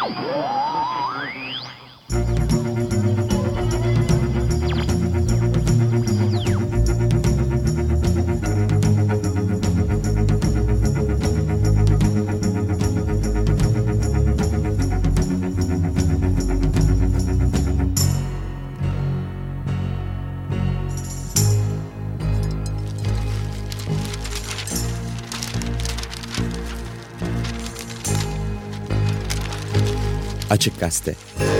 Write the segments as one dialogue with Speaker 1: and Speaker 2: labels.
Speaker 1: Açık Gazete.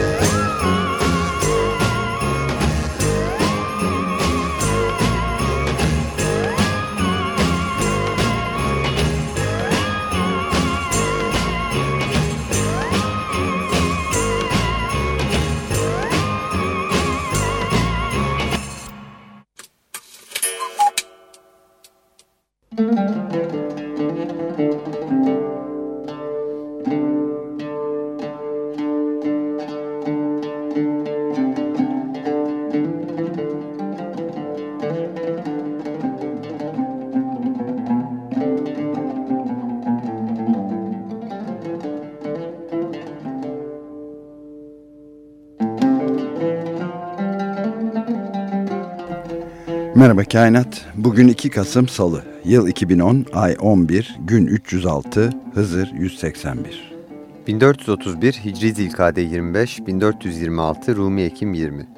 Speaker 2: Merhaba Kainat. Bugün 2 Kasım Salı. Yıl 2010, ay 11, gün 306, Hızır 181.
Speaker 3: 1431 Hicri Zilkade 25, 1426 Rumi Ekim 20.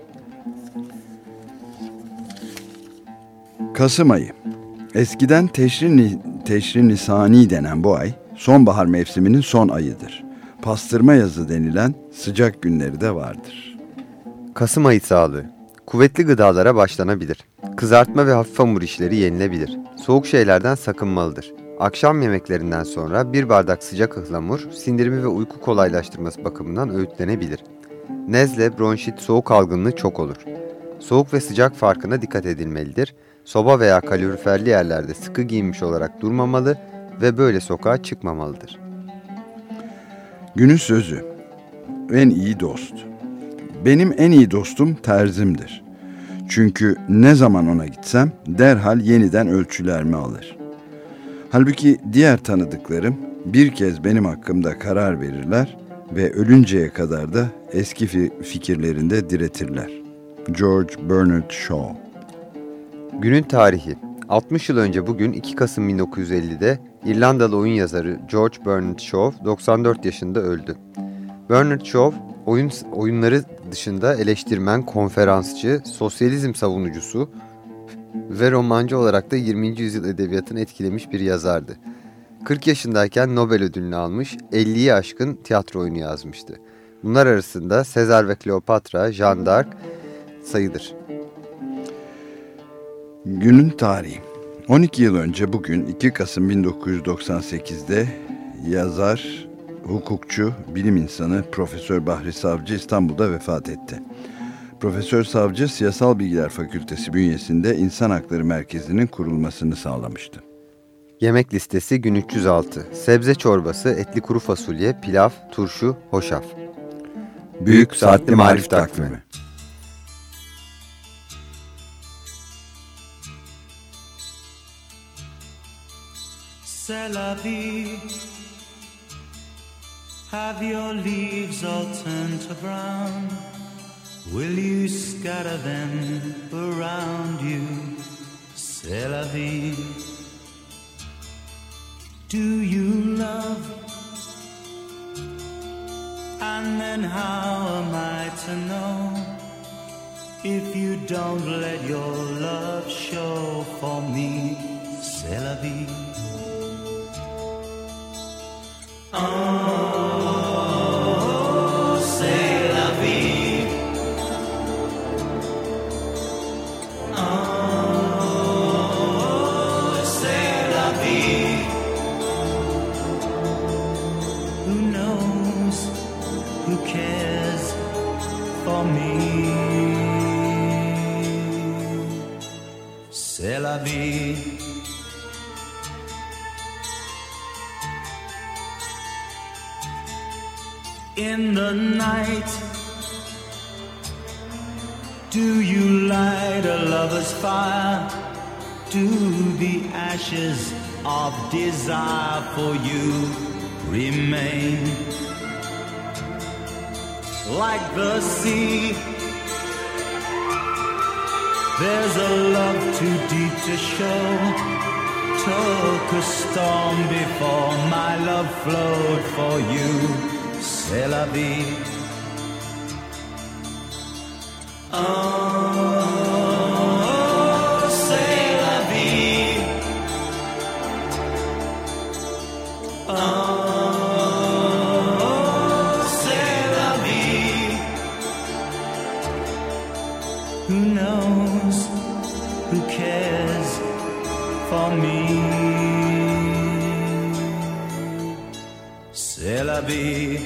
Speaker 2: Kasım ayı. Eskiden Teşrin Nisani denen bu ay, sonbahar mevsiminin son ayıdır. Pastırma yazı denilen sıcak günleri de vardır.
Speaker 3: Kasım ayı sağlığı. Kuvvetli gıdalara başlanabilir. Kızartma ve hafif hamur işleri yenilebilir. Soğuk şeylerden sakınmalıdır. Akşam yemeklerinden sonra bir bardak sıcak ıhlamur, sindirimi ve uyku kolaylaştırması bakımından öğütlenebilir. Nezle, bronşit, soğuk algınlığı çok olur. Soğuk ve sıcak farkına dikkat edilmelidir. Soba veya kaloriferli yerlerde sıkı giyinmiş olarak durmamalı ve böyle sokağa çıkmamalıdır.
Speaker 2: Günün sözü. En iyi dost. Benim en iyi dostum terzimdir. Çünkü ne zaman ona gitsem derhal yeniden ölçülerimi alır. Halbuki diğer tanıdıklarım bir kez benim hakkımda karar verirler ve ölünceye kadar da eski fikirlerinde diretirler. George Bernard Shaw.
Speaker 3: Günün tarihi. 60 yıl önce bugün 2 Kasım 1950'de İrlandalı oyun yazarı George Bernard Shaw 94 yaşında öldü. Bernard Shaw, oyunları dışında eleştirmen, konferansçı, sosyalizm savunucusu ve romancı olarak da 20. yüzyıl edebiyatını etkilemiş bir yazardı. 40 yaşındayken Nobel ödülünü almış, 50'yi aşkın tiyatro oyunu yazmıştı. Bunlar arasında Sezar ve Kleopatra, Jeanne d'Arc sayılır.
Speaker 2: Günün tarihi. 12 yıl önce bugün 2 Kasım 1998'de yazar, hukukçu, bilim insanı Profesör Bahri Savcı İstanbul'da vefat etti. Profesör Savcı, Siyasal Bilgiler Fakültesi bünyesinde İnsan Hakları Merkezi'nin kurulmasını sağlamıştı.
Speaker 3: Yemek listesi gün 306. Sebze çorbası, etli kuru fasulye, pilav, turşu, hoşaf.
Speaker 2: Büyük Saatli Marif Takvimi.
Speaker 4: C'est la vie. Have your leaves all turned to brown? Will you scatter them around you? C'est la vie. Do you love? And then how am I to know if you don't let your love show for me? C'est la vie. Oh, c'est la vie. Oh, c'est la vie. Who knows, who cares for me? C'est la vie. In the night, do you light a lover's fire? Do the ashes of desire for you remain? like the sea. There's a love too deep to show. Took a storm before my love flowed for you. C'est la vie. Oh, c'est la vie. Oh, c'est la vie. Who knows? Who cares for me? C'est la vie.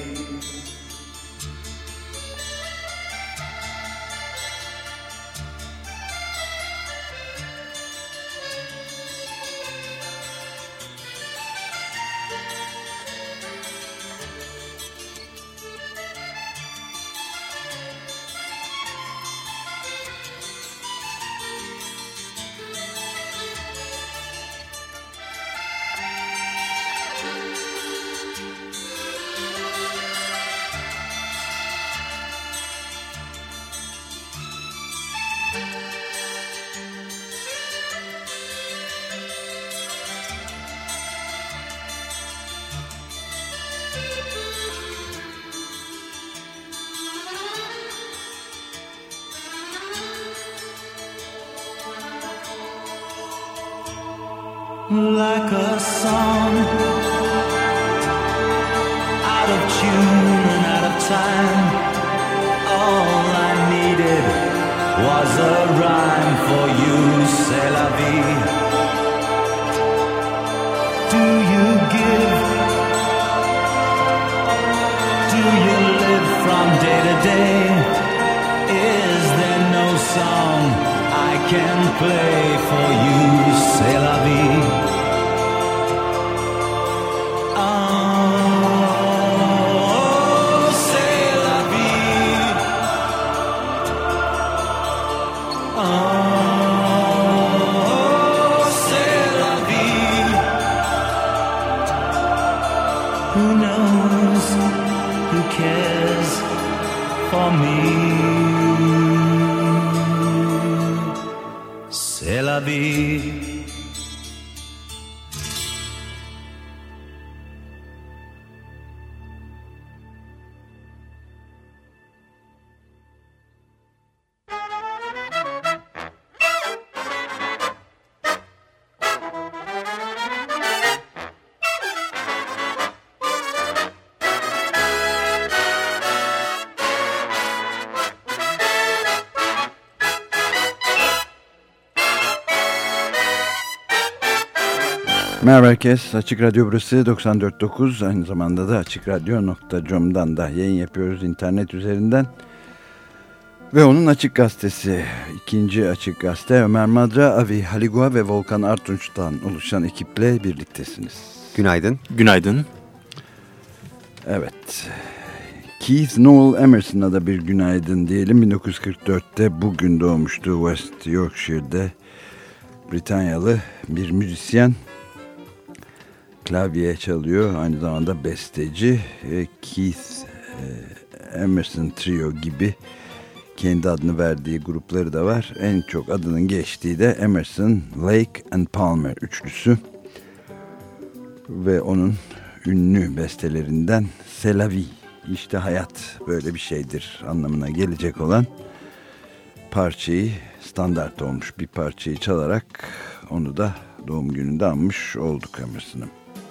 Speaker 4: Like a song, out of tune and out of time. All I needed was a rhyme for you, c'est la vie. Do you give? Do you live from day to day? Is there no song I can play for you, c'est la vie. Who knows? Who cares for me? C'est la vie.
Speaker 2: Merhaba herkes. Açık Radyo burası 94.9. Aynı zamanda da açıkradyo.com'dan da yayın yapıyoruz internet üzerinden. Ve onun Açık Gazetesi, ikinci Açık Gazete. Ömer Madra, Avi Haligua ve Volkan Artunç'tan oluşan ekiple birliktesiniz.
Speaker 3: Günaydın.
Speaker 1: Günaydın.
Speaker 2: Evet. Keith Noel Emerson'a da bir günaydın diyelim. 1944'te bugün doğmuştu West Yorkshire'de. Britanyalı bir müzisyen. Klavye çalıyor, aynı zamanda besteci. Keith Emerson Trio gibi kendi adını verdiği grupları da var. En çok adının geçtiği de Emerson, Lake and Palmer üçlüsü. Ve onun ünlü bestelerinden C'est la vie, işte hayat böyle bir şeydir anlamına gelecek olan parçayı, standart olmuş bir parçayı çalarak onu da doğum gününde anmış olduk Emerson'ın.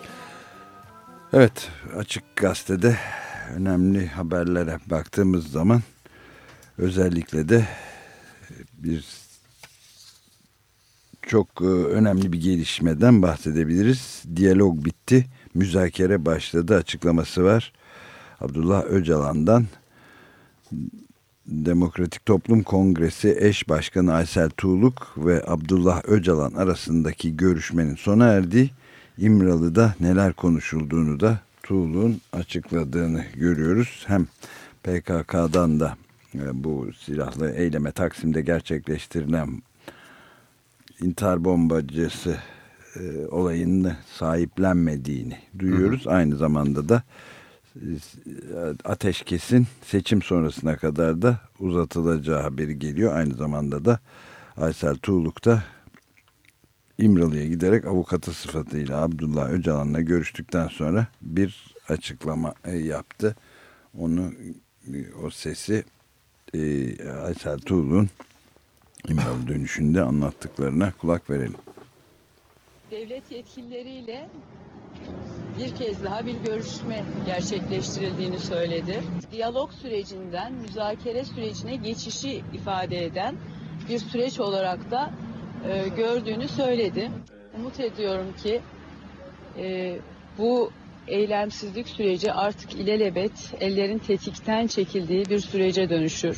Speaker 2: Evet, Açık Gazete'de önemli haberlere baktığımız zaman özellikle de bir çok önemli bir gelişmeden bahsedebiliriz. Diyalog bitti, müzakere başladı açıklaması var. Abdullah Öcalan'dan. Demokratik Toplum Kongresi eş başkanı Aysel Tuğluk ve Abdullah Öcalan arasındaki görüşmenin sona erdiği, İmralı'da neler konuşulduğunu da Tuğluk'un açıkladığını görüyoruz. Hem PKK'dan da bu silahlı eyleme Taksim'de gerçekleştirilen intihar bombacısı olayını sahiplenmediğini duyuyoruz. Aynı zamanda da ateşkesin seçim sonrasına kadar da uzatılacağı haberi geliyor. Aynı zamanda da Aysel Tuğluk da İmralı'ya giderek avukatı sıfatıyla Abdullah Öcalan'la görüştükten sonra bir açıklama yaptı. O sesi Aysel Tuğluk'un İmralı dönüşünde anlattıklarına kulak verelim.
Speaker 5: Devlet yetkilileriyle bir kez daha bir görüşme gerçekleştirildiğini söyledi. Diyalog sürecinden müzakere sürecine geçişi ifade eden bir süreç olarak da gördüğünü söyledi. Umut ediyorum ki bu eylemsizlik süreci artık ilelebet ellerin tetikten çekildiği bir sürece dönüşür.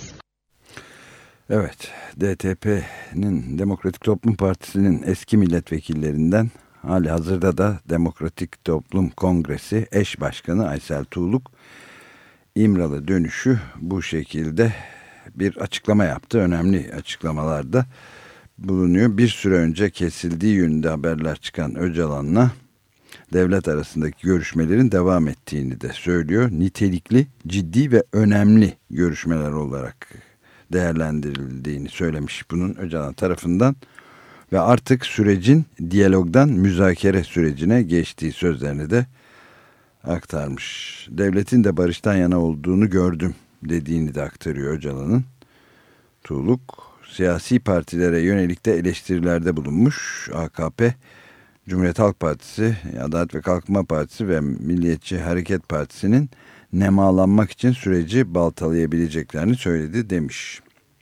Speaker 2: Evet, DTP'nin Demokratik Toplum Partisi'nin eski milletvekillerinden hali hazırda da Demokratik Toplum Kongresi eş başkanı Aysel Tuğluk İmralı dönüşü bu şekilde bir açıklama yaptı. Önemli açıklamalarda bulunuyor. Bir süre önce kesildiği yönünde haberler çıkan Öcalan'la devlet arasındaki görüşmelerin devam ettiğini de söylüyor. Nitelikli, ciddi ve önemli görüşmeler olarak değerlendirildiğini söylemiş bunun Öcalan tarafından ve artık sürecin diyalogdan müzakere sürecine geçtiği sözlerini de aktarmış. Devletin de barıştan yana olduğunu gördüm dediğini de aktarıyor Öcalan'ın. Tuğluk siyasi partilere yönelik de eleştirilerde bulunmuş. AKP, Cumhuriyet Halk Partisi, Adalet ve Kalkınma Partisi ve Milliyetçi Hareket Partisi'nin nemalanmak için süreci baltalayabileceklerini söyledi demiş.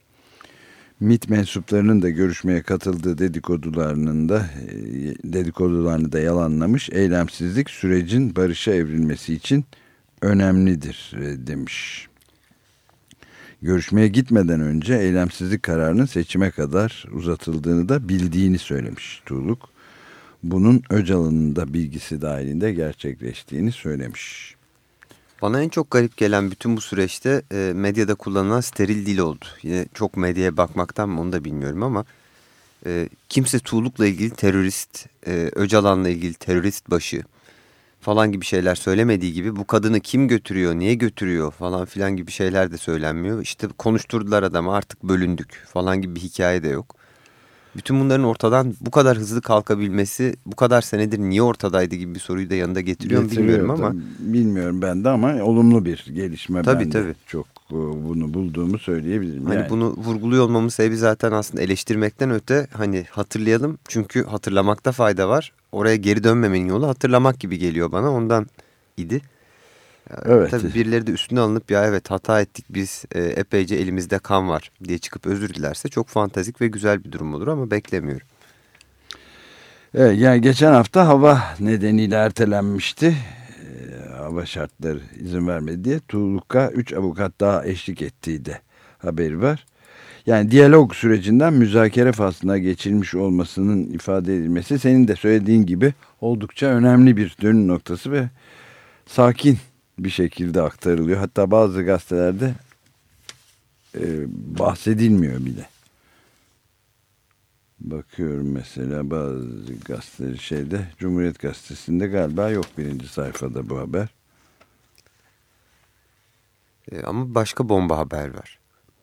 Speaker 2: MİT mensuplarının da görüşmeye katıldığı dedikodularını da yalanlamış. Eylemsizlik sürecin barışa evrilmesi için önemlidir demiş. Görüşmeye gitmeden önce eylemsizlik kararının seçime kadar uzatıldığını da bildiğini söylemiş Tuğluk. Bunun Öcalan'ın da bilgisi dahilinde gerçekleştiğini söylemiş.
Speaker 3: Bana en çok garip gelen bütün bu süreçte medyada kullanılan steril dil oldu. Yine çok medyaya bakmaktan mı onu da bilmiyorum ama kimse Tuğluk'la ilgili terörist, Öcalan'la ilgili terörist başı falan gibi şeyler söylemediği gibi bu kadını kim götürüyor, niye götürüyor falan filan gibi şeyler de söylenmiyor. İşte konuşturdular adamı, artık bölündük falan gibi bir hikaye de yok. Bütün bunların ortadan bu kadar hızlı kalkabilmesi bu kadar senedir niye ortadaydı gibi bir soruyu da yanında getiriyorum bilmiyorum ama.
Speaker 2: Bilmiyorum ben de ama olumlu bir gelişme.
Speaker 3: Tabii,
Speaker 2: ben
Speaker 3: tabii.
Speaker 2: de çok bunu bulduğumu söyleyebilirim.
Speaker 3: Hani bunu vurguluyor olmamın sebebi zaten aslında eleştirmekten öte hani hatırlayalım. Çünkü hatırlamakta fayda var. Oraya geri dönmemenin yolu hatırlamak gibi geliyor bana, ondan idi.
Speaker 2: Evet.
Speaker 3: Tabii birileri de üstüne alınıp ya evet hata ettik biz, epeyce elimizde kan var diye çıkıp özür dilerse çok fantastik ve güzel bir durum olur ama beklemiyorum.
Speaker 2: Evet, yani geçen hafta hava nedeniyle ertelenmişti. Hava şartları izin vermedi diye Tuğluk'a 3 avukat daha eşlik ettiği de haberi var. Yani diyalog sürecinden müzakere faslına geçilmiş olmasının ifade edilmesi senin de söylediğin gibi oldukça önemli bir dönüm noktası ve sakin bir şekilde aktarılıyor. Hatta bazı gazetelerde bahsedilmiyor bile. Bakıyorum mesela bazı gazeteler Cumhuriyet Gazetesi'nde galiba yok birinci sayfada bu haber.
Speaker 3: Ama başka bomba haber var.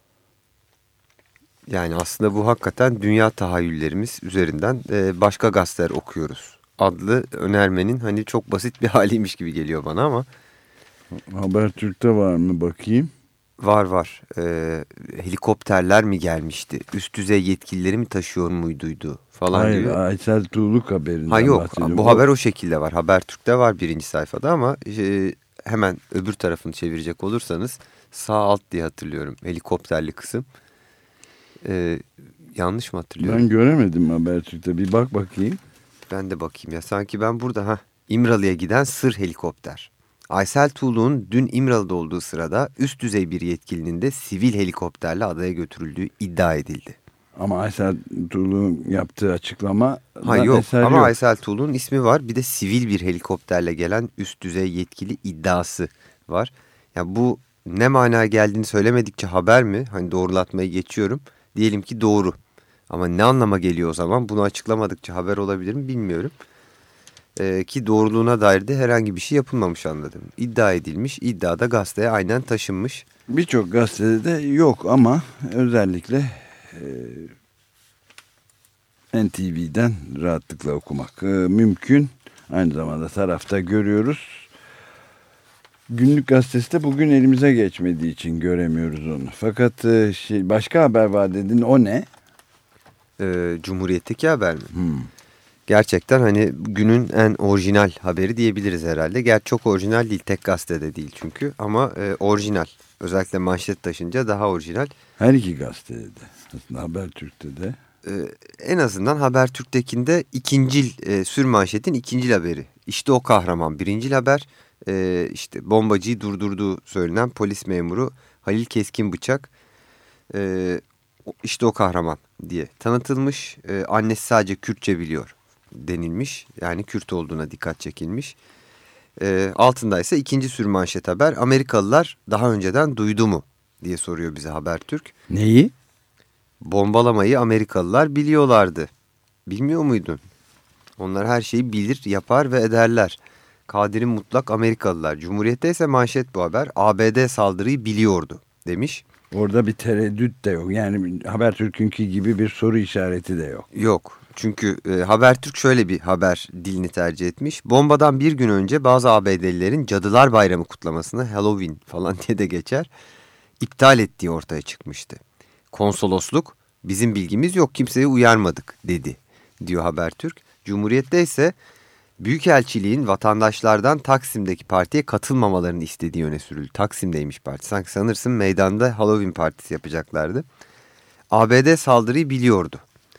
Speaker 3: Yani aslında bu hakikaten dünya tahayyüllerimiz üzerinden başka gazeteler okuyoruz adlı önermenin hani çok basit bir haliymiş gibi geliyor bana ama.
Speaker 2: Habertürk'te var mı bakayım?
Speaker 3: Var. Helikopterler mi gelmişti? Üst düzey yetkilileri mi taşıyor muyduydu falan.
Speaker 2: Hayır,
Speaker 3: gibi.
Speaker 2: Aysel Tuğluk haberinden bahsediyorum.
Speaker 3: Bu haber o şekilde var. Habertürk'te var birinci sayfada ama hemen öbür tarafını çevirecek olursanız sağ alt diye hatırlıyorum helikopterli kısım. Yanlış mı hatırlıyorum?
Speaker 2: Ben göremedim Habertürk'te, bir bak bakayım.
Speaker 3: Ben de bakayım ya, sanki ben burada İmralı'ya giden sır helikopter. Aysel Tuğluk'un dün İmralı'da olduğu sırada üst düzey bir yetkilinin de sivil helikopterle adaya götürüldüğü iddia edildi.
Speaker 2: Ama Aysel Tuğluk'un yaptığı açıklama
Speaker 3: yok ama Aysel Tuğluk'un ismi var, bir de sivil bir helikopterle gelen üst düzey yetkili iddiası var. Yani bu ne manaya geldiğini söylemedikçe haber mi? Hani doğrulatmayı geçiyorum. Diyelim ki doğru. Ama ne anlama geliyor o zaman? Bunu açıklamadıkça haber olabilir mi bilmiyorum. Ki doğruluğuna dair de herhangi bir şey yapılmamış anladım. İddia edilmiş, iddia da gazeteye aynen taşınmış.
Speaker 2: Birçok gazetede de yok ama özellikle NTV'den rahatlıkla okumak mümkün. Aynı zamanda tarafta görüyoruz. Günlük gazetesi de bugün elimize geçmediği için göremiyoruz onu. Fakat başka haber var dedin, o ne?
Speaker 3: Cumhuriyet'teki haber mi? Gerçekten hani günün en orijinal haberi diyebiliriz herhalde. Gerçi çok orijinal değil, tek gazetede değil çünkü ama orijinal. Özellikle manşet taşınca daha orijinal.
Speaker 2: Her iki gazetede de. Aslında Habertürk'te de.
Speaker 3: En azından Habertürk'tekinde ikincil sürmanşetin ikincil haberi. İşte o kahraman birincil haber. İşte bombacıyı durdurduğu söylenen polis memuru Halil Keskinbıçak. İşte o kahraman diye tanıtılmış. Annesi sadece Kürtçe biliyor denilmiş. Yani Kürt olduğuna dikkat çekilmiş. Altında ise ikinci sürmanşet haber. Amerikalılar daha önceden duydu mu diye soruyor bize Habertürk.
Speaker 2: Neyi?
Speaker 3: Bombalamayı Amerikalılar biliyorlardı. Bilmiyor muydun? Onlar her şeyi bilir, yapar ve ederler. Kadir'in mutlak Amerikalılar. Cumhuriyet'te ise manşet bu haber. ABD saldırıyı biliyordu demiş.
Speaker 2: Orada bir tereddüt de yok. Yani Habertürk'ünki gibi bir soru işareti de yok.
Speaker 3: Yok. Çünkü Habertürk şöyle bir haber dilini tercih etmiş. Bombadan bir gün önce bazı ABD'lilerin Cadılar Bayramı kutlamasını Halloween falan diye de geçer, iptal ettiği ortaya çıkmıştı. Konsolosluk bizim bilgimiz yok, kimseyi uyarmadık dedi diyor Habertürk. Cumhuriyet'te ise Büyükelçiliğin vatandaşlardan Taksim'deki partiye katılmamalarını istediği öne sürüldü. Taksim'deymiş parti. Sanki sanırsın meydanda Halloween partisi yapacaklardı. ABD saldırıyı biliyordu.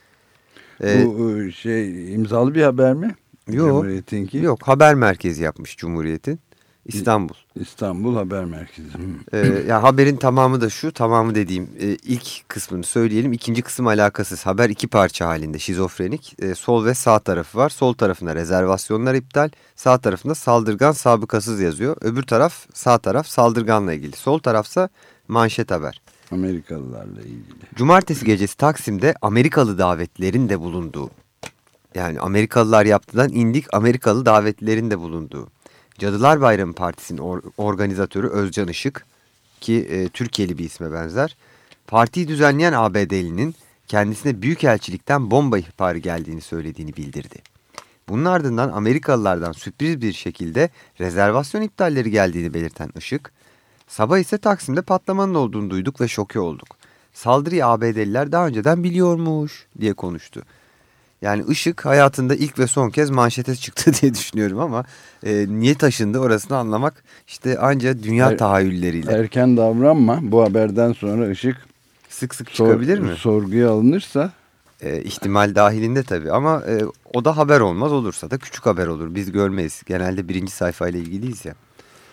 Speaker 2: Bu imzalı bir haber mi?
Speaker 3: Yok.
Speaker 2: Cumhuriyet'inki.
Speaker 3: Yok, haber merkezi yapmış Cumhuriyet'in. İstanbul.
Speaker 2: İstanbul Haber Merkezi.
Speaker 3: Yani haberin tamamı da şu, tamamı dediğim ilk kısmını söyleyelim. İkinci kısım alakasız. Haber iki parça halinde, şizofrenik. Sol ve sağ tarafı var. Sol tarafında rezervasyonlar iptal. Sağ tarafında saldırgan sabıkasız yazıyor. Öbür taraf, sağ taraf saldırganla ilgili. Sol tarafsa manşet haber.
Speaker 2: Amerikalılarla ilgili.
Speaker 3: Cumartesi gecesi Taksim'de Amerikalı davetlerin de bulunduğu, yani Amerikalılar yaptıdan indik Amerikalı davetlerin de bulunduğu Cadılar Bayramı Partisi'nin organizatörü Özcan Işık, ki Türkiye'li bir isme benzer, partiyi düzenleyen ABD'linin kendisine büyükelçilikten bomba ihbarı geldiğini söylediğini bildirdi. Bunun ardından Amerikalılardan sürpriz bir şekilde rezervasyon iptalleri geldiğini belirten Işık, sabah ise Taksim'de patlamanın olduğunu duyduk ve şoke olduk. Saldırıyı ABD'liler daha önceden biliyormuş diye konuştu. Yani Işık hayatında ilk ve son kez manşete çıktı diye düşünüyorum ama niye taşındı orasını anlamak işte anca dünya tahayyülleriyle.
Speaker 2: Erken davranma, bu haberden sonra Işık
Speaker 3: sık sık çıkabilir mi?
Speaker 2: Sorguya alınırsa.
Speaker 3: İhtimal dahilinde tabii ama o da haber olmaz, olursa da küçük haber olur, biz görmeyiz. Genelde birinci sayfayla ilgiliyiz ya.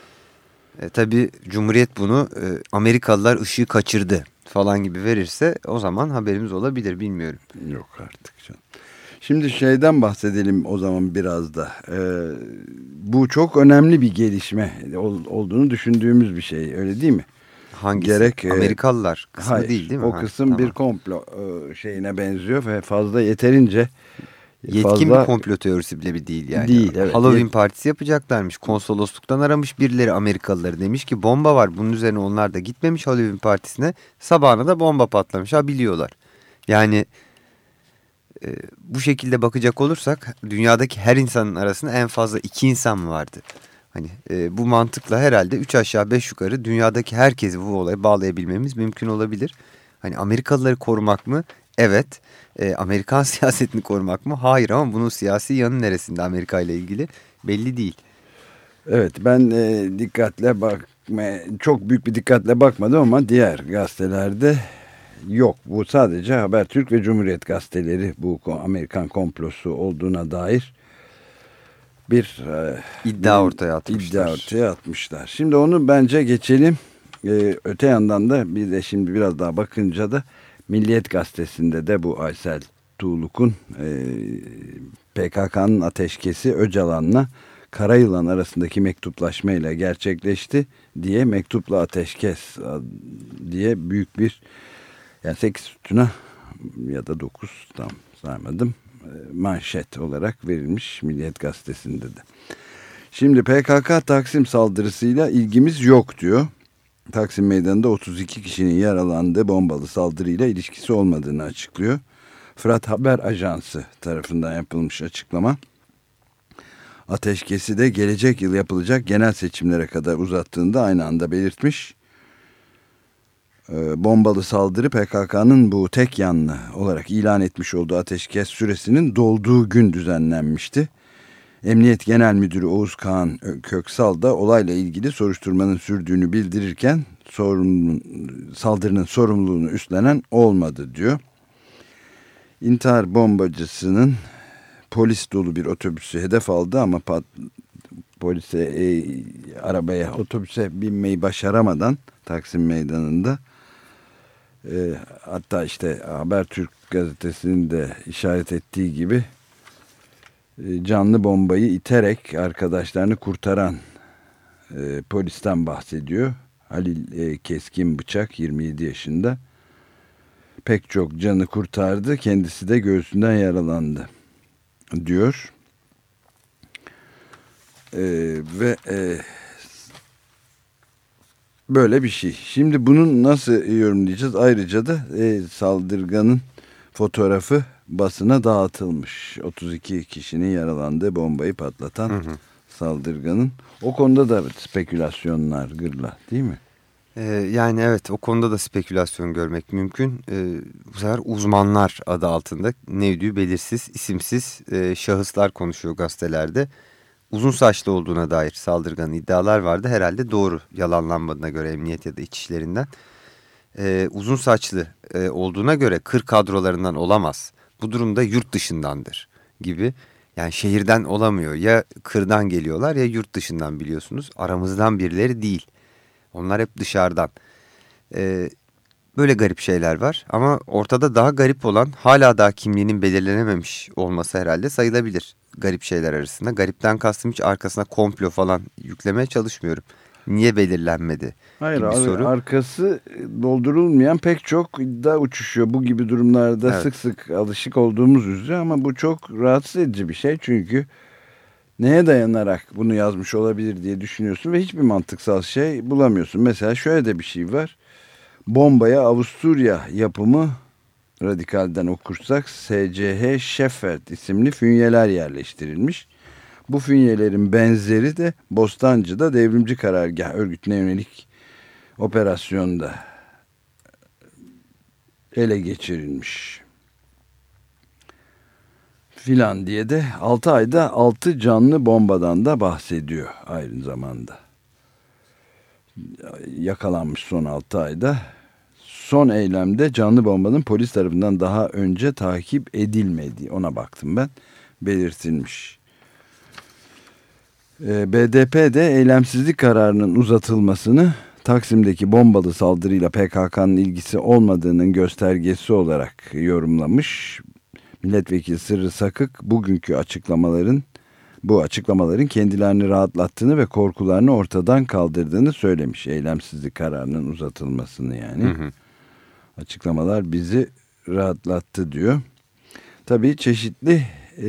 Speaker 3: Tabii Cumhuriyet bunu Amerikalılar ışığı kaçırdı falan gibi verirse o zaman haberimiz olabilir, bilmiyorum.
Speaker 2: Yok artık canım. Şimdi şeyden bahsedelim o zaman biraz da. Bu çok önemli bir gelişme olduğunu düşündüğümüz bir şey, öyle değil mi?
Speaker 3: Hangisi? Gerek Amerikalılar kısmı
Speaker 2: hayır,
Speaker 3: değil mi?
Speaker 2: O kısım bir komplo şeyine benziyor ve fazla yeterince...
Speaker 3: Yetkin bir komplo teorisi bile bir değil yani.
Speaker 2: Değil, evet.
Speaker 3: Halloween partisi yapacaklarmış. Konsolosluktan aramış birileri Amerikalıları, demiş ki bomba var. Bunun üzerine onlar da gitmemiş Halloween partisine. Sabahına da bomba patlamış. Ha, biliyorlar. Yani bu şekilde bakacak olursak dünyadaki her insanın arasında en fazla 2 insan mı vardı? Hani bu mantıkla herhalde 3 aşağı 5 yukarı dünyadaki herkesi bu olaya bağlayabilmemiz mümkün olabilir. Hani Amerikalıları korumak mı? Evet. Amerikan siyasetini korumak mı? Hayır, ama bunun siyasi yanı neresinde Amerika ile ilgili belli değil.
Speaker 2: Evet, ben çok büyük bir dikkatle bakmadım ama diğer gazetelerde yok. Bu sadece Habertürk ve Cumhuriyet gazeteleri bu Amerikan komplosu olduğuna dair bir
Speaker 3: iddia ortaya atmışlar.
Speaker 2: Şimdi onu bence geçelim. Öte yandan da bir de şimdi biraz daha bakınca da Milliyet Gazetesi'nde de bu Aysel Tuğluk'un PKK'nın ateşkesi Öcalan'la Karayılan arasındaki mektuplaşmayla gerçekleşti diye, mektupla ateşkes diye büyük bir, yani 8 sütuna ya da 9 tam saymadım, manşet olarak verilmiş Milliyet Gazetesi'nde de. Şimdi PKK Taksim saldırısıyla ilgimiz yok diyor. Taksim Meydanı'nda 32 kişinin yaralandığı bombalı saldırıyla ilişkisi olmadığını açıklıyor. Fırat Haber Ajansı tarafından yapılmış açıklama. Ateşkesi de gelecek yıl yapılacak genel seçimlere kadar uzattığında aynı anda belirtmiş. Bombalı saldırı PKK'nın bu tek yanlı olarak ilan etmiş olduğu ateşkes süresinin dolduğu gün düzenlenmişti. Emniyet Genel Müdürü Oğuz Kağan Köksal da olayla ilgili soruşturmanın sürdüğünü bildirirken saldırının sorumluluğunu üstlenen olmadı diyor. İntihar bombacısının polis dolu bir otobüsü hedef aldı ama otobüse binmeyi başaramadan Taksim Meydanı'nda hatta işte Habertürk gazetesinin de işaret ettiği gibi canlı bombayı iterek arkadaşlarını kurtaran polisten bahsediyor. Halil Keskin Bıçak 27 yaşında pek çok canı kurtardı, kendisi de göğsünden yaralandı diyor. Böyle bir şey. Şimdi bunu nasıl yorumlayacağız? Ayrıca da saldırganın fotoğrafı basına dağıtılmış. 32 kişinin yaralandığı bombayı patlatan saldırganın. O konuda da spekülasyonlar gırla değil mi?
Speaker 3: Yani evet, o konuda da spekülasyon görmek mümkün. Bu sefer uzmanlar adı altında nevdüğü belirsiz, isimsiz şahıslar konuşuyor gazetelerde. Uzun saçlı olduğuna dair saldırganın iddialar vardı. Herhalde doğru, yalanlanmadığına göre emniyet ya da içişlerinden. Uzun saçlı olduğuna göre kır kadrolarından olamaz. Bu durumda yurt dışındandır gibi. Yani şehirden olamıyor. Ya kırdan geliyorlar ya yurt dışından, biliyorsunuz. Aramızdan birileri değil. Onlar hep dışarıdan. Böyle garip şeyler var. Ama ortada daha garip olan, hala daha kimliğinin belirlenememiş olması herhalde sayılabilir garip şeyler arasında. Garipten kastım, hiç arkasına komplo falan yüklemeye çalışmıyorum. Niye belirlenmedi?
Speaker 2: Hayır
Speaker 3: gibi
Speaker 2: abi,
Speaker 3: soru.
Speaker 2: arkası doldurulmayan pek çok iddia uçuşuyor. Bu gibi durumlarda
Speaker 3: Evet.
Speaker 2: sık sık alışık olduğumuz üzere, ama bu çok rahatsız edici bir şey. Çünkü neye dayanarak bunu yazmış olabilir diye düşünüyorsun ve hiçbir mantıksal şey bulamıyorsun. Mesela şöyle de bir şey var. Bombaya Avusturya yapımı, Radikal'den okursak SCH Sheffert isimli fünyeler yerleştirilmiş. Bu fünyelerin benzeri de Bostancı'da devrimci karargah örgütüne yönelik operasyonda ele geçirilmiş filan diye de 6 ayda 6 canlı bombadan da bahsediyor aynı zamanda. Yakalanmış son 6 ayda. Son eylemde canlı bombanın polis tarafından daha önce takip edilmediği, ona baktım ben, belirtilmiş. BDP de eylemsizlik kararının uzatılmasını Taksim'deki bombalı saldırıyla PKK'nın ilgisi olmadığının göstergesi olarak yorumlamış. Milletvekili Sırrı Sakık bugünkü açıklamaların kendilerini rahatlattığını ve korkularını ortadan kaldırdığını söylemiş. Eylemsizlik kararının uzatılmasını yani. Açıklamalar bizi rahatlattı diyor. Tabii çeşitli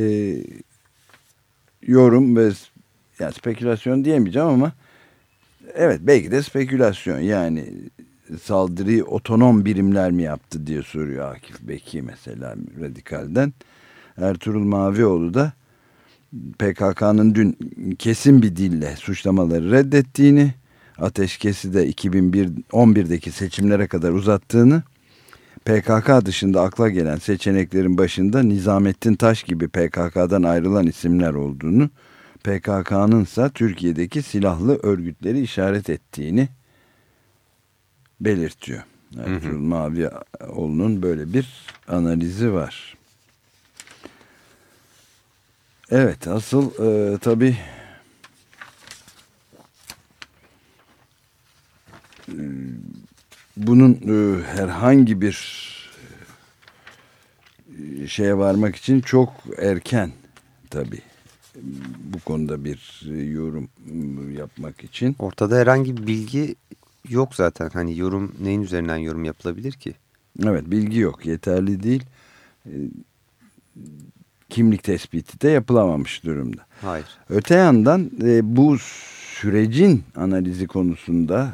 Speaker 2: yorum ve yani spekülasyon diyemeyeceğim ama evet, belki de spekülasyon. Yani saldırıyı otonom birimler mi yaptı diye soruyor Akif Beki mesela Radikal'den. Ertuğrul Mavioğlu da PKK'nın dün kesin bir dille suçlamaları reddettiğini, ateşkesi de 2011'deki seçimlere kadar uzattığını, PKK dışında akla gelen seçeneklerin başında Nizamettin Taş gibi PKK'dan ayrılan isimler olduğunu, PKK'nın ise Türkiye'deki silahlı örgütleri işaret ettiğini belirtiyor. Ertuğrul Mavioğlu'nun böyle bir analizi var. Evet, asıl tabii bunun herhangi bir şeye varmak için çok erken tabii. Bu konuda bir yorum yapmak için.
Speaker 3: Ortada herhangi bir bilgi yok zaten. Hani yorum, neyin üzerinden yorum yapılabilir ki?
Speaker 2: Evet, bilgi yok. Yeterli değil. kimlik tespiti de yapılamamış durumda.
Speaker 3: Hayır.
Speaker 2: Öte yandan bu sürecin analizi konusunda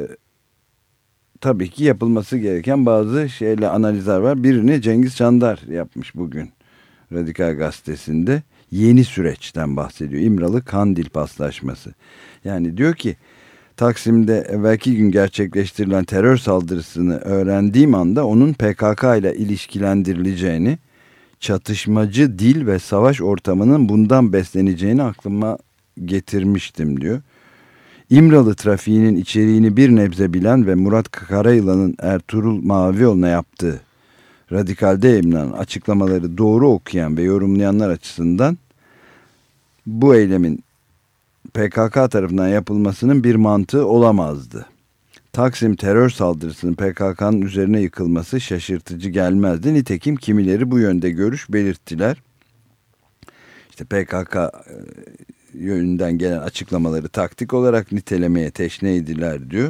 Speaker 2: tabii ki yapılması gereken bazı analizler var. Birini Cengiz Çandar yapmış bugün Radikal Gazetesi'nde. Yeni süreçten bahsediyor. İmralı-Kandil paslaşması. Yani diyor ki Taksim'de evvelki gün gerçekleştirilen terör saldırısını öğrendiğim anda onun PKK ile ilişkilendirileceğini, çatışmacı dil ve savaş ortamının bundan besleneceğini aklıma getirmiştim diyor. İmralı trafiğinin içeriğini bir nebze bilen ve Murat Karayılan'ın Ertuğrul Mavioğlu'na yaptığı Radikal'de yayınlanan açıklamaları doğru okuyan ve yorumlayanlar açısından bu eylemin PKK tarafından yapılmasının bir mantığı olamazdı. Taksim terör saldırısının PKK'nın üzerine yıkılması şaşırtıcı gelmezdi. Nitekim kimileri bu yönde görüş belirttiler. İşte PKK yönünden gelen açıklamaları taktik olarak nitelemeye teşneydiler diyor.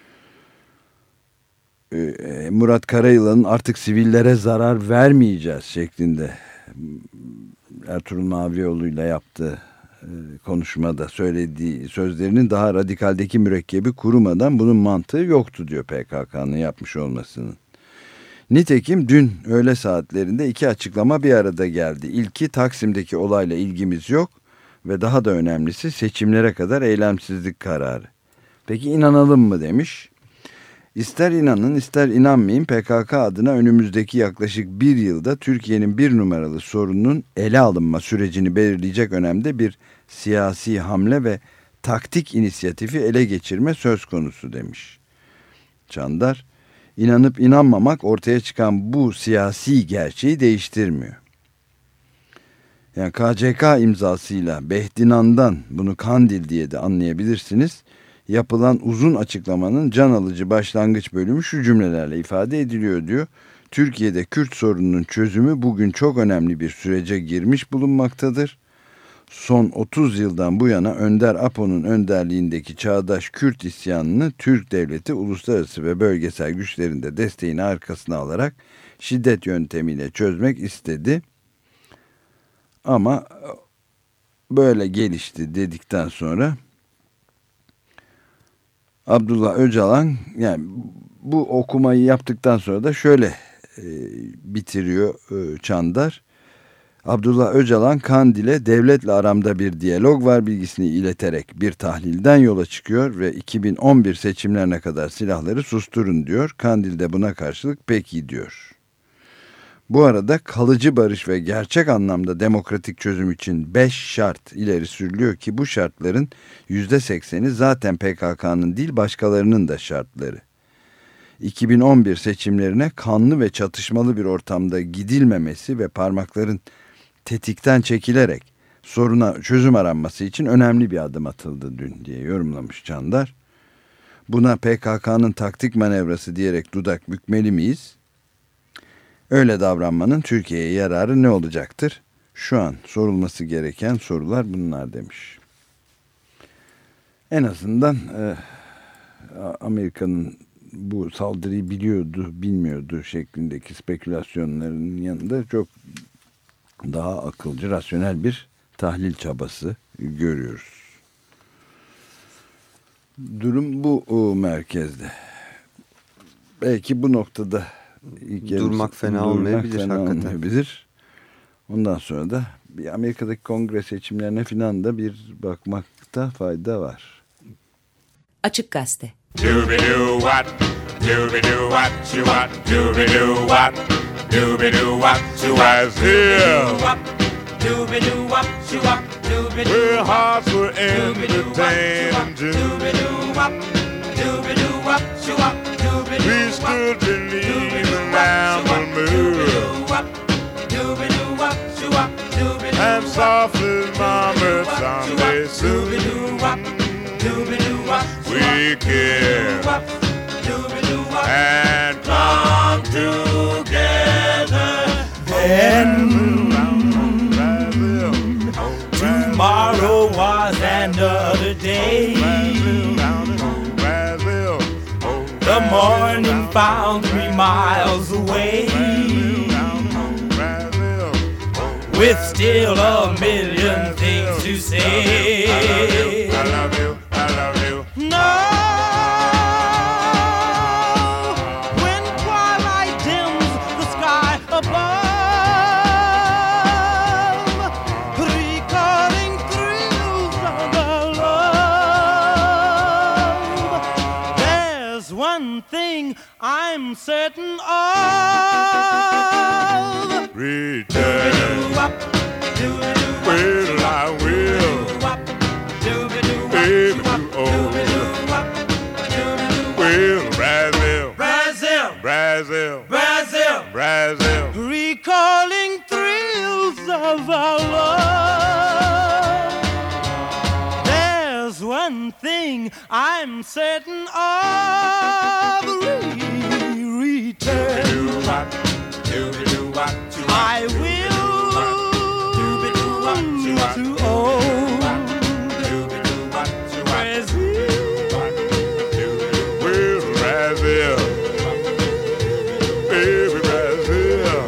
Speaker 2: Murat Karayılan'ın artık sivillere zarar vermeyeceğiz şeklinde Ertuğrul Mavioğlu'yla yaptığı konuşmada söylediği sözlerinin daha radikaldeki mürekkebi kurumadan bunun mantığı yoktu diyor PKK'nın yapmış olmasının. Nitekim dün öğle saatlerinde iki açıklama bir arada geldi. İlki Taksim'deki olayla ilgimiz yok ve daha da önemlisi seçimlere kadar eylemsizlik kararı. Peki inanalım mı demiş. İster inanın ister inanmayın PKK adına önümüzdeki yaklaşık bir yılda Türkiye'nin bir numaralı sorununun ele alınma sürecini belirleyecek önemde bir siyasi hamle ve taktik inisiyatifi ele geçirme söz konusu demiş. Çandar, inanıp inanmamak ortaya çıkan bu siyasi gerçeği değiştirmiyor. Yani KCK imzasıyla Behdinan'dan bunu Kandil diye de anlayabilirsiniz. Yapılan uzun açıklamanın can alıcı başlangıç bölümü şu cümlelerle ifade ediliyor diyor. Türkiye'de Kürt sorununun çözümü bugün çok önemli bir sürece girmiş bulunmaktadır. Son 30 yıldan bu yana Önder Apo'nun önderliğindeki çağdaş Kürt isyanını Türk devleti uluslararası ve bölgesel güçlerinde desteğini arkasına alarak şiddet yöntemiyle çözmek istedi. Ama böyle gelişti dedikten sonra Abdullah Öcalan yani bu okumayı yaptıktan sonra da şöyle bitiriyor Çandar. Abdullah Öcalan Kandil'e devletle aramda bir diyalog var bilgisini ileterek bir tahlilden yola çıkıyor ve 2011 seçimlerine kadar silahları susturun diyor. Kandil de buna karşılık peki diyor. Bu arada kalıcı barış ve gerçek anlamda demokratik çözüm için 5 şart ileri sürülüyor ki bu şartların %80'i zaten PKK'nın değil başkalarının da şartları. 2011 seçimlerine kanlı ve çatışmalı bir ortamda gidilmemesi ve parmakların tetikten çekilerek soruna çözüm aranması için önemli bir adım atıldı dün diye yorumlamış Çandar. Buna PKK'nın taktik manevrası diyerek dudak bükmeli miyiz? Öyle davranmanın Türkiye'ye yararı ne olacaktır? Şu an sorulması gereken sorular bunlar demiş. En azından Amerika'nın bu saldırıyı biliyordu, bilmiyordu şeklindeki spekülasyonların yanında çok daha akılcı, rasyonel bir tahlil çabası görüyoruz. Durum bu merkezde. Belki bu noktada
Speaker 3: durmak fena olmayabilir hakikaten.
Speaker 2: Ondan sonra da bir Amerika'daki kongre seçimlerine filan da bir bakmakta fayda var.
Speaker 6: Açık Gazete.
Speaker 7: Doobie-doo-what, doobie-doo-what, you-what, doobie-doo-what, doobie-doo-what, you-what, doobie-doo-what, you-what, doobie-doo-what, well, hearts were entertained, doobie-doo-what, doobie-doo-what, you-what, we stood beneath the mountain moon, and softly murmured someday soon we kissed and come together.
Speaker 4: Then tomorrow was another day. The morning found 3 miles away. with still a million things to say.
Speaker 7: I love you, I love you.
Speaker 4: No, when twilight dims the sky above, recalling thrills of our love, there's one thing I'm certain of.
Speaker 7: Return. Well, I will. Baby, too old. Well, Brazil.
Speaker 4: Brazil,
Speaker 7: Brazil.
Speaker 4: Brazil,
Speaker 7: Brazil.
Speaker 4: recalling thrills of our love. There's one thing I'm certain of. Return. I will to old Brazil.
Speaker 7: Well, Brazil. Baby, Brazil.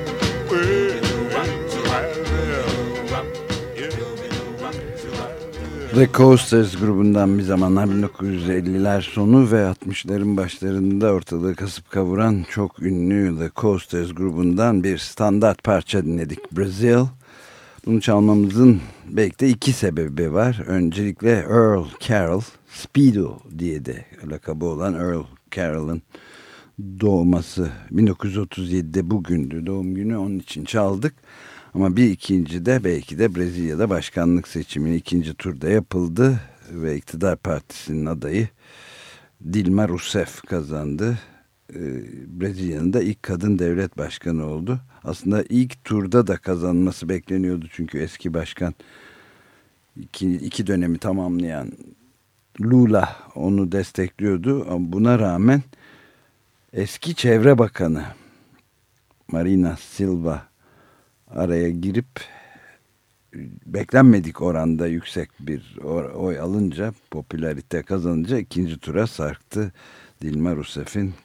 Speaker 2: The Coasters grubundan bir zamanlar 1950'ler sonu ve 60'ların başlarında ortalığı kasıp kavuran çok ünlü The Coasters grubundan bir standart parça dinledik. Brazil. Bunu çalmamızın belki de iki sebebi var. Öncelikle Earl Carroll, Speedo diye de lakabı olan Earl Carroll'ın doğması 1937'de bugündü doğum günü, onun için çaldık. Ama bir ikinci de belki de Brezilya'da başkanlık seçiminin ikinci turda yapıldı ve iktidar partisinin adayı Dilma Rousseff kazandı. Brezilya'nın da ilk kadın devlet başkanı oldu. Aslında ilk turda da kazanması bekleniyordu çünkü eski başkan iki dönemi tamamlayan Lula onu destekliyordu. Ama buna rağmen eski çevre bakanı Marina Silva araya girip beklenmedik oranda yüksek bir oy alınca, popülarite kazanınca ikinci tura sarktı Dilma Rousseff'in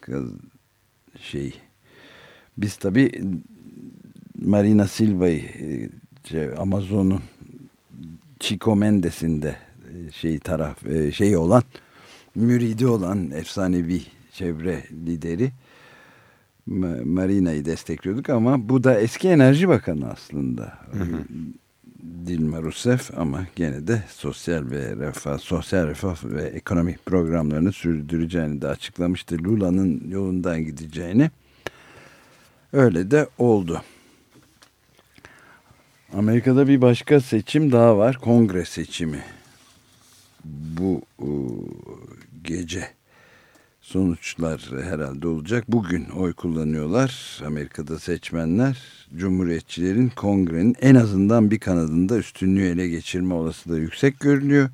Speaker 2: Biz tabii Marina Silva'yı Amazon'un Chico Mendes'in de olan müridi olan efsanevi çevre lideri Marina'yı destekliyorduk ama bu da eski Enerji Bakanı aslında. Dilma Rousseff ama gene de sosyal refah ve ekonomi programlarını sürdüreceğini de açıklamıştı. Lula'nın yolundan gideceğini. Öyle de oldu. Amerika'da bir başka seçim daha var. Kongre seçimi. Bu gece sonuçlar herhalde olacak. Bugün oy kullanıyorlar Amerika'da seçmenler. Cumhuriyetçilerin kongrenin en azından bir kanadında üstünlüğü ele geçirme olasılığı yüksek görünüyor.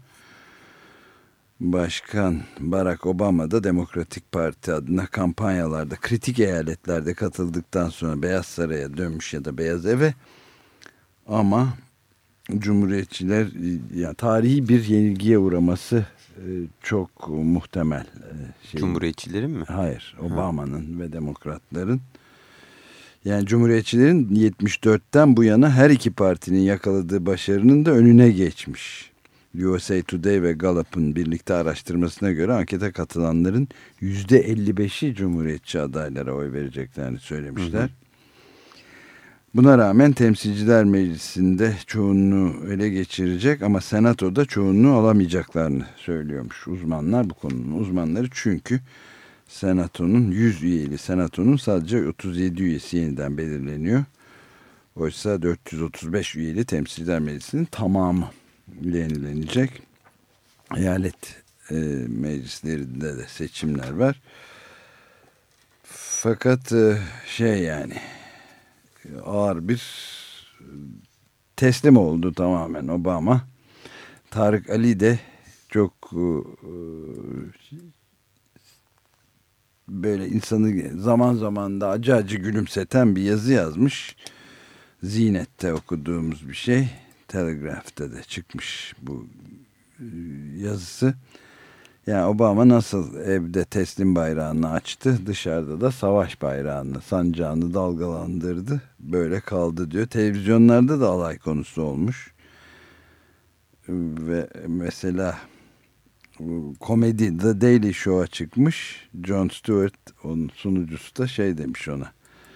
Speaker 2: Başkan Barack Obama da Demokratik Parti adına kampanyalarda, kritik eyaletlerde katıldıktan sonra Beyaz Saray'a dönmüş ya da Beyaz Ev'e. Ama Cumhuriyetçiler yani tarihi bir yenilgiye uğraması çok muhtemel.
Speaker 3: Cumhuriyetçilerin mi?
Speaker 2: Hayır, Obama'nın ve Demokratların. Yani Cumhuriyetçilerin 74'ten bu yana her iki partinin yakaladığı başarının da önüne geçmiş. USA Today ve Gallup'ın birlikte araştırmasına göre ankete katılanların %55'i Cumhuriyetçi adaylara oy vereceklerini söylemişler. Buna rağmen Temsilciler Meclisi'nde çoğunluğu ele geçirecek ama Senato'da çoğunluğu alamayacaklarını söylüyormuş uzmanlar, bu konunun uzmanları. Çünkü Senato'nun 100 üyeli Senato'nun sadece 37 üyesi yeniden belirleniyor. Oysa 435 üyeli Temsilciler Meclisi'nin tamamı yenilenecek. Eyalet meclislerinde de seçimler var. Fakat yani ağır bir teslim oldu tamamen Obama. Tarık Ali de çok böyle insanı zaman zaman da acı acı gülümseten bir yazı yazmış. Zinet'te okuduğumuz bir şey. Telegraph'te de çıkmış bu yazısı. Yani Obama nasıl evde teslim bayrağını açtı, dışarıda da savaş bayrağını, sancağını dalgalandırdı. Böyle kaldı diyor. Televizyonlarda da alay konusu olmuş. Ve mesela komedi The Daily Show'a çıkmış. Jon Stewart, onun sunucusu da şey demiş ona.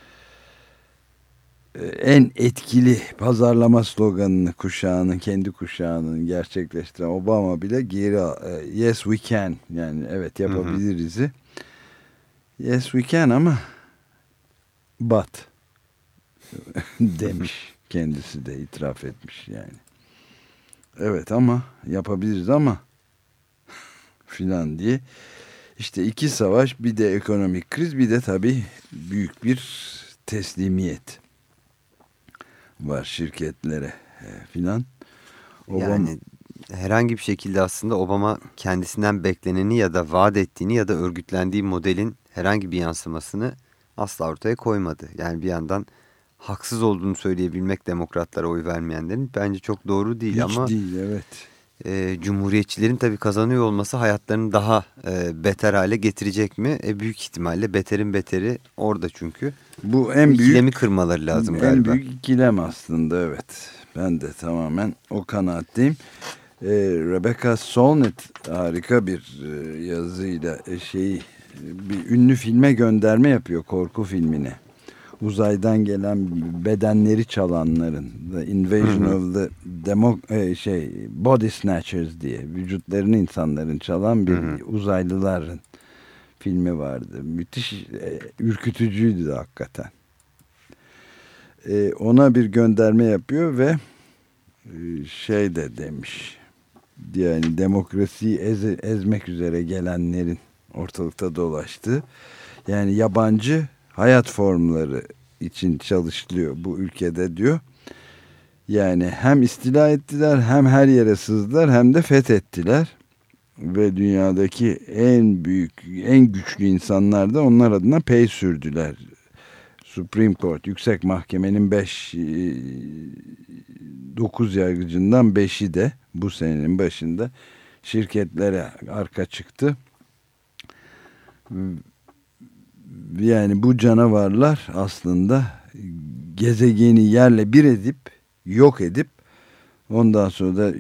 Speaker 2: En etkili pazarlama sloganını kendi kuşağının gerçekleştiren Obama bile yes we can, yani evet yapabiliriz'i. Yes we can ama but demiş, kendisi de itiraf etmiş yani. Evet ama yapabiliriz ama filan diye. İşte iki savaş, bir de ekonomik kriz, bir de tabii büyük bir teslimiyet var şirketlere filan.
Speaker 3: Yani herhangi bir şekilde aslında Obama kendisinden bekleneni ya da vaat ettiğini ya da örgütlendiği modelin herhangi bir yansımasını asla ortaya koymadı. Yani bir yandan haksız olduğunu söyleyebilmek demokratlara oy vermeyenlerin bence çok doğru değil.
Speaker 2: Hiç
Speaker 3: ama
Speaker 2: değil, evet.
Speaker 3: Cumhuriyetçilerin tabii kazanıyor olması hayatlarını daha beter hale getirecek mi? Büyük ihtimalle beterin beteri orada çünkü.
Speaker 2: Bu en büyük
Speaker 3: ikilemi kırmaları lazım galiba.
Speaker 2: En büyük ikilem aslında, evet. Ben de tamamen o kanaatteyim. Rebecca Solnit harika bir yazıyla bir ünlü filme gönderme yapıyor, korku filmine. Uzaydan gelen bedenleri çalanların, The Invasion of the Body Snatchers diye vücutlarını insanların çalan bir uzaylıların filmi vardı. Müthiş, ürkütücüydü de hakikaten. Ona bir gönderme yapıyor ve şey de demiş, yani demokrasiyi ezmek üzere gelenlerin ortalıkta dolaştığı, yani yabancı hayat formları için çalışılıyor bu ülkede diyor. Yani hem istila ettiler, hem her yere sızdılar, hem de fethettiler. Ve dünyadaki en büyük, en güçlü insanlar da onlar adına pey sürdüler. Supreme Court, Yüksek Mahkemenin 9 yargıcından 5'i de bu senenin başında şirketlere arka çıktı. Yani bu canavarlar aslında gezegeni yerle bir edip, yok edip, ondan sonra da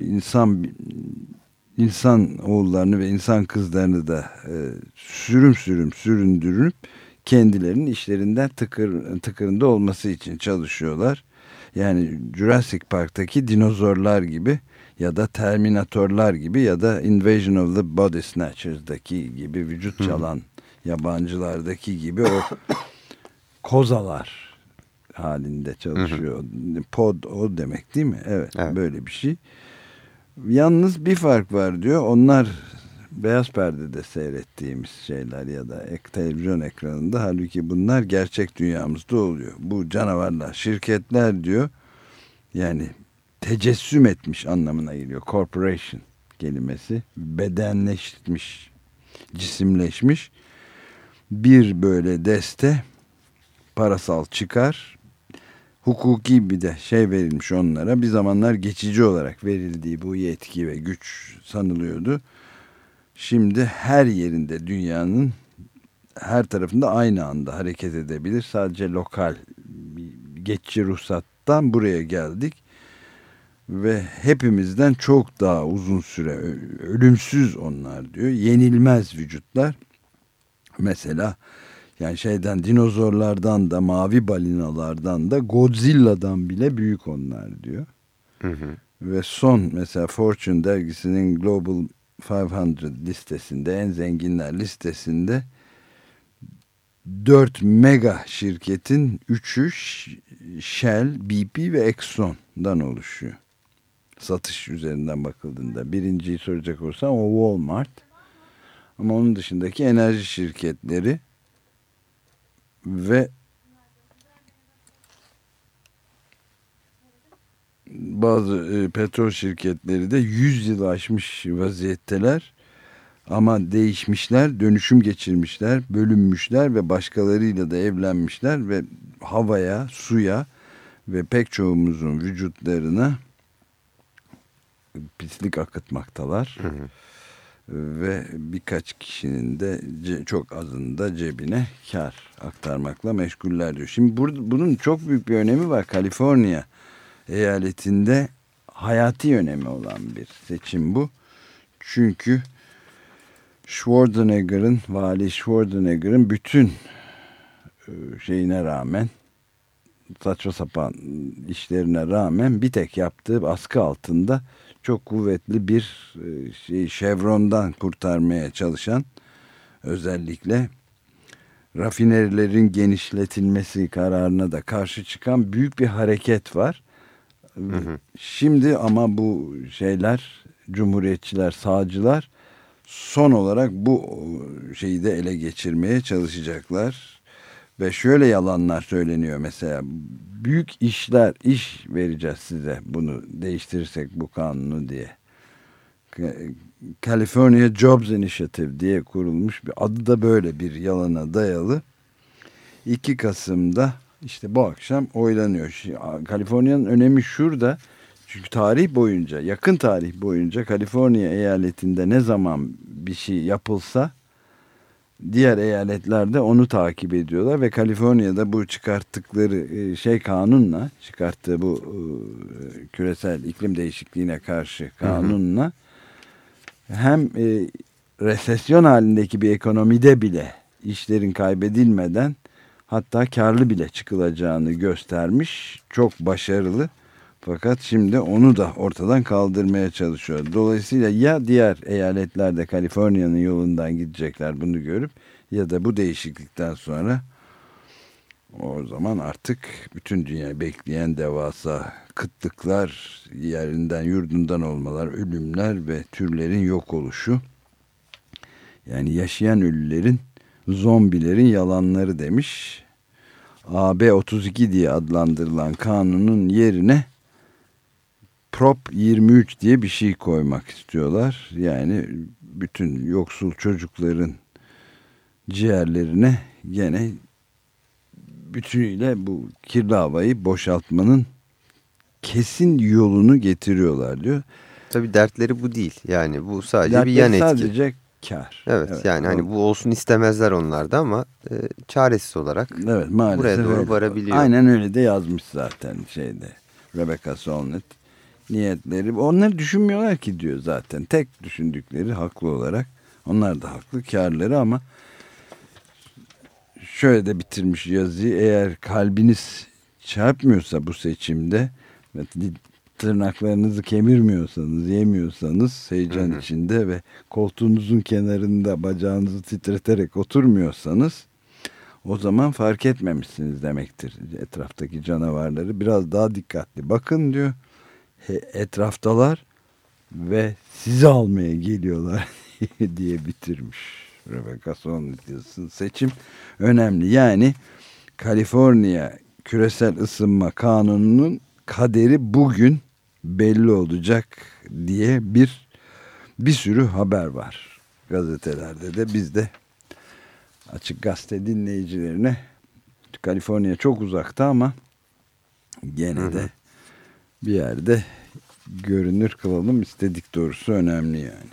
Speaker 2: insan oğullarını ve insan kızlarını da süründürüp kendilerinin işlerinden tıkırında olması için çalışıyorlar. Yani Jurassic Park'taki dinozorlar gibi ya da Terminatorlar gibi ya da Invasion of the Body Snatchers'daki gibi vücut çalan yabancılardaki gibi o kozalar halinde çalışıyor. Pod o demek değil mi? Evet, böyle bir şey. Yalnız bir fark var diyor. Onlar beyaz perdede seyrettiğimiz şeyler ya da televizyon ekranında, halbuki bunlar gerçek dünyamızda oluyor. Bu canavarlar, şirketler diyor, yani tecessüm etmiş anlamına geliyor. Corporation kelimesi bedenleşmiş, cisimleşmiş bir böyle deste, parasal çıkar, hukuki bir de şey verilmiş onlara. Bir zamanlar geçici olarak verildiği bu yetki ve güç sanılıyordu. Şimdi her yerinde, dünyanın her tarafında aynı anda hareket edebilir. Sadece lokal geçici ruhsattan buraya geldik. Ve hepimizden çok daha uzun süre ölümsüz onlar diyor. Yenilmez vücutlar. Mesela yani dinozorlardan da, mavi balinalardan da, Godzilla'dan bile büyük onlar diyor. Ve son mesela Fortune dergisinin Global 500 listesinde, en zenginler listesinde 4 mega şirketin 3'ü Shell, BP ve Exxon'dan oluşuyor. Satış üzerinden bakıldığında. Birinciyi soracak olsam o Walmart. Ama onun dışındaki enerji şirketleri ve bazı petrol şirketleri de 100 yıl aşmış vaziyetteler. Ama değişmişler, dönüşüm geçirmişler, bölünmüşler ve başkalarıyla da evlenmişler ve havaya, suya ve pek çoğumuzun vücutlarına pislik akıtmaktalar. ve birkaç kişinin de çok azında cebine kar aktarmakla meşguller diyor. Şimdi bunun çok büyük bir önemi var. Kaliforniya eyaletinde hayati önemi olan bir seçim bu. Çünkü Vali Schwarzenegger'ın bütün şeyine rağmen, saçma sapan işlerine rağmen bir tek yaptığı baskı altında çok kuvvetli bir Chevron'dan kurtarmaya çalışan, özellikle rafinerilerin genişletilmesi kararına da karşı çıkan büyük bir hareket var. Şimdi ama bu şeyler, cumhuriyetçiler, sağcılar son olarak bu şeyi de ele geçirmeye çalışacaklar. Ve şöyle yalanlar söyleniyor mesela: büyük iş vereceğiz size bunu değiştirirsek bu kanunu diye. California Jobs Initiative diye kurulmuş bir, adı da böyle bir yalana dayalı. 2 Kasım'da işte bu akşam oylanıyor. Kaliforniya'nın önemi şurada. Çünkü yakın tarih boyunca Kaliforniya eyaletinde ne zaman bir şey yapılsa diğer eyaletlerde onu takip ediyorlar ve Kaliforniya'da bu çıkarttıkları çıkarttığı bu küresel iklim değişikliğine karşı kanunla hem resesyon halindeki bir ekonomide bile işlerin kaybedilmeden, hatta karlı bile çıkılacağını göstermiş. Çok başarılı. Fakat şimdi onu da ortadan kaldırmaya çalışıyor. Dolayısıyla ya diğer eyaletlerde Kaliforniya'nın yolundan gidecekler bunu görüp, ya da bu değişiklikten sonra o zaman artık bütün dünya bekleyen devasa kıtlıklar, yerinden yurdundan olmalar, ölümler ve türlerin yok oluşu, yani yaşayan ölülerin, zombilerin yalanları demiş. AB 32 diye adlandırılan kanunun yerine Prop 23 diye bir şey koymak istiyorlar. Yani bütün yoksul çocukların ciğerlerine gene bütünüyle bu kirli havayı boşaltmanın kesin yolunu getiriyorlar diyor.
Speaker 3: Tabii dertleri bu değil. Yani bu sadece bir yan etki.
Speaker 2: Sadece kar.
Speaker 3: Evet, yani hani bu olsun istemezler onlar da ama çaresiz olarak
Speaker 2: maalesef
Speaker 3: buraya doğru
Speaker 2: öyle
Speaker 3: varabiliyor.
Speaker 2: Aynen öyle de yazmış zaten Rebecca Solnit. Niyetleri, onları düşünmüyorlar ki diyor zaten. Tek düşündükleri, haklı olarak, onlar da haklı, karları. Ama şöyle de bitirmiş yazıyı: eğer kalbiniz çarpmıyorsa bu seçimde, tırnaklarınızı kemirmiyorsanız, yemiyorsanız heyecan içinde ve koltuğunuzun kenarında bacağınızı titreterek oturmuyorsanız, o zaman fark etmemişsiniz demektir etraftaki canavarları. Biraz daha dikkatli bakın diyor. Etraftalar ve sizi almaya geliyorlar diye bitirmiş Rebecca Solnit yazısını. Seçim önemli. Yani Kaliforniya küresel ısınma kanununun kaderi bugün belli olacak diye bir sürü haber var gazetelerde de. Biz de Açık Gazete dinleyicilerine, Kaliforniya çok uzakta ama gene de bir yerde görünür kılalım istedik, doğrusu önemli yani.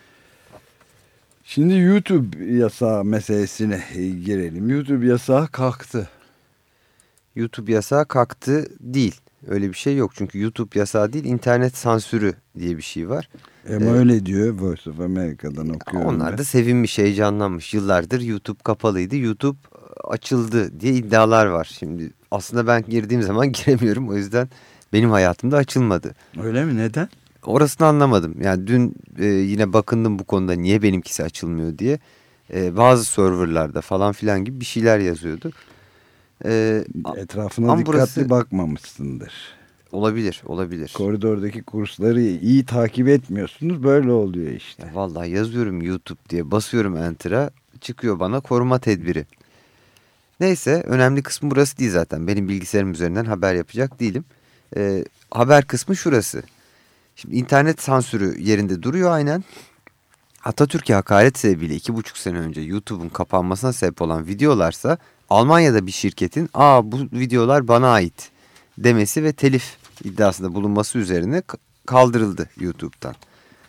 Speaker 2: Şimdi YouTube yasağı meselesine girelim. YouTube yasağı kalktı.
Speaker 3: YouTube yasağı kalktı değil. Öyle bir şey yok. Çünkü YouTube yasağı değil, internet sansürü diye bir şey var.
Speaker 2: Ama öyle diyor, Voice of America'dan okuyorum.
Speaker 3: Onlar da sevinmiş, heyecanlanmış. Yıllardır YouTube kapalıydı. YouTube açıldı diye iddialar var. Şimdi aslında ben girdiğim zaman giremiyorum. O yüzden benim hayatımda açılmadı.
Speaker 2: Öyle mi? Neden?
Speaker 3: Orasını anlamadım. Yani dün yine bakındım bu konuda niye benimkisi açılmıyor diye. Bazı serverlarda falan filan gibi bir şeyler yazıyordu.
Speaker 2: Etrafına dikkatli bakmamışsındır.
Speaker 3: Olabilir.
Speaker 2: Koridordaki kursları iyi takip etmiyorsunuz, böyle oluyor işte.
Speaker 3: Vallahi yazıyorum YouTube diye, basıyorum Enter'a, çıkıyor bana koruma tedbiri. Neyse, önemli kısmı burası değil zaten. Benim bilgisayarım üzerinden haber yapacak değilim. Haber kısmı şurası. Şimdi internet sansürü yerinde duruyor aynen. Atatürk'e hakaret sebebiyle 2,5 sene önce YouTube'un kapanmasına sebep olan videolarsa Almanya'da bir şirketin bu videolar bana ait demesi ve telif iddiasında bulunması üzerine kaldırıldı YouTube'dan.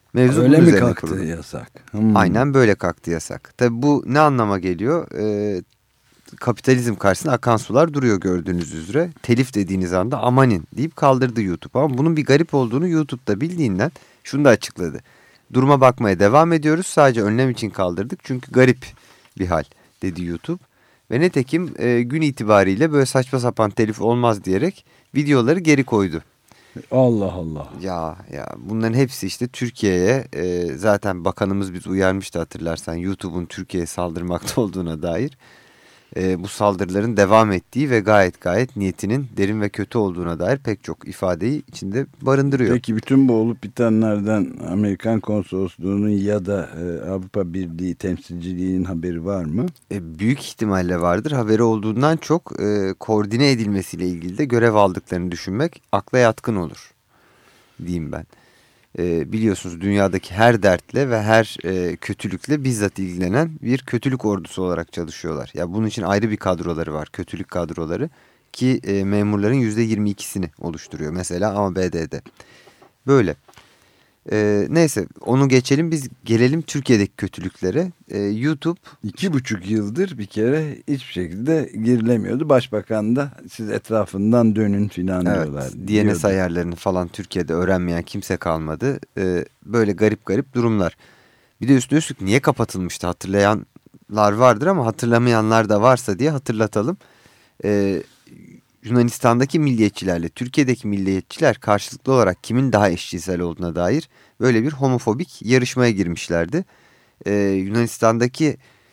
Speaker 3: Mevzu
Speaker 2: Öyle
Speaker 3: bunun
Speaker 2: mi
Speaker 3: üzerine
Speaker 2: kalktı
Speaker 3: kurulu.
Speaker 2: yasak?
Speaker 3: Aynen böyle kalktı yasak. Tabii bu ne anlama geliyor? Kapitalizm karşısında akan sular duruyor gördüğünüz üzere. Telif dediğiniz anda amanin deyip kaldırdı YouTube. Ama bunun bir garip olduğunu YouTube'da bildiğinden şunu da açıkladı. Duruma bakmaya devam ediyoruz. Sadece önlem için kaldırdık. Çünkü garip bir hal dedi YouTube. Ve nitekim gün itibariyle böyle saçma sapan telif olmaz diyerek videoları geri koydu.
Speaker 2: Allah Allah.
Speaker 3: Ya bunların hepsi işte Türkiye'ye zaten bakanımız biz uyarmıştı hatırlarsan YouTube'un Türkiye'ye saldırmakta olduğuna dair. Bu saldırıların devam ettiği ve gayet niyetinin derin ve kötü olduğuna dair pek çok ifadeyi içinde barındırıyor.
Speaker 2: Peki bütün bu olup bitenlerden Amerikan Konsolosluğu'nun ya da Avrupa Birliği temsilciliğinin haberi var mı?
Speaker 3: Büyük ihtimalle vardır. Haberi olduğundan çok koordine edilmesiyle ilgili de görev aldıklarını düşünmek akla yatkın olur diyeyim ben. Biliyorsunuz dünyadaki her dertle ve her kötülükle bizzat ilgilenen bir kötülük ordusu olarak çalışıyorlar. Ya bunun için ayrı bir kadroları var, kötülük kadroları ki memurların %22'sini oluşturuyor mesela ABD'de. Böyle. Neyse onu geçelim, biz gelelim Türkiye'deki kötülüklere. YouTube
Speaker 2: 2,5 yıldır bir kere hiçbir şekilde girilemiyordu. Başbakan da siz etrafından dönün filan diyorlar.
Speaker 3: DNS ayarlarını falan Türkiye'de öğrenmeyen kimse kalmadı. Böyle garip durumlar. Bir de üstüne üstlük niye kapatılmıştı hatırlayanlar vardır ama hatırlamayanlar da varsa diye hatırlatalım. Yunanistan'daki milliyetçilerle Türkiye'deki milliyetçiler karşılıklı olarak kimin daha eşcinsel olduğuna dair böyle bir homofobik yarışmaya girmişlerdi. Yunanistan'daki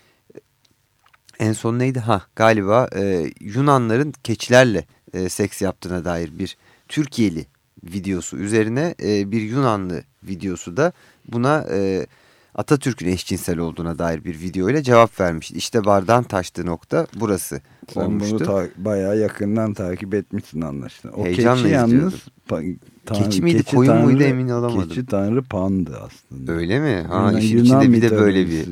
Speaker 3: en son neydi? Galiba Yunanların keçilerle seks yaptığına dair bir Türkiye'li videosu üzerine bir Yunanlı videosu da buna Atatürk'ün eşcinsel olduğuna dair bir video ile cevap vermiş. İşte bardağın taştığı nokta burası olmuştu.
Speaker 2: Sen bunu bayağı yakından takip etmişsin anlaşılan. O
Speaker 3: heyecanla
Speaker 2: keçi yalnız
Speaker 3: keçi miydi koyun muydu emin olamadım.
Speaker 2: Keçi tanrı Pan'dı aslında.
Speaker 3: Öyle mi?
Speaker 2: Yunan
Speaker 3: İşin içinde bir de böyle bir.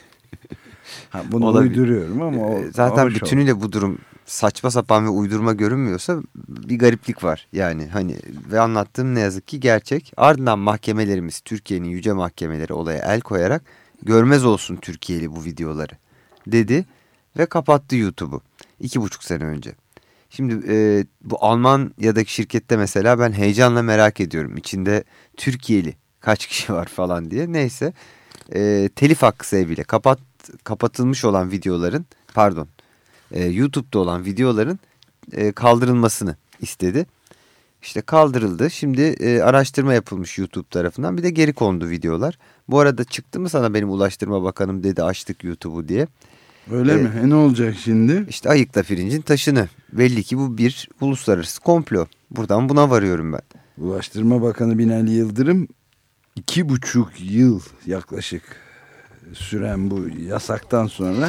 Speaker 2: Bunu uyduruyorum ama
Speaker 3: zaten bütünüyle bu durum saçma sapan ve uydurma görünmüyorsa bir gariplik var. Yani hani ve anlattığım ne yazık ki gerçek. Ardından mahkemelerimiz, Türkiye'nin yüce mahkemeleri olaya el koyarak görmez olsun Türkiye'li bu videoları dedi ve kapattı YouTube'u 2,5 sene önce. Şimdi bu Almanya'daki şirkette mesela ben heyecanla merak ediyorum. İçinde Türkiye'li kaç kişi var falan diye. Neyse telif hakkı sebebiyle kapatılmış olan videoların YouTube'da olan videoların kaldırılmasını istedi. İşte kaldırıldı. Şimdi araştırma yapılmış YouTube tarafından. Bir de geri kondu videolar. Bu arada çıktı mı sana benim Ulaştırma Bakanım dedi açtık YouTube'u diye.
Speaker 2: Öyle mi? Ne olacak şimdi?
Speaker 3: İşte ayıkla pirincin taşını. Belli ki bu bir uluslararası komplo. Buradan buna varıyorum ben.
Speaker 2: Ulaştırma Bakanı Binali Yıldırım 2,5 yıl yaklaşık süren bu yasaktan sonra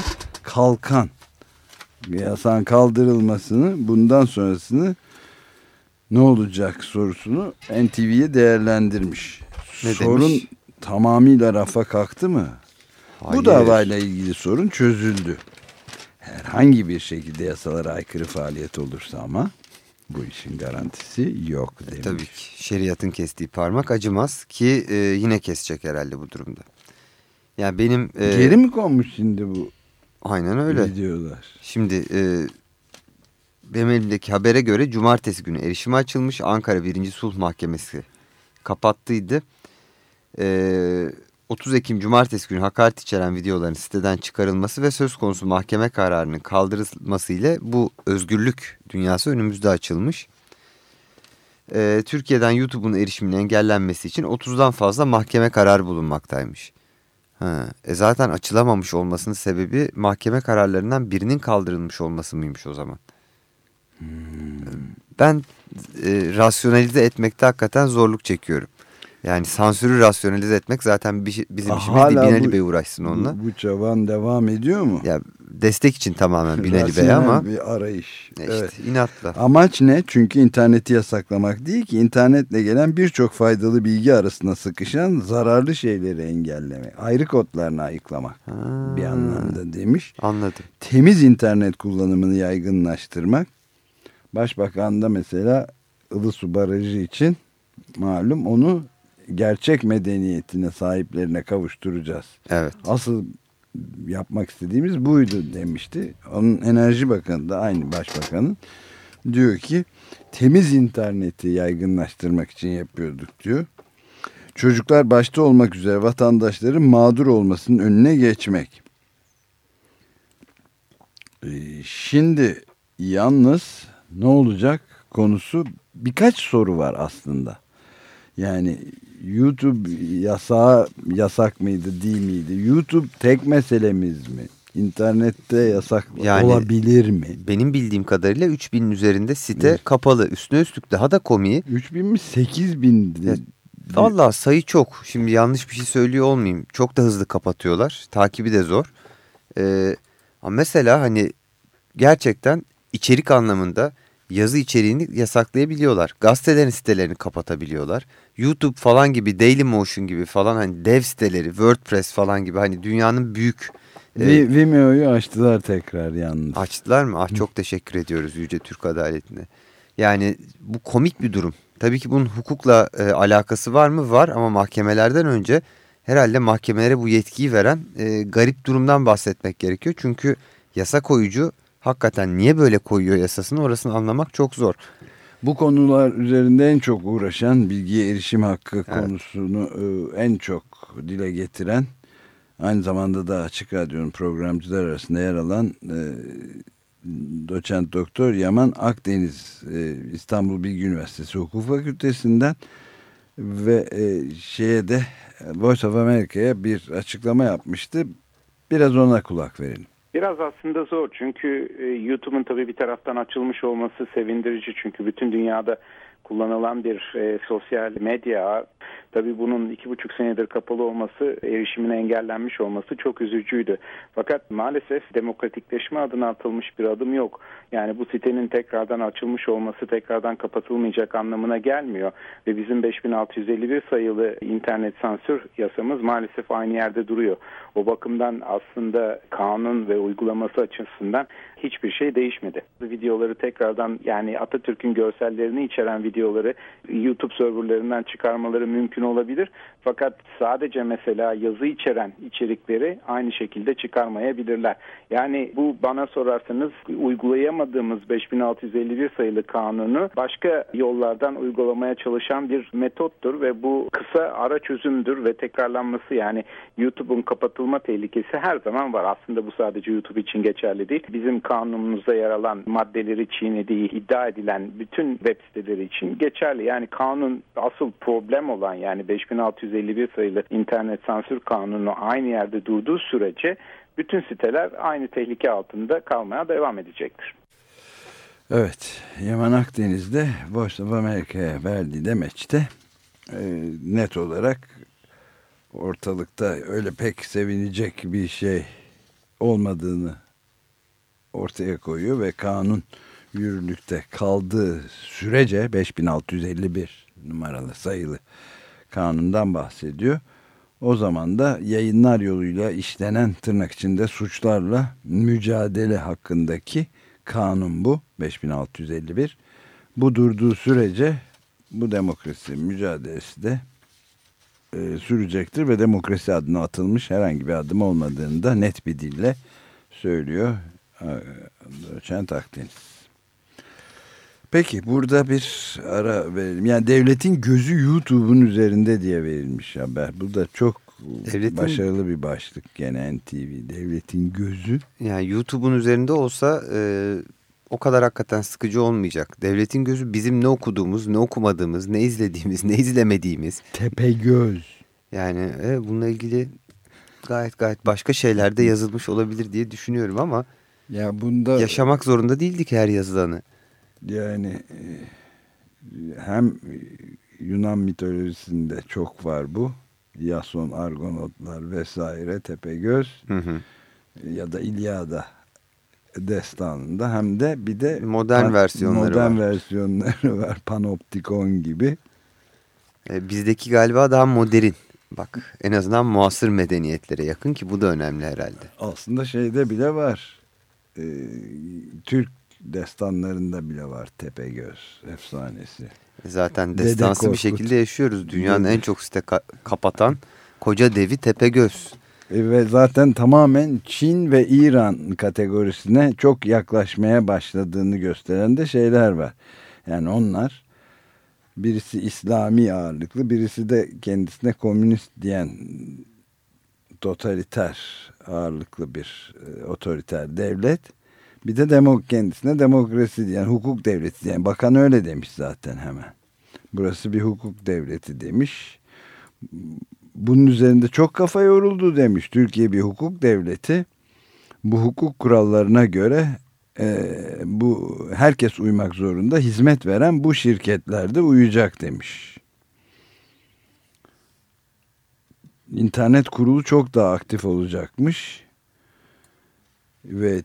Speaker 2: yasağın kaldırılmasını, bundan sonrasını ne olacak sorusunu NTV'ye değerlendirmiş. Sorun
Speaker 3: demiş?
Speaker 2: Tamamıyla rafa kalktı mı?
Speaker 3: Hayır.
Speaker 2: Bu davayla ilgili sorun çözüldü. Herhangi bir şekilde yasalara aykırı faaliyet olursa ama bu işin garantisi yok demiş.
Speaker 3: Tabii ki şeriatın kestiği parmak acımaz ki yine kesecek herhalde bu durumda. Yani benim...
Speaker 2: Geri mi konmuş şimdi bu?
Speaker 3: Aynen öyle.
Speaker 2: Videolar.
Speaker 3: Şimdi benim elimdeki habere göre cumartesi günü erişime açılmış. Ankara 1. Sulh Mahkemesi kapattıydı. 30 Ekim cumartesi günü hakaret içeren videoların siteden çıkarılması ve söz konusu mahkeme kararının kaldırılması ile bu özgürlük dünyası önümüzde açılmış. Türkiye'den YouTube'un erişiminin engellenmesi için 30'dan fazla mahkeme kararı bulunmaktaymış. Zaten açılamamış olmasının sebebi mahkeme kararlarından birinin kaldırılmış olması mıymış o zaman? Ben rasyonalize etmekte hakikaten zorluk çekiyorum. Yani sansürü rasyonalize etmek zaten bizim işimiz değil. Binali Bey uğraşsın onunla.
Speaker 2: Bu çaban devam ediyor mu?
Speaker 3: Ya destek için tamamen Binali Bey ama.
Speaker 2: Bir arayış.
Speaker 3: İşte
Speaker 2: evet.
Speaker 3: inatla.
Speaker 2: Amaç ne? Çünkü interneti yasaklamak değil ki. İnternetle gelen birçok faydalı bilgi arasında sıkışan zararlı şeyleri engellemek. Ayrı kodlarını ayıklamak bir anlamda demiş.
Speaker 3: Anladım.
Speaker 2: Temiz internet kullanımını yaygınlaştırmak. Başbakan da mesela Ilısu Barajı için malum onu gerçek medeniyetine sahiplerine kavuşturacağız.
Speaker 3: Evet.
Speaker 2: Asıl yapmak istediğimiz buydu demişti. Onun Enerji Bakanı da aynı başbakanın diyor ki temiz interneti yaygınlaştırmak için yapıyorduk diyor. Çocuklar başta olmak üzere vatandaşların mağdur olmasının önüne geçmek. Şimdi yalnız ne olacak konusu birkaç soru var aslında. Yani YouTube yasak mıydı değil miydi? YouTube tek meselemiz mi? İnternette yasak olabilir mi?
Speaker 3: Benim bildiğim kadarıyla 3000'in üzerinde site kapalı. Üstüne üstlük daha da komiği.
Speaker 2: 3000 mi 8000?
Speaker 3: Vallahi sayı çok. Şimdi yanlış bir şey söylüyor olmayayım. Çok da hızlı kapatıyorlar. Takibi de zor. Ama mesela hani gerçekten içerik anlamında yazı içeriğini yasaklayabiliyorlar. Gazetelerin sitelerini kapatabiliyorlar. YouTube falan gibi, Dailymotion gibi falan hani dev siteleri, WordPress falan gibi hani dünyanın büyük...
Speaker 2: Vimeo'yu açtılar tekrar yalnız.
Speaker 3: Açtılar mı? Çok teşekkür ediyoruz Yüce Türk Adaletine. Yani bu komik bir durum. Tabii ki bunun hukukla alakası var mı? Var ama mahkemelerden önce herhalde mahkemelere bu yetkiyi veren garip durumdan bahsetmek gerekiyor. Çünkü yasa koyucu hakikaten niye böyle koyuyor yasasını orasını anlamak çok zor.
Speaker 2: Bu konular üzerinde en çok uğraşan, bilgiye erişim hakkı konusunu en çok dile getiren, aynı zamanda da Açık Radyo'nun programcılar arasında yer alan doçent doktor Yaman Akdeniz, İstanbul Bilgi Üniversitesi Hukuk Fakültesinden ve Voice of America'ya bir açıklama yapmıştı. Biraz ona kulak verelim.
Speaker 8: Biraz aslında zor çünkü YouTube'un tabii bir taraftan açılmış olması sevindirici çünkü bütün dünyada kullanılan bir sosyal medya. Tabii bunun 2,5 senedir kapalı olması, erişimine engellenmiş olması çok üzücüydü. Fakat maalesef demokratikleşme adına atılmış bir adım yok. Yani bu sitenin tekrardan açılmış olması tekrardan kapatılmayacak anlamına gelmiyor. Ve bizim 5651 sayılı internet sansür yasamız maalesef aynı yerde duruyor. O bakımdan aslında kanun ve uygulaması açısından hiçbir şey değişmedi. Videoları tekrardan yani Atatürk'ün görsellerini içeren videoları YouTube serverlerinden çıkarmaları mümkün olabilir. Fakat sadece mesela yazı içeren içerikleri aynı şekilde çıkarmayabilirler. Yani bu bana sorarsanız uygulayamadığımız 5651 sayılı kanunu başka yollardan uygulamaya çalışan bir metottur ve bu kısa ara çözümdür ve tekrarlanması yani YouTube'un kapatılma tehlikesi her zaman var. Aslında bu sadece YouTube için geçerli değil. Bizim kanunumuzda yer alan maddeleri çiğnediği iddia edilen bütün web siteleri için geçerli. Yani kanun asıl problem olan yani 5651 sayılı internet sansür kanunu aynı yerde durduğu sürece bütün siteler aynı tehlike altında kalmaya devam edecektir.
Speaker 2: Evet, Yaman Akdeniz'de Voice of America'ya verdiği demeçte net olarak ortalıkta öyle pek sevinecek bir şey olmadığını ortaya koyuyor ve kanun yürürlükte kaldığı sürece 5651 numaralı sayılı kanundan bahsediyor. O zaman da yayınlar yoluyla işlenen tırnak içinde suçlarla mücadele hakkındaki kanun bu 5651. Bu durduğu sürece bu demokrasi mücadelesi de sürecektir ve demokrasi adına atılmış herhangi bir adım olmadığını da net bir dille söylüyor Doçent Akdeniz. Peki burada bir ara verelim. Yani devletin gözü YouTube'un üzerinde diye verilmiş haber. Bu da çok başarılı bir başlık gene NTV. Devletin gözü.
Speaker 3: Yani YouTube'un üzerinde olsa o kadar hakikaten sıkıcı olmayacak. Devletin gözü bizim ne okuduğumuz, ne okumadığımız, ne izlediğimiz, ne izlemediğimiz.
Speaker 2: Tepegöz.
Speaker 3: Yani bununla ilgili gayet başka şeyler de yazılmış olabilir diye düşünüyorum ama
Speaker 2: ya bunda
Speaker 3: yaşamak zorunda değildik her yazılanı. Yani
Speaker 2: hem Yunan mitolojisinde çok var bu. Yason, Argonotlar vesaire, Tepegöz ya da İlyada destanında hem de bir de
Speaker 3: modern
Speaker 2: versiyonları var. Panoptikon gibi.
Speaker 3: Bizdeki galiba daha modern. Bak en azından muasır medeniyetlere yakın ki bu da önemli herhalde.
Speaker 2: Aslında şeyde bile var. Türk destanlarında bile var Tepegöz efsanesi.
Speaker 3: Zaten destansı bir şekilde yaşıyoruz. Dünyanın en çok site kapatan koca devi Tepegöz.
Speaker 2: Ve zaten tamamen Çin ve İran kategorisine çok yaklaşmaya başladığını gösteren de şeyler var. Yani onlar, birisi İslami ağırlıklı, birisi de kendisine komünist diyen totaliter ağırlıklı bir otoriter devlet. Bir de kendisine demokrasi diyen, hukuk devleti diyen. Bakan öyle demiş zaten hemen. Burası bir hukuk devleti demiş. Bunun üzerinde çok kafa yoruldu demiş. Türkiye bir hukuk devleti. Bu hukuk kurallarına göre bu herkes uymak zorunda. Hizmet veren bu şirketler de uyacak demiş. İnternet kurulu çok daha aktif olacakmış. Ve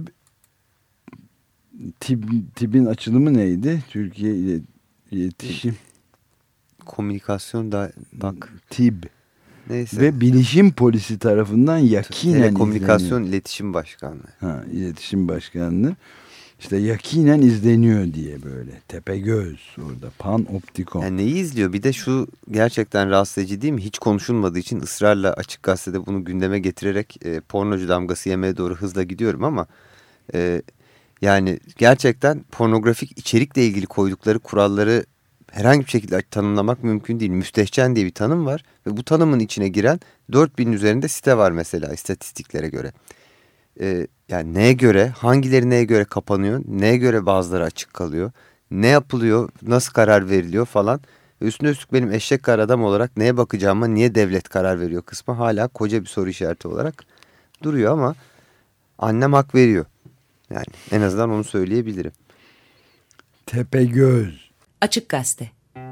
Speaker 2: TİB'in açılımı neydi? Türkiye İletişim
Speaker 3: Komünikasyon da bak.
Speaker 2: TİB.
Speaker 3: Neyse.
Speaker 2: Ve Bilişim Polisi tarafından yakinen
Speaker 3: Telekomünikasyon İletişim Başkanlığı.
Speaker 2: İletişim Başkanlığı. İşte yakinen izleniyor diye böyle. Tepegöz orada. Panoptikon.
Speaker 3: Yani neyi izliyor? Bir de şu gerçekten rahatsız edici değil mi? Hiç konuşulmadığı için ısrarla Açık Gazete'de bunu gündeme getirerek pornocu damgası yemeye doğru hızla gidiyorum ama yani gerçekten pornografik içerikle ilgili koydukları kuralları herhangi bir şekilde tanımlamak mümkün değil. Müstehcen diye bir tanım var ve bu tanımın içine giren 4000'in üzerinde site var mesela istatistiklere göre. Yani neye göre, hangileri neye göre kapanıyor, neye göre bazıları açık kalıyor, ne yapılıyor, nasıl karar veriliyor falan. Üstüne üstlük benim eşek kara adam olarak neye bakacağıma niye devlet karar veriyor kısmı hala koca bir soru işareti olarak duruyor ama annem hak veriyor. Yani en azından onu söyleyebilirim.
Speaker 2: Tepegöz.
Speaker 6: Açık Gazete.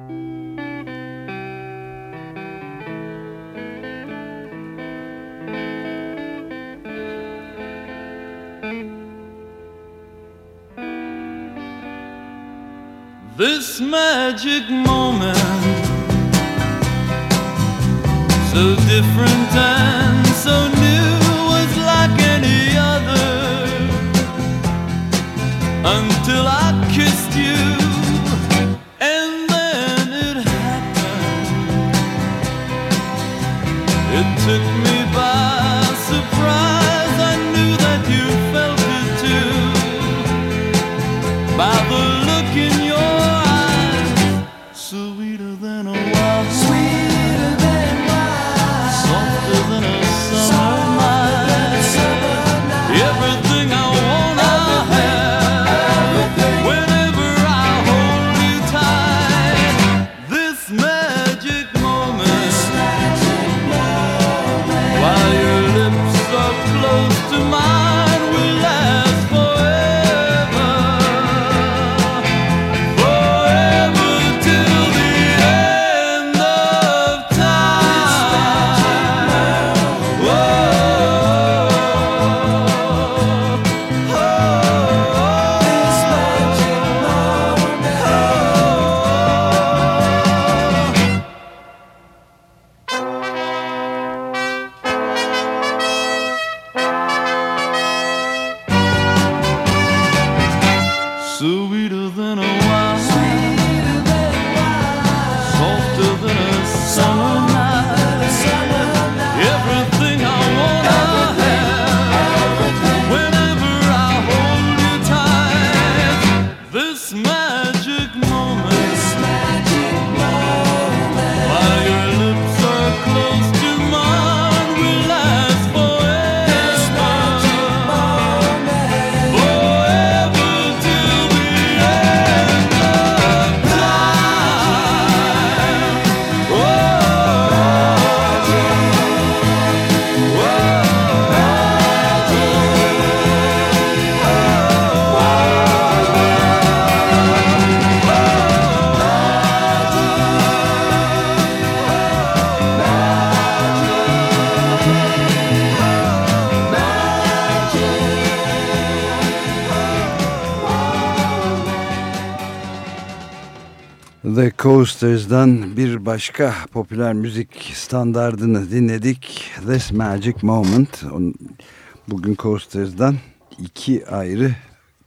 Speaker 4: This magic moment, so different and so new, was like any other until I kissed you, and then it happened. It took me by surprise. I knew that you felt it too by the look in your sweeter than a wild, sweeter than wine, softer than a summer night. Everything I want I have, whenever I hold you tight. This magic moment, while your lips are close to mine, will last forever, forever till the end of time. Whoa, this magic moment. Sweeter than a wine, softer than a summer night. Everything I want I have, whenever I hold you tight. This magic moment, while your lips are close to mine, will last forever, forever till the end of time.
Speaker 2: The Coasters'dan bir başka popüler müzik standardını dinledik. This Magic Moment. Bugün Coasters'dan iki ayrı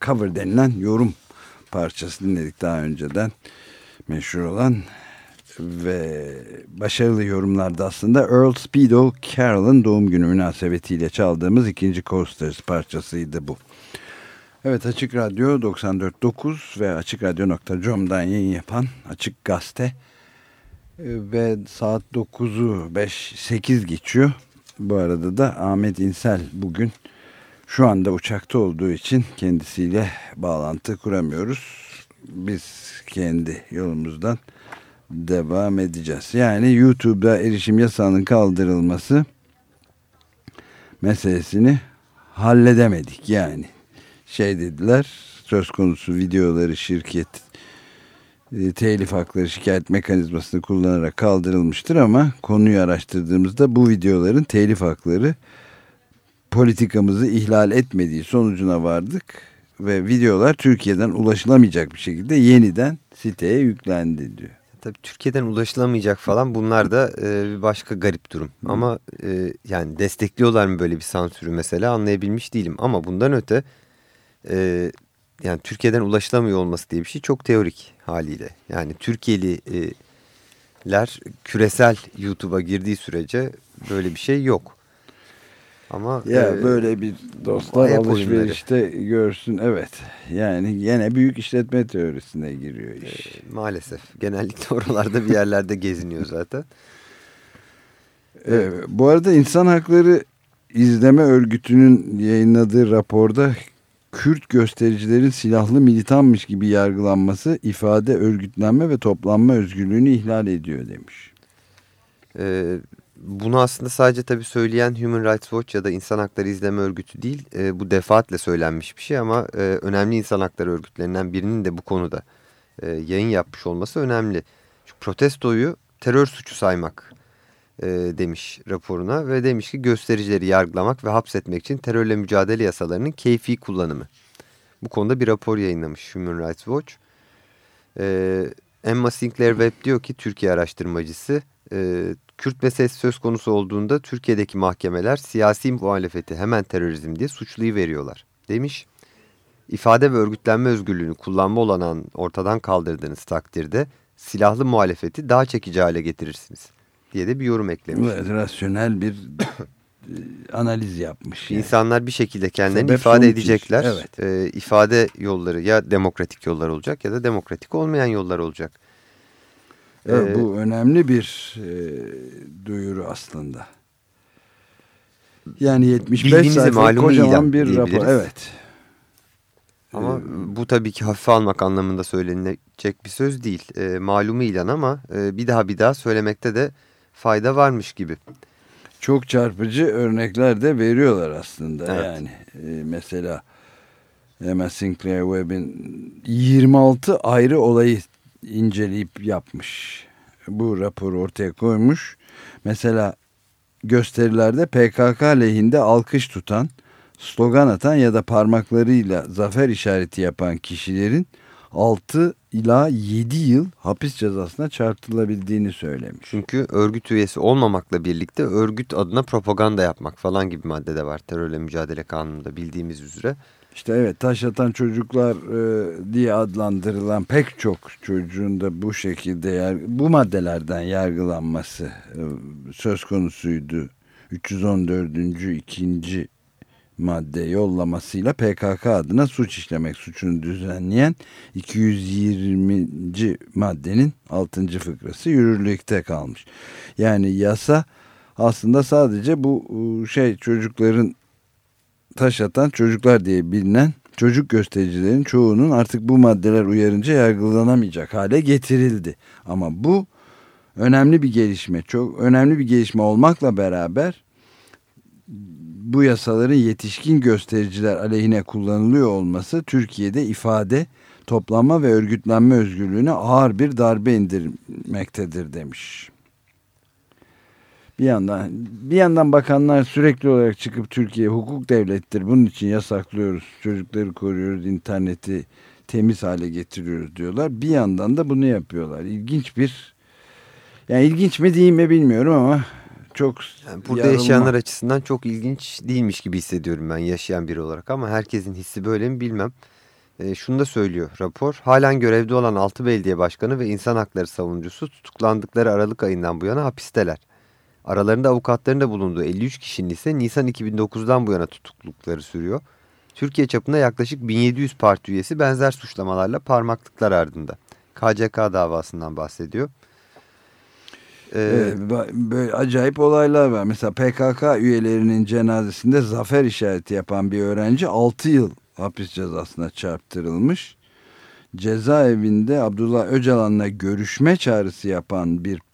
Speaker 2: cover denilen yorum parçası dinledik daha önceden, meşhur olan ve başarılı yorumlarda aslında Earl Speedo Carroll'ın doğum günü münasebetiyle çaldığımız ikinci Coasters parçasıydı bu. Evet, Açık Radyo 94.9 ve AçıkRadyo.com'dan yayın yapan Açık Gazete ve saat 9'u 8 geçiyor. Bu arada da Ahmet İnsel bugün şu anda uçakta olduğu için kendisiyle bağlantı kuramıyoruz. Biz kendi yolumuzdan devam edeceğiz. Yani YouTube'da erişim yasağının kaldırılması meselesini halledemedik. Yani dediler, söz konusu videoları şirket telif hakları şikayet mekanizmasını kullanarak kaldırılmıştır ama konuyu araştırdığımızda bu videoların telif hakları politikamızı ihlal etmediği sonucuna vardık ve videolar Türkiye'den ulaşılamayacak bir şekilde yeniden siteye yüklendi diyor.
Speaker 3: Tabii Türkiye'den ulaşılamayacak falan, bunlar da bir başka garip durum. Ama yani destekliyorlar mı böyle bir sansürü mesela, anlayabilmiş değilim. Ama bundan öte yani Türkiye'den ulaşılamıyor olması diye bir şey çok teorik haliyle. Yani Türkiye'liler küresel YouTube'a girdiği sürece böyle bir şey yok. Ama
Speaker 2: böyle bir dostlar alışverişte görsün, evet. Yani yine büyük işletme teorisine giriyor iş.
Speaker 3: Maalesef. Genellikle oralarda bir yerlerde geziniyor zaten.
Speaker 2: Bu arada İnsan Hakları İzleme Örgütü'nün yayınladığı raporda Kürt göstericilerin silahlı militanmış gibi yargılanması ifade, örgütlenme ve toplanma özgürlüğünü ihlal ediyor demiş.
Speaker 3: Bunu aslında sadece tabii söyleyen Human Rights Watch ya da İnsan Hakları İzleme Örgütü değil, bu defaatle söylenmiş bir şey ama önemli insan hakları örgütlerinden birinin de bu konuda yayın yapmış olması önemli. Çünkü protestoyu terör suçu saymak demiş raporuna ve demiş ki göstericileri yargılamak ve hapsetmek için terörle mücadele yasalarının keyfi kullanımı. Bu konuda bir rapor yayınlamış Human Rights Watch. Emma Sinclair Webb diyor ki, Türkiye araştırmacısı, Kürt meselesi söz konusu olduğunda Türkiye'deki mahkemeler siyasi muhalefeti hemen terörizm diye suçlayıveriyorlar demiş. İfade ve örgütlenme özgürlüğünü kullanma olanağını ortadan kaldırdığınız takdirde silahlı muhalefeti daha çekici hale getirirsiniz diye de bir yorum eklemiş.
Speaker 2: Evet, rasyonel bir analiz yapmış. Yani.
Speaker 3: İnsanlar bir şekilde kendilerini ifade edecekler.
Speaker 2: Evet.
Speaker 3: İfade yolları ya demokratik yollar olacak ya da demokratik olmayan yollar olacak.
Speaker 2: Evet, bu önemli bir duyuru aslında. Yani 75 sayfa kocaman bir rapor. Evet.
Speaker 3: Ama bu tabii ki hafife almak anlamında söylenilecek bir söz değil. Malumu ilan ama bir daha söylemekte de fayda varmış gibi.
Speaker 2: Çok çarpıcı örnekler de veriyorlar aslında.
Speaker 3: Evet.
Speaker 2: Yani mesela Emma Sinclair Webb'in 26 ayrı olayı inceleyip yapmış. Bu raporu ortaya koymuş. Mesela gösterilerde PKK lehinde alkış tutan, slogan atan ya da parmaklarıyla zafer işareti yapan kişilerin 6 ila 7 yıl hapis cezasına çarptırılabildiğini söylemiş.
Speaker 3: Çünkü örgüt üyesi olmamakla birlikte örgüt adına propaganda yapmak falan gibi madde de var terörle mücadele kanununda, bildiğimiz üzere.
Speaker 2: İşte evet, taş atan çocuklar diye adlandırılan pek çok çocuğun da bu şekilde bu maddelerden yargılanması söz konusuydu. 314. 2. madde yollamasıyla PKK adına suç işlemek suçunu düzenleyen 220. maddenin 6. fıkrası yürürlükte kalmış. Yani yasa aslında sadece bu çocukların, taş atan çocuklar diye bilinen çocuk göstericilerin çoğunun artık bu maddeler uyarınca yargılanamayacak hale getirildi. Ama bu önemli bir gelişme. Çok önemli bir gelişme olmakla beraber bu yasaların yetişkin göstericiler aleyhine kullanılıyor olması Türkiye'de ifade, toplanma ve örgütlenme özgürlüğüne ağır bir darbe indirmektedir demiş. Bir yandan bakanlar sürekli olarak çıkıp Türkiye hukuk devlettir, bunun için yasaklıyoruz, çocukları koruyoruz, interneti temiz hale getiriyoruz diyorlar. Bir yandan da bunu yapıyorlar. İlginç mi değil mi bilmiyorum ama çok
Speaker 3: burada yaşayanlar açısından çok ilginç değilmiş gibi hissediyorum ben yaşayan biri olarak, ama herkesin hissi böyle mi bilmem. Şunu da söylüyor rapor. Halen görevde olan 6 belediye başkanı ve insan hakları savunucusu tutuklandıkları Aralık ayından bu yana hapisteler. Aralarında avukatların da bulunduğu 53 kişinin ise Nisan 2009'dan bu yana tutuklulukları sürüyor. Türkiye çapında yaklaşık 1700 parti üyesi benzer suçlamalarla parmaklıklar ardında. KCK davasından bahsediyor.
Speaker 2: Böyle acayip olaylar var. Mesela PKK üyelerinin cenazesinde zafer işareti yapan bir öğrenci 6 yıl hapis cezasına çarptırılmış. Cezaevinde Abdullah Öcalan'la görüşme çağrısı yapan bir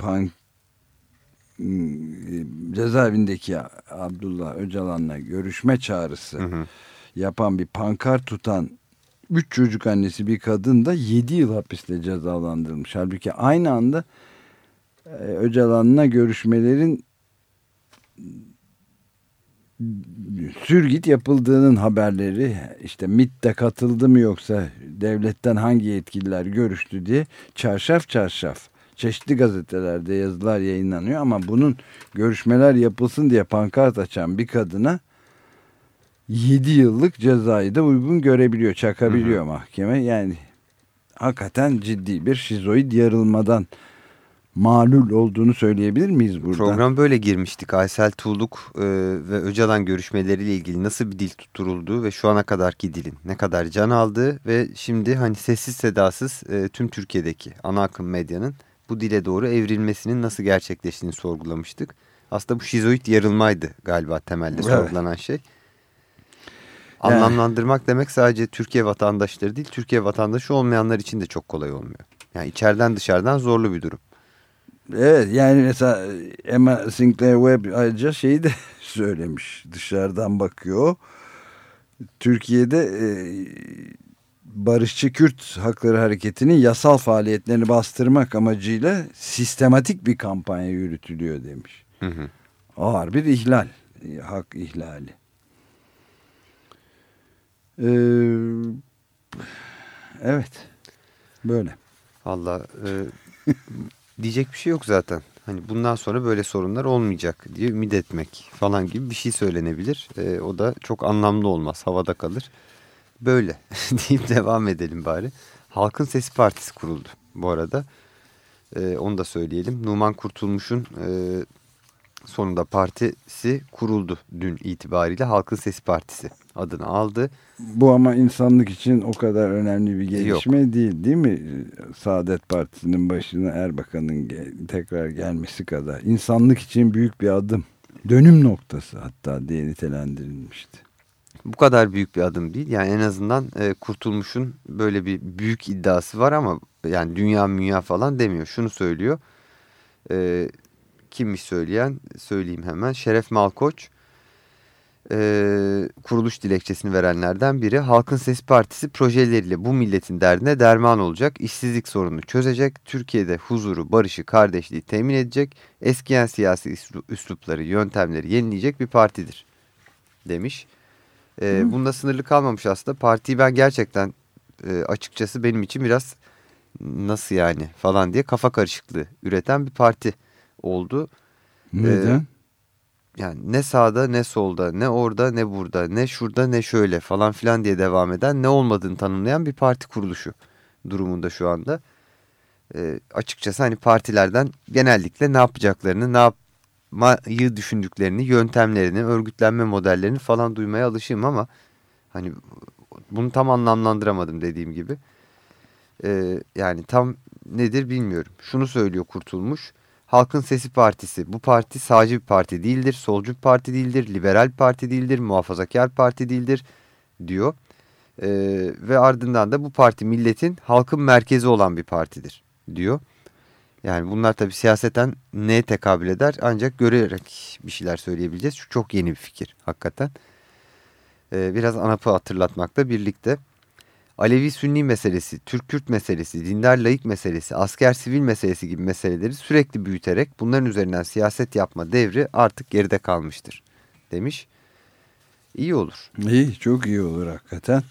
Speaker 2: cezaevindeki Abdullah Öcalan'la görüşme çağrısı yapan bir pankart tutan 3 çocuk annesi bir kadın da 7 yıl hapiste cezalandırılmış. Halbuki aynı anda Öcalan'la görüşmelerin sürgüt yapıldığının haberleri, işte MİT'te katıldı mı yoksa devletten hangi yetkililer görüştü diye çarşaf çarşaf çeşitli gazetelerde yazılar yayınlanıyor, ama bunun görüşmeler yapılsın diye pankart açan bir kadına 7 yıllık cezayı da uygun görebiliyor, çakabiliyor mahkeme. Yani hakikaten ciddi bir şizoid yarılmadan malul olduğunu söyleyebilir miyiz burada?
Speaker 3: Program böyle girmiştik. Aysel Tuğluk ve Öcalan görüşmeleriyle ilgili nasıl bir dil tutturulduğu ve şu ana kadarki dilin ne kadar can aldığı ve şimdi hani sessiz sedasız tüm Türkiye'deki ana akım medyanın bu dile doğru evrilmesinin nasıl gerçekleştiğini sorgulamıştık. Aslında bu şizoid yarılmaydı galiba temelde sorgulanan şey. Anlamlandırmak demek sadece Türkiye vatandaşları değil, Türkiye vatandaşı olmayanlar için de çok kolay olmuyor. Yani içeriden dışarıdan zorlu bir durum.
Speaker 2: Evet, yani mesela Emma Sinclair Webb ayrıca şeyi de söylemiş, dışarıdan bakıyor. Türkiye'de Barışçı Kürt Hakları Hareketi'nin yasal faaliyetlerini bastırmak amacıyla sistematik bir kampanya yürütülüyor demiş. Ağır bir ihlal, hak ihlali. Evet, böyle.
Speaker 3: Vallahi diyecek bir şey yok zaten. Hani bundan sonra böyle sorunlar olmayacak diye ümit etmek falan gibi bir şey söylenebilir. O da çok anlamlı olmaz, havada kalır. Böyle deyip devam edelim bari. Halkın Sesi Partisi kuruldu bu arada. Onu da söyleyelim. Numan Kurtulmuş'un sonunda partisi kuruldu dün itibariyle. Halkın Sesi Partisi adını aldı.
Speaker 2: Bu ama insanlık için o kadar önemli bir gelişme değil mi? Saadet Partisi'nin başına Erbakan'ın tekrar gelmesi kadar. İnsanlık için büyük bir adım. Dönüm noktası hatta diye nitelendirilmişti.
Speaker 3: Bu kadar büyük bir adım değil. Yani en azından Kurtulmuş'un böyle bir büyük iddiası var ama yani dünya falan demiyor. Şunu söylüyor. Kimmiş söyleyen? Söyleyeyim hemen. Şeref Malkoç. Kuruluş dilekçesini verenlerden biri. Halkın Sesi Partisi projeleriyle bu milletin derdine derman olacak, işsizlik sorununu çözecek, Türkiye'de huzuru, barışı, kardeşliği temin edecek, eskiyen siyasi üslupları, yöntemleri yenileyecek bir partidir demiş. Bunda sınırlı kalmamış aslında. Partiyi ben gerçekten açıkçası benim için biraz nasıl yani falan diye kafa karışıklığı üreten bir parti oldu.
Speaker 2: Neden?
Speaker 3: Yani ne sağda ne solda, ne orada ne burada, ne şurada ne şöyle falan filan diye devam eden, ne olmadığını tanımlayan bir parti kuruluşu durumunda şu anda. Açıkçası hani partilerden genellikle ne yapacaklarını, ne yapmayı düşündüklerini, yöntemlerini, örgütlenme modellerini falan duymaya alışığım ama hani bunu tam anlamlandıramadım dediğim gibi. Yani tam nedir bilmiyorum. Şunu söylüyor Kurtulmuş. Halkın Sesi Partisi. Bu parti sağcı bir parti değildir, solcu bir parti değildir, liberal bir parti değildir, muhafazakar parti değildir diyor. Ve ardından da bu parti milletin, halkın merkezi olan bir partidir diyor. Yani bunlar tabii siyaseten neye tekabül eder ancak görerek bir şeyler söyleyebileceğiz. Şu çok yeni bir fikir hakikaten. Biraz ANAP'ı hatırlatmakla birlikte. Alevi-Sünni meselesi, Türk-Kürt meselesi, dindar-laik meselesi, asker-sivil meselesi gibi meseleleri sürekli büyüterek bunların üzerinden siyaset yapma devri artık geride kalmıştır demiş. İyi olur.
Speaker 2: İyi, çok iyi olur hakikaten.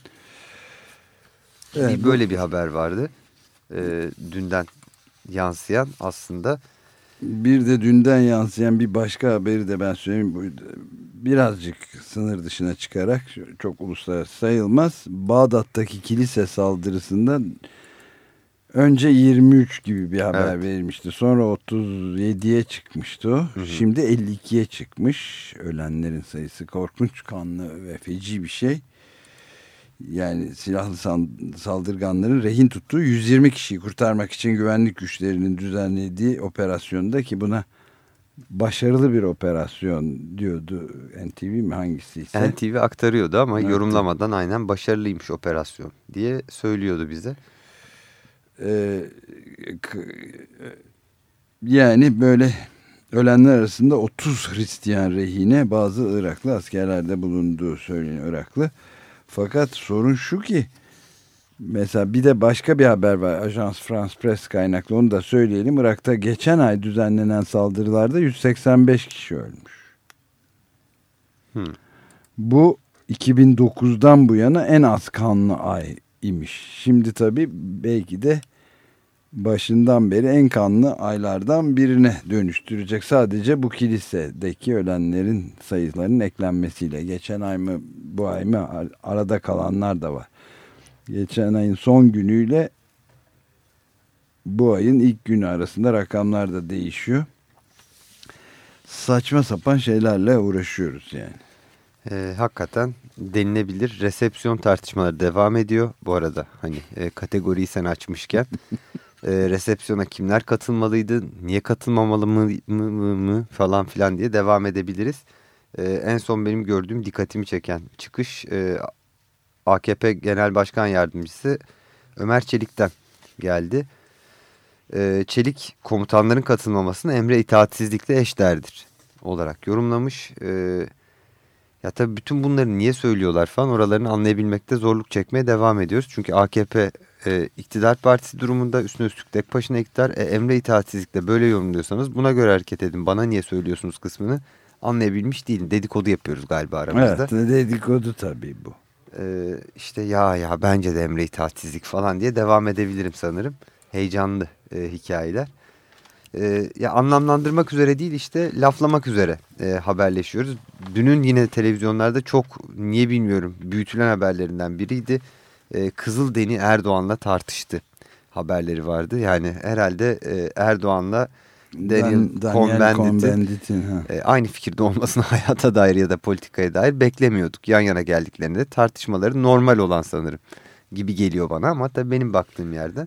Speaker 3: Evet, böyle bir haber vardı. Dünden yansıyan aslında.
Speaker 2: Bir de dünden yansıyan bir başka haberi de ben söyleyeyim. Birazcık sınır dışına çıkarak, çok uluslararası sayılmaz. Bağdat'taki kilise saldırısında önce 23 gibi bir haber verilmişti. Sonra 37'ye çıkmıştı o. Hı hı. Şimdi 52'ye çıkmış. Ölenlerin sayısı korkunç, kanlı ve feci bir şey. Yani silahlı saldırganların rehin tuttuğu 120 kişiyi kurtarmak için güvenlik güçlerinin düzenlediği operasyonda, ki buna başarılı bir operasyon diyordu NTV mi, hangisiyse.
Speaker 3: NTV aktarıyordu ama yorumlamadan aynen başarılıymış operasyon diye söylüyordu bize.
Speaker 2: Yani böyle ölenler arasında 30 Hristiyan rehine, bazı Iraklı askerler de bulunduğu söyleniyor, Iraklı. Fakat sorun şu ki, mesela bir de başka bir haber var, Ajans France Presse kaynaklı, onu da söyleyelim. Irak'ta geçen ay düzenlenen saldırılarda 185 kişi ölmüş. Bu 2009'dan bu yana en az kanlı ay imiş. Şimdi tabii belki de başından beri en kanlı aylardan birine dönüştürecek, sadece bu kilisedeki ölenlerin sayılarının eklenmesiyle. Geçen ay mı bu ay mı, arada kalanlar da var. Geçen ayın son günüyle bu ayın ilk günü arasında rakamlar da değişiyor. Saçma sapan şeylerle uğraşıyoruz yani.
Speaker 3: Hakikaten denilebilir. Resepsiyon tartışmaları devam ediyor. Bu arada hani kategoriyi sen açmışken resepsiyona kimler katılmalıydı, niye katılmamalı mı falan filan diye devam edebiliriz. En son benim gördüğüm, dikkatimi çeken çıkış AKP Genel Başkan Yardımcısı Ömer Çelik'ten geldi. Çelik, komutanların katılmamasını emre itaatsizlikle eşdeğerdir olarak yorumlamış. Ya tabii bütün bunları niye söylüyorlar falan, oralarını anlayabilmekte zorluk çekmeye devam ediyoruz. Çünkü AKP iktidar partisi durumunda, üstüne üstlük tek başına iktidar, emre itaatsizlikle böyle yorumluyorsanız buna göre hareket edin. Bana niye söylüyorsunuz kısmını anlayabilmiş değilim. Dedikodu yapıyoruz galiba aramızda.
Speaker 2: Evet, dedikodu tabii bu.
Speaker 3: İşte ya bence de emre itaatsizlik falan diye devam edebilirim sanırım. Heyecanlı hikayeler. Ya anlamlandırmak üzere değil, işte laflamak üzere haberleşiyoruz. Dünün yine televizyonlarda çok, niye bilmiyorum, büyütülen haberlerinden biriydi. Kızıldeni Erdoğan'la tartıştı haberleri vardı. Yani herhalde Erdoğan'la Daniel Cohn-Bendit'in aynı fikirde olmasını hayata dair ya da politikaya dair beklemiyorduk. Yan yana geldiklerinde tartışmaları normal olan sanırım gibi geliyor bana, ama tabii benim baktığım yerden.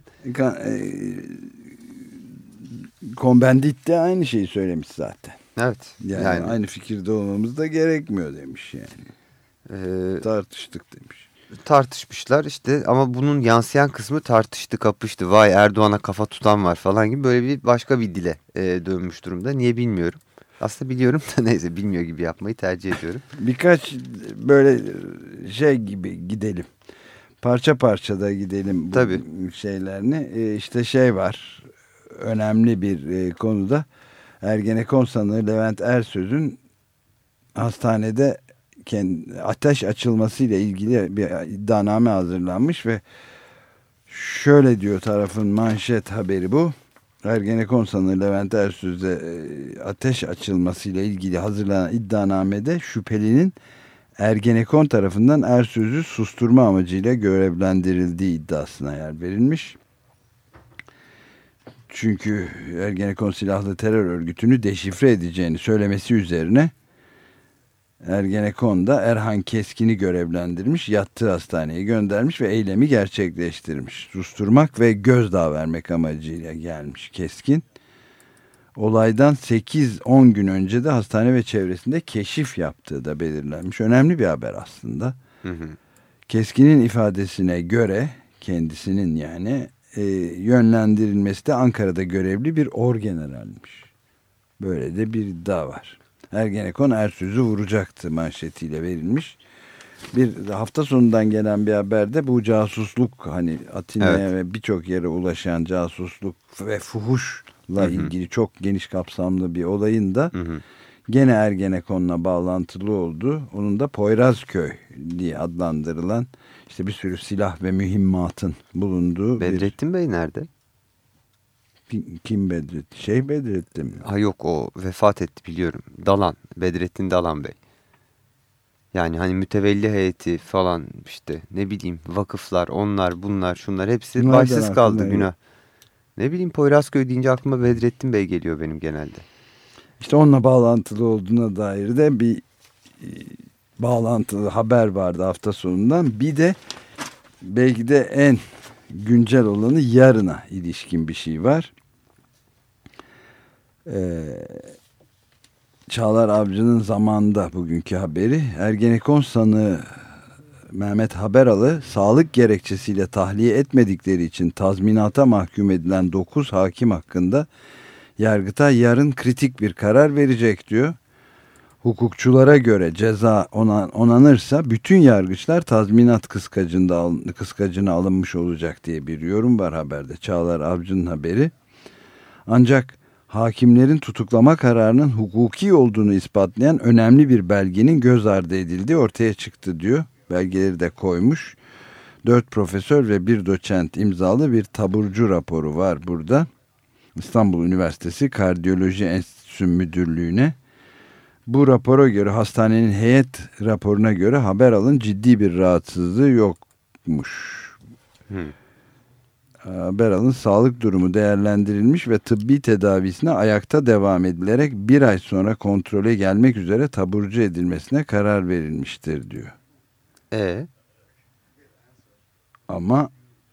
Speaker 2: Cohn-Bendit de aynı şeyi söylemiş zaten.
Speaker 3: Evet.
Speaker 2: Yani aynı fikirde olmamız da gerekmiyor demiş yani. Tartıştık demiş.
Speaker 3: Tartışmışlar işte, ama bunun yansıyan kısmı tartıştı, kapıştı, vay Erdoğan'a kafa tutan var falan gibi, böyle bir başka bir dile dönmüş durumda. Niye bilmiyorum. Aslında biliyorum da neyse, bilmiyor gibi yapmayı tercih ediyorum.
Speaker 2: Birkaç böyle şey gibi gidelim. Parça parça da gidelim bu
Speaker 3: tabii
Speaker 2: şeylerini. İşte şey var, önemli bir konuda Ergenekon sanığı Levent Ersöz'ün hastanede ateş açılmasıyla ilgili bir iddianame hazırlanmış ve şöyle diyor tarafın manşet haberi bu. Ergenekon sanığı Levent Ersöz'e ateş açılmasıyla ilgili hazırlanan iddianamede şüphelinin Ergenekon tarafından Ersöz'ü susturma amacıyla görevlendirildiği iddiasına yer verilmiş. Çünkü Ergenekon silahlı terör örgütünü deşifre edeceğini söylemesi üzerine Ergenekon da Erhan Keskin'i görevlendirmiş, yattığı hastaneye göndermiş ve eylemi gerçekleştirmiş. Susturmak ve gözdağı vermek amacıyla gelmiş Keskin. Olaydan 8-10 gün önce de hastane ve çevresinde keşif yaptığı da belirlenmiş. Önemli bir haber aslında. Keskin'in ifadesine göre, kendisinin yani yönlendirilmesi de Ankara'da görevli bir orgeneralmiş. Böyle de bir iddia var. Ergenekon Ersöz'ü vuracaktı manşetiyle verilmiş. Bir hafta sonundan gelen bir haberde bu casusluk, hani Atina'ya ve birçok yere ulaşan casusluk ve fuhuşla ilgili çok geniş kapsamlı bir olayın da gene Ergenekon'la bağlantılı oldu. Onun da Poyrazköy diye adlandırılan, işte bir sürü silah ve mühimmatın bulunduğu.
Speaker 3: Bedrettin Bey nerede?
Speaker 2: Kim Bedrettin? Bedrettin mi?
Speaker 3: Ha yok, o vefat etti biliyorum. Dalan. Bedrettin Dalan Bey. Yani hani mütevelli heyeti falan, işte ne bileyim vakıflar, onlar bunlar şunlar hepsi
Speaker 2: Nereden
Speaker 3: başsız kaldı,
Speaker 2: aklına
Speaker 3: günah. Ne bileyim, Poyrazköy deyince aklıma Bedrettin Bey geliyor benim genelde.
Speaker 2: İşte onunla bağlantılı olduğuna dair de bir bağlantılı haber vardı hafta sonundan. Bir de belki de en güncel olanı yarına ilişkin bir şey var. Çağlar Avcı'nın zamanda bugünkü haberi, Ergenekon sanığı Mehmet Haberalı sağlık gerekçesiyle tahliye etmedikleri için tazminata mahkum edilen 9 hakim hakkında Yargıtay yarın kritik bir karar verecek diyor. Hukukçulara göre ceza onanırsa bütün yargıçlar tazminat kıskacına alınmış olacak diye bir yorum var haberde. Çağlar Avcı'nın haberi. Ancak hakimlerin tutuklama kararının hukuki olduğunu ispatlayan önemli bir belgenin göz ardı edildiği ortaya çıktı diyor. Belgeleri de koymuş. 4 profesör ve 1 doçent imzalı bir taburcu raporu var burada. İstanbul Üniversitesi Kardiyoloji Enstitüsü Müdürlüğü'ne. Bu rapora göre, hastanenin heyet raporuna göre Haberal'ın ciddi bir rahatsızlığı yokmuş. Haberal'ın sağlık durumu değerlendirilmiş ve tıbbi tedavisine ayakta devam edilerek 1 ay sonra kontrole gelmek üzere taburcu edilmesine karar verilmiştir diyor. Ama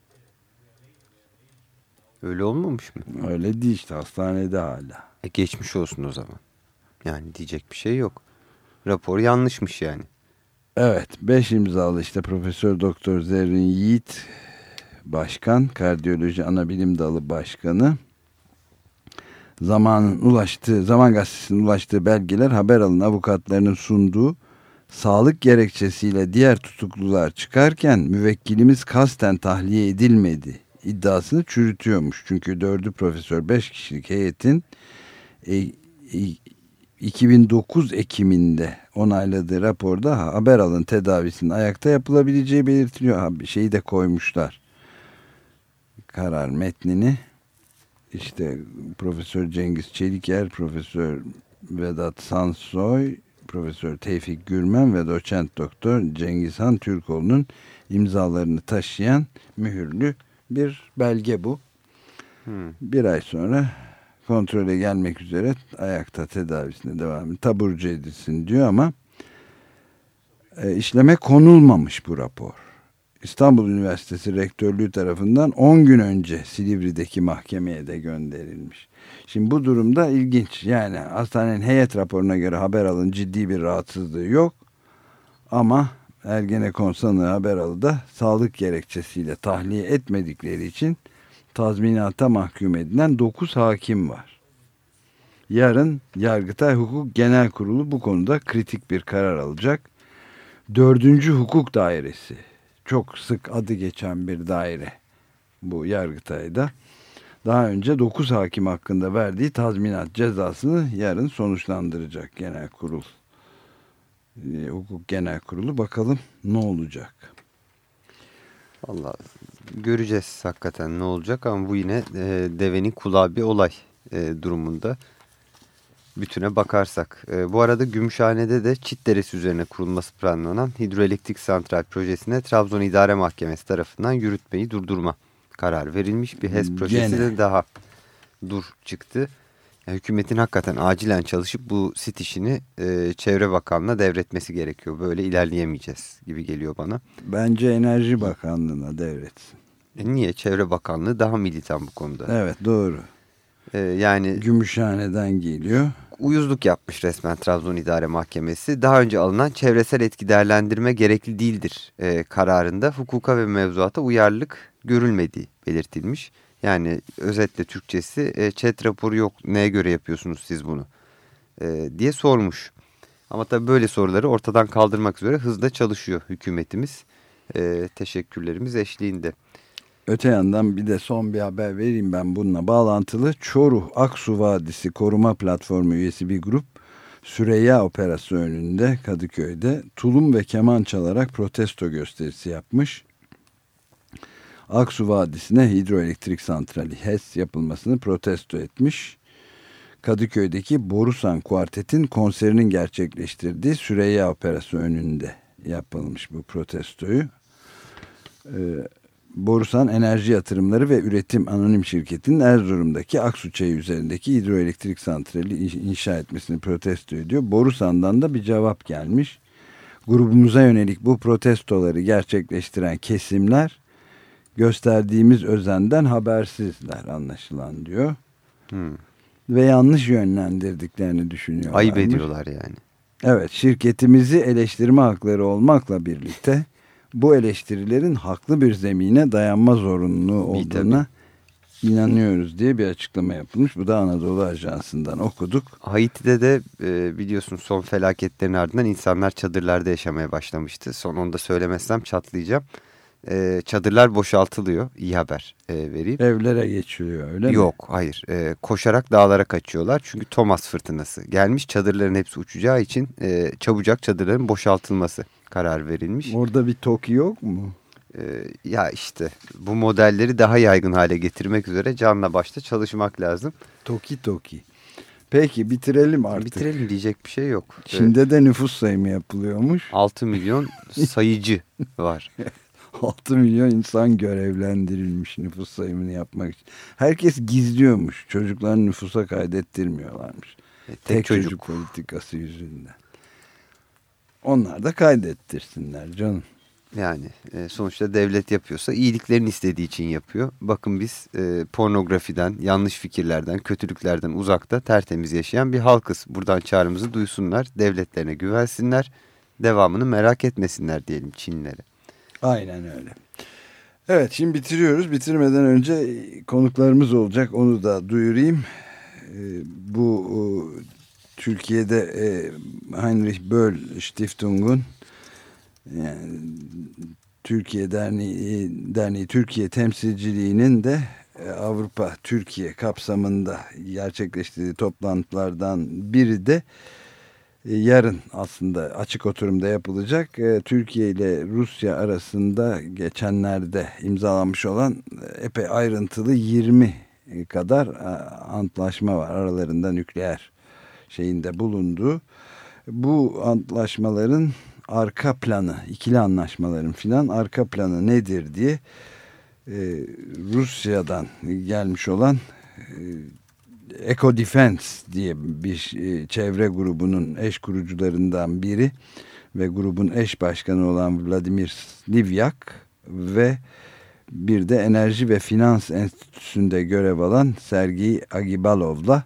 Speaker 3: öyle olmamış mı?
Speaker 2: Öyle değil işte, hastanede hala.
Speaker 3: Geçmiş olsun o zaman. Yani diyecek bir şey yok. Rapor yanlışmış yani. Evet,
Speaker 2: 5 imzalı işte Profesör Doktor Zerrin Yiğit Başkan, Kardiyoloji Anabilim Dalı Başkanı. Zaman Gazetesi'nin ulaştığı belgeler Haberal'ın avukatlarının sunduğu sağlık gerekçesiyle diğer tutuklular çıkarken müvekkilimiz kasten tahliye edilmedi iddiasını çürütüyormuş. Çünkü 4'ü profesör 5 kişilik heyetin 2009 Ekim'inde onayladığı raporda Haberal'ın tedavisinin ayakta yapılabileceği belirtiliyor. Şeyi de koymuşlar. Karar metnini. İşte Profesör Cengiz Çeliker, Profesör Vedat Sansoy, Profesör Tevfik Gürmen ve Doçent Doktor Cengizhan Türkoğlu'nun imzalarını taşıyan mühürlü bir belge bu. 1 ay sonra kontrole gelmek üzere ayakta tedavisine devam edin, taburcu edilsin diyor ama işleme konulmamış bu rapor. İstanbul Üniversitesi Rektörlüğü tarafından 10 gün önce Silivri'deki mahkemeye de gönderilmiş. Şimdi bu durumda ilginç. Yani hastanenin heyet raporuna göre Haberal'ın ciddi bir rahatsızlığı yok. Ama Ergenekon sanığı Haberal'ı da sağlık gerekçesiyle tahliye etmedikleri için tazminata mahkum edilen 9 hakim var. Yarın Yargıtay Hukuk Genel Kurulu bu konuda kritik bir karar alacak. 4. Hukuk Dairesi, çok sık adı geçen bir daire bu Yargıtay'da, daha önce 9 hakim hakkında verdiği tazminat cezasını yarın sonuçlandıracak genel kurul. Hukuk Genel Kurulu, bakalım ne olacak.
Speaker 3: Vallahi göreceğiz hakikaten ne olacak ama bu yine devenin kulağı bir olay durumunda. Bütüne bakarsak. Bu arada Gümüşhane'de de Çit Deresi üzerine kurulması planlanan hidroelektrik santral projesine Trabzon İdare Mahkemesi tarafından yürütmeyi durdurma kararı verilmiş. Bir HES projesi de daha çıktı. Yani hükümetin hakikaten acilen çalışıp bu sit işini Çevre Bakanlığı'na devretmesi gerekiyor. Böyle ilerleyemeyeceğiz gibi geliyor bana.
Speaker 2: Bence Enerji Bakanlığı'na devretsin.
Speaker 3: Niye? Çevre Bakanlığı daha militan bu konuda.
Speaker 2: Evet, doğru.
Speaker 3: Yani
Speaker 2: Gümüşhane'den geliyor.
Speaker 3: Uyuzluk yapmış resmen Trabzon İdare Mahkemesi. Daha önce alınan çevresel etki değerlendirme gerekli değildir kararında hukuka ve mevzuata uyarlılık görülmediği belirtilmiş. Yani özetle Türkçesi chat raporu yok, neye göre yapıyorsunuz siz bunu diye sormuş. Ama tabii böyle soruları ortadan kaldırmak üzere hızla çalışıyor hükümetimiz. Teşekkürlerimiz eşliğinde.
Speaker 2: Öte yandan bir de son bir haber vereyim ben bununla bağlantılı. Çoruh Aksu Vadisi Koruma Platformu üyesi bir grup Süreyya Operası önünde Kadıköy'de tulum ve keman çalarak protesto gösterisi yapmış. Aksu Vadisi'ne hidroelektrik santrali HES yapılmasını protesto etmiş. Kadıköy'deki Borusan Kuartet'in konserinin gerçekleştirdiği Süreyya Operası önünde yapılmış bu protestoyu. Borusan Enerji Yatırımları ve Üretim Anonim Şirketi'nin Erzurum'daki Aksu Çayı üzerindeki hidroelektrik santrali inşa etmesini protesto ediyor. Borusan'dan da bir cevap gelmiş. Grubumuza yönelik bu protestoları gerçekleştiren kesimler gösterdiğimiz özenden habersizler anlaşılan diyor. Ve yanlış yönlendirdiklerini düşünüyorlar.
Speaker 3: Ayıp ediyorlar yani.
Speaker 2: Evet, şirketimizi eleştirme hakları olmakla birlikte bu eleştirilerin haklı bir zemine dayanma zorunluluğu olduğuna inanıyoruz diye bir açıklama yapılmış. Bu da Anadolu Ajansı'ndan okuduk.
Speaker 3: Haiti'de de biliyorsun son felaketlerin ardından insanlar çadırlarda yaşamaya başlamıştı. Son onu da söylemezsem çatlayacağım. Çadırlar boşaltılıyor. İyi haber vereyim.
Speaker 2: Evlere geçiliyor öyle mi?
Speaker 3: Yok, hayır. Koşarak dağlara kaçıyorlar. Çünkü Thomas fırtınası gelmiş. Çadırların hepsi uçacağı için çabucak çadırların boşaltılması karar verilmiş.
Speaker 2: Orada bir TOKİ yok mu?
Speaker 3: Ya işte bu modelleri daha yaygın hale getirmek üzere canla başla çalışmak lazım.
Speaker 2: TOKİ. Peki bitirelim artık.
Speaker 3: Bitirelim diyecek bir şey yok.
Speaker 2: Çin'de de nüfus sayımı yapılıyormuş.
Speaker 3: 6 milyon sayıcı var.
Speaker 2: 6 milyon insan görevlendirilmiş nüfus sayımını yapmak için. Herkes gizliyormuş. Çocuklarını nüfusa kaydettirmiyorlarmış. Tek çocuk politikası yüzünden. Onlar da kaydettirsinler canım.
Speaker 3: Yani sonuçta devlet yapıyorsa iyiliklerini istediği için yapıyor. Bakın biz pornografiden, yanlış fikirlerden, kötülüklerden uzakta tertemiz yaşayan bir halkız. Buradan çağrımızı duysunlar, devletlerine güvensinler, devamını merak etmesinler diyelim Çinlilere.
Speaker 2: Aynen öyle. Evet, şimdi bitiriyoruz. Bitirmeden önce konuklarımız olacak, onu da duyurayım. Bu Türkiye'de Heinrich Böll Stiftung'un yani Türkiye Derneği Türkiye temsilciliğinin de Avrupa Türkiye kapsamında gerçekleştirdiği toplantılardan biri de yarın aslında açık oturumda yapılacak. Türkiye ile Rusya arasında geçenlerde imzalanmış olan epey ayrıntılı 20 kadar antlaşma var. Aralarında nükleer şeyinde bulunduğu. Bu antlaşmaların arka planı, ikili anlaşmaların filan arka planı nedir diye Rusya'dan gelmiş olan Eco Defense diye bir çevre grubunun eş kurucularından biri ve grubun eş başkanı olan Vladimir Slivyak ve bir de Enerji ve Finans Enstitüsü'nde görev alan Sergey Agibalov'la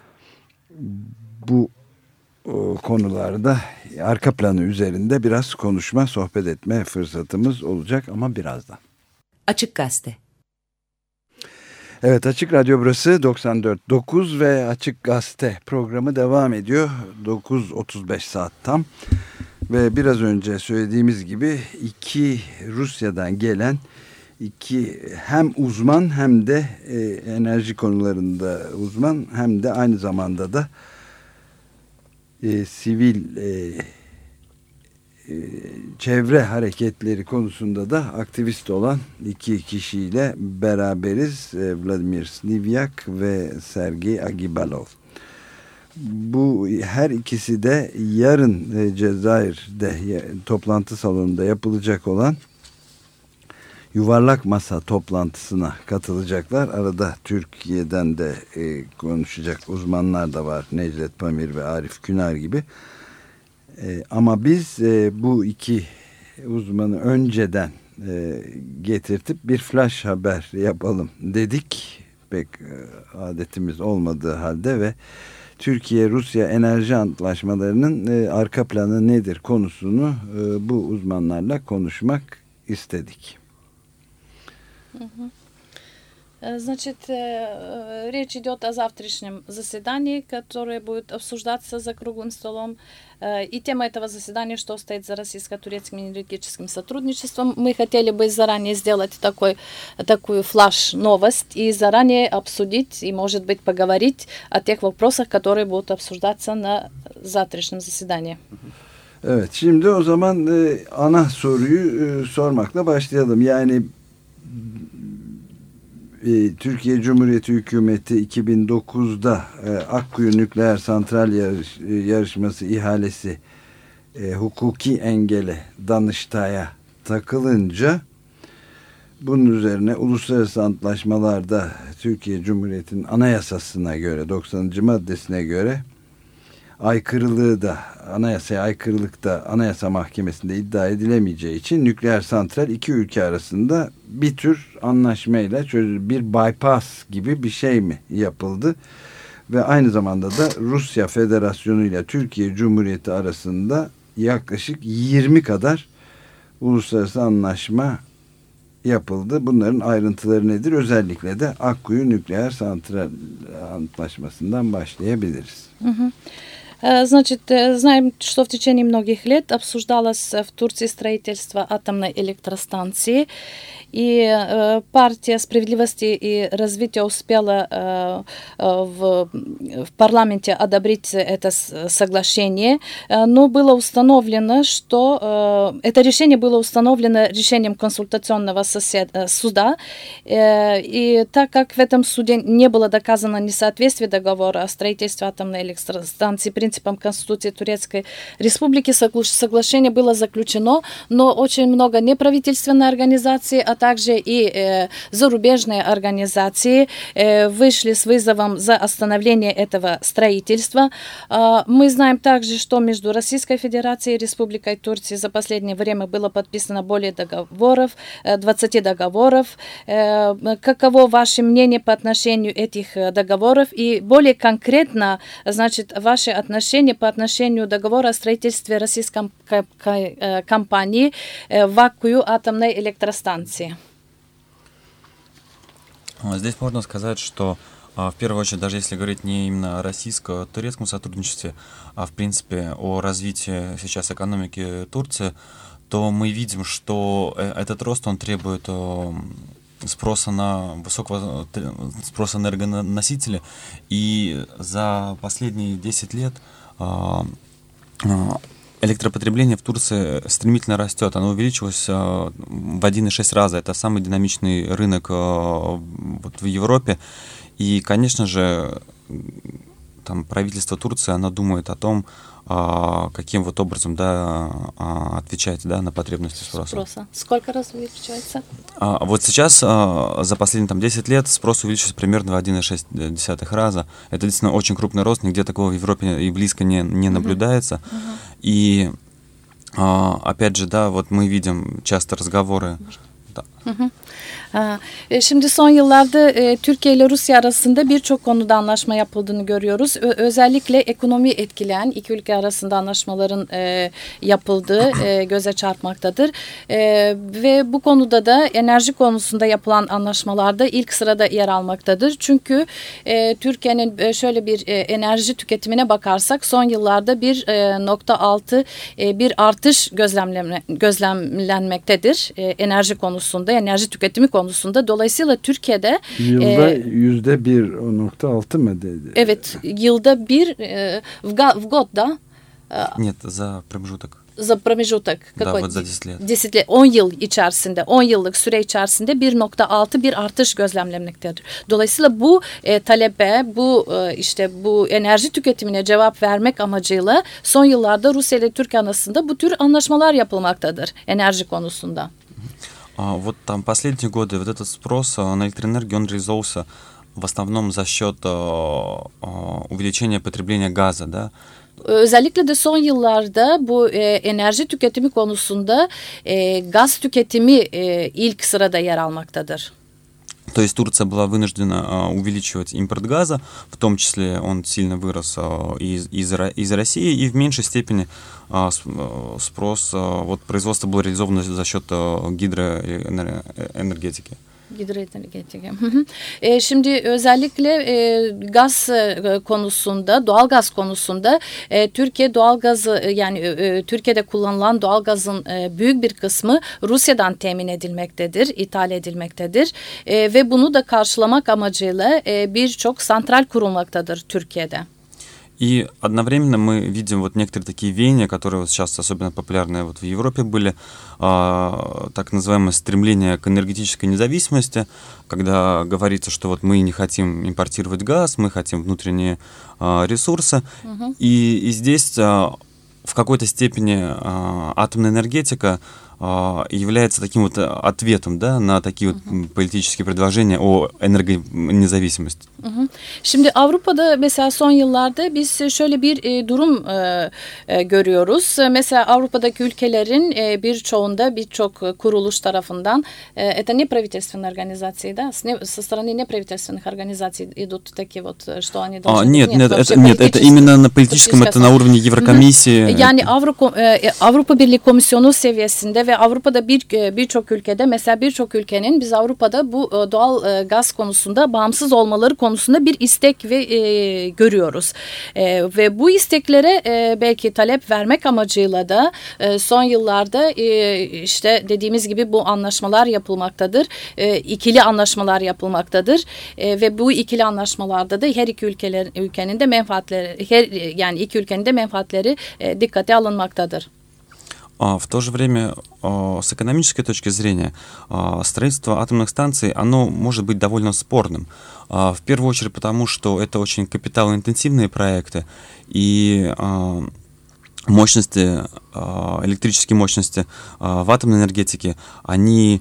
Speaker 2: bu konularda arka planı üzerinde biraz konuşma, sohbet etme fırsatımız olacak ama birazdan.
Speaker 6: Açık Gazete.
Speaker 2: Evet, Açık Radyo burası 94.9 ve Açık Gazete programı devam ediyor. 9.35 saat tam ve biraz önce söylediğimiz gibi Rusya'dan gelen hem uzman hem de enerji konularında uzman hem de aynı zamanda da sivil çevre hareketleri konusunda da aktivist olan 2 kişiyle beraberiz. Vladimir Slivyak ve Sergey Agibalov. Bu her ikisi de yarın Cezayir'de toplantı salonunda yapılacak olan yuvarlak masa toplantısına katılacaklar. Arada Türkiye'den de konuşacak uzmanlar da var. Necdet Pamir ve Arif Künar gibi. Ama biz bu 2 uzmanı önceden getirtip bir flash haber yapalım dedik. Pek adetimiz olmadığı halde ve Türkiye-Rusya enerji antlaşmalarının arka planı nedir konusunu bu uzmanlarla konuşmak istedik.
Speaker 9: Значит, речь идет о завтрашнем заседании, которое будет обсуждаться за круглым столом. И тема этого заседания, что стоит за российско-турецким энергетическим сотрудничеством. Мы хотели бы заранее сделать такую флаш-новость и заранее обсудить и, может быть, поговорить о тех вопросах, которые будут обсуждаться на завтрашнем заседании.
Speaker 2: Evet, şimdi o zaman ana soruyu sormakla başlayalım. Yani Türkiye Cumhuriyeti Hükümeti 2009'da Akkuyu Nükleer Santral yarışması ihalesi hukuki engele Danıştay'a takılınca bunun üzerine uluslararası antlaşmalarda Türkiye Cumhuriyeti'nin anayasasına göre 90. maddesine göre aykırılığı da anayasaya aykırılık da Anayasa Mahkemesi'nde iddia edilemeyeceği için nükleer santral iki ülke arasında bir tür anlaşmayla bir bypass gibi bir şey mi yapıldı ve aynı zamanda da Rusya Federasyonu ile Türkiye Cumhuriyeti arasında yaklaşık 20 kadar uluslararası anlaşma yapıldı. Bunların ayrıntıları nedir? Özellikle de Akkuyu Nükleer Santral Antlaşması'ndan başlayabiliriz.
Speaker 9: Значит, знаем, что в течение многих лет обсуждалось в Турции строительство атомной электростанции, и партия «Справедливости и развития» успела в парламенте одобрить это соглашение, но было установлено, что это решение было установлено решением консультационного суда, и так как в этом суде не было доказано несоответствие договора о строительстве атомной электростанции принципам Конституции Турецкой Республики, соглашение было заключено, но очень много неправительственных организаций, а также и зарубежные организации вышли с вызовом за остановление этого строительства. Мы знаем также, что между Российской Федерацией и Республикой Турции за последнее время было подписано более договоров, 20 договоров. Каково ваше мнение по отношению этих договоров и более конкретно, значит, ваши отношения по отношению договора о строительстве российской компании в Аккую атомной электростанции?
Speaker 10: Здесь можно сказать, что в первую очередь, даже если говорить не именно о российско-турецком сотрудничестве, а в принципе о развитии сейчас экономики Турции, то мы видим, что этот рост, он требует спроса на спроса на энергоносители, и за последние 10 лет электропотребление в Турции стремительно растет. Оно увеличилось в 1,6 раза. Это самый динамичный рынок вот в Европе. И, конечно же, там правительство Турции, оно думает о том, каким вот образом, да, отвечать, да, на потребности спроса.
Speaker 9: Сколько раз увеличивается?
Speaker 10: Вот сейчас за последние 10 лет спрос увеличился примерно в 1,6 раза. Это действительно очень крупный рост, нигде такого в Европе и близко не наблюдается. И опять же, да, вот мы видим часто разговоры. Да.
Speaker 9: Şimdi son yıllarda Türkiye ile Rusya arasında birçok konuda anlaşma yapıldığını görüyoruz. Özellikle ekonomi etkileyen iki ülke arasında anlaşmaların yapıldığı göze çarpmaktadır. Ve bu konuda da enerji konusunda yapılan anlaşmalarda ilk sırada yer almaktadır. Çünkü Türkiye'nin şöyle bir enerji tüketimine bakarsak son yıllarda 1,6 bir artış gözlemlenmektedir enerji konusunda, enerji tüketimi konusunda. Dolayısıyla Türkiye'de
Speaker 2: yılda %1,6 mı dedi?
Speaker 9: Evet, yılda bir в год, да?
Speaker 10: Нет, за промежуток.
Speaker 9: За промежуток.
Speaker 10: Да, вот за 10 lет.
Speaker 9: 10 lет, 10 yıl içerisinde, 10 yıllık süre içerisinde 1,6 bir artış gözlemlenmektedir. Dolayısıyla bu talebe, bu enerji tüketimine cevap vermek amacıyla son yıllarda Rusya ile Türkiye arasında bu tür anlaşmalar yapılmaktadır enerji konusunda.
Speaker 10: Вот там последние годы вот этот спрос на электроэнергию, он реализовался в основном за счет увеличения потребления газа, да.
Speaker 9: Özellikle de son yıllarda bu enerji tüketimi konusunda gaz tüketimi ilk sırada yer almaktadır.
Speaker 10: То есть Турция была вынуждена увеличивать импорт газа, в том числе он сильно вырос из России, и в меньшей степени спрос, вот производство было реализовано за счет гидроэнергетики.
Speaker 9: Hidroenergetik. Şimdi özellikle gaz konusunda, doğalgaz konusunda Türkiye doğalgazı, yani Türkiye'de kullanılan doğalgazın büyük bir kısmı Rusya'dan temin edilmektedir, ithal edilmektedir ve bunu da karşılamak amacıyla birçok santral kurulmaktadır Türkiye'de.
Speaker 10: И одновременно мы видим вот некоторые такие веяния, которые вот сейчас особенно популярны вот в Европе были, так называемое стремление к энергетической независимости, когда говорится, что вот мы не хотим импортировать газ, мы хотим внутренние ресурсы. И здесь в какой-то степени атомная энергетика является таким вот ответом, да, на такие вот политические предложения o energonezavисимости.
Speaker 9: Şimdi Avrupa'da mesela son yıllarda biz şöyle bir durum görüyoruz. Mesela Avrupa'daki ülkelerin birçoğunda birçok kuruluş tarafından это неправительственные организации, да, со стороны неправительственных организаций идут такие вот, что они должны...
Speaker 10: Нет, это именно на политическом, это на уровне Еврокомиссии.
Speaker 9: Yani Avrupa Birliği Komisyonu seviyesinde ve Avrupa'da birçok ülkede, mesela birçok ülkenin biz Avrupa'da bu doğal gaz konusunda bağımsız olmaları konusunda bir istek ve görüyoruz. Ve bu isteklere belki talep vermek amacıyla da son yıllarda işte dediğimiz gibi bu anlaşmalar yapılmaktadır. İkili anlaşmalar yapılmaktadır. Ve bu ikili anlaşmalarda da her iki ülkenin de menfaatleri, yani iki ülkenin de menfaatleri dikkate alınmaktadır.
Speaker 10: В то же время, с экономической точки зрения, строительство атомных станций, оно может быть довольно спорным. В первую очередь потому, что это очень капиталоинтенсивные проекты, и мощности, электрические мощности в атомной энергетике, они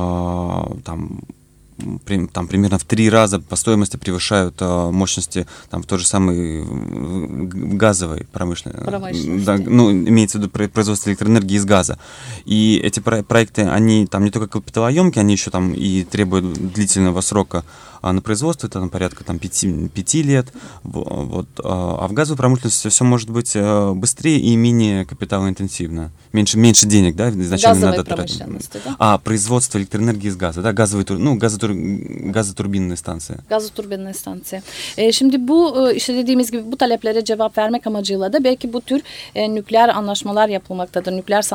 Speaker 10: там примерно в 3 раза по стоимости превышают мощности там, в той же самой газовой промышленности. Да, ну, имеется в виду производство электроэнергии из газа. И эти проекты, они там не только капиталоемкие, они еще там и требуют длительного срока на производство, это там, порядка там, 5 лет. Вот. А в газовой промышленности все может быть быстрее и менее капиталоинтенсивно. Меньше денег, да, изначально надо тратить. Да? Производство электроэнергии из газа, да, газотурбинные станции.
Speaker 9: Газотурбinные станции. Şimdi bu işte dediğimiz gibi bu taleplere cevap vermek amacıyla da belki bu tür nükleer anlaşmalar yapılmaktadır.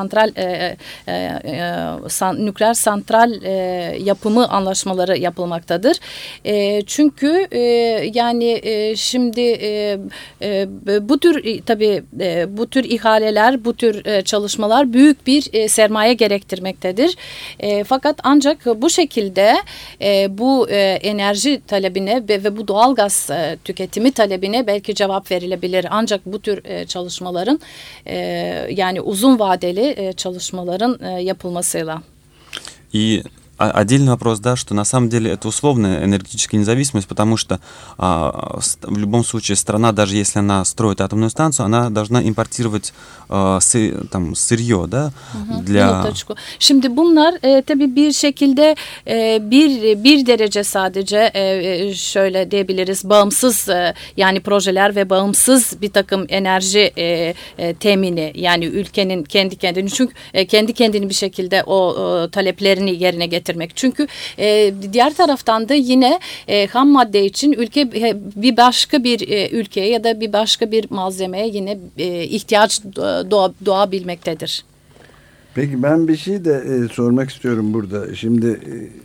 Speaker 9: Nükleer santral yapımı anlaşmaları yapılmaktadır. Çünkü yani şimdi bu tür tabii bu tür ihaleler, bu tür çalışmalar büyük bir sermaye gerektirmektedir. Fakat ancak bu şekilde bu enerji talebine ve bu doğalgaz tüketimi talebine belki cevap verilebilir. Ancak bu tür çalışmaların yani uzun vadeli çalışmaların yapılmasıyla.
Speaker 10: И отдельный вопрос, да, что на самом деле это условная энергетическая независимость, потому что в любом случае страна, даже если она строит атомную станцию, она должна импортировать сырье, да, для...
Speaker 9: Şimdi bunlar tabii bir şekilde bir derece sadece şöyle diyebiliriz, bağımsız yani projeler ve bağımsız bir takım enerji temini, yani ülkenin kendi kendini, çünkü kendi kendini bir şekilde o taleplerini yerine getirmek. Çünkü diğer taraftan da yine ham madde için ülke bir başka bir ülkeye ya da bir başka bir malzemeye yine ihtiyaç doğabilmektedir.
Speaker 2: Peki ben bir şey de sormak istiyorum burada. Şimdi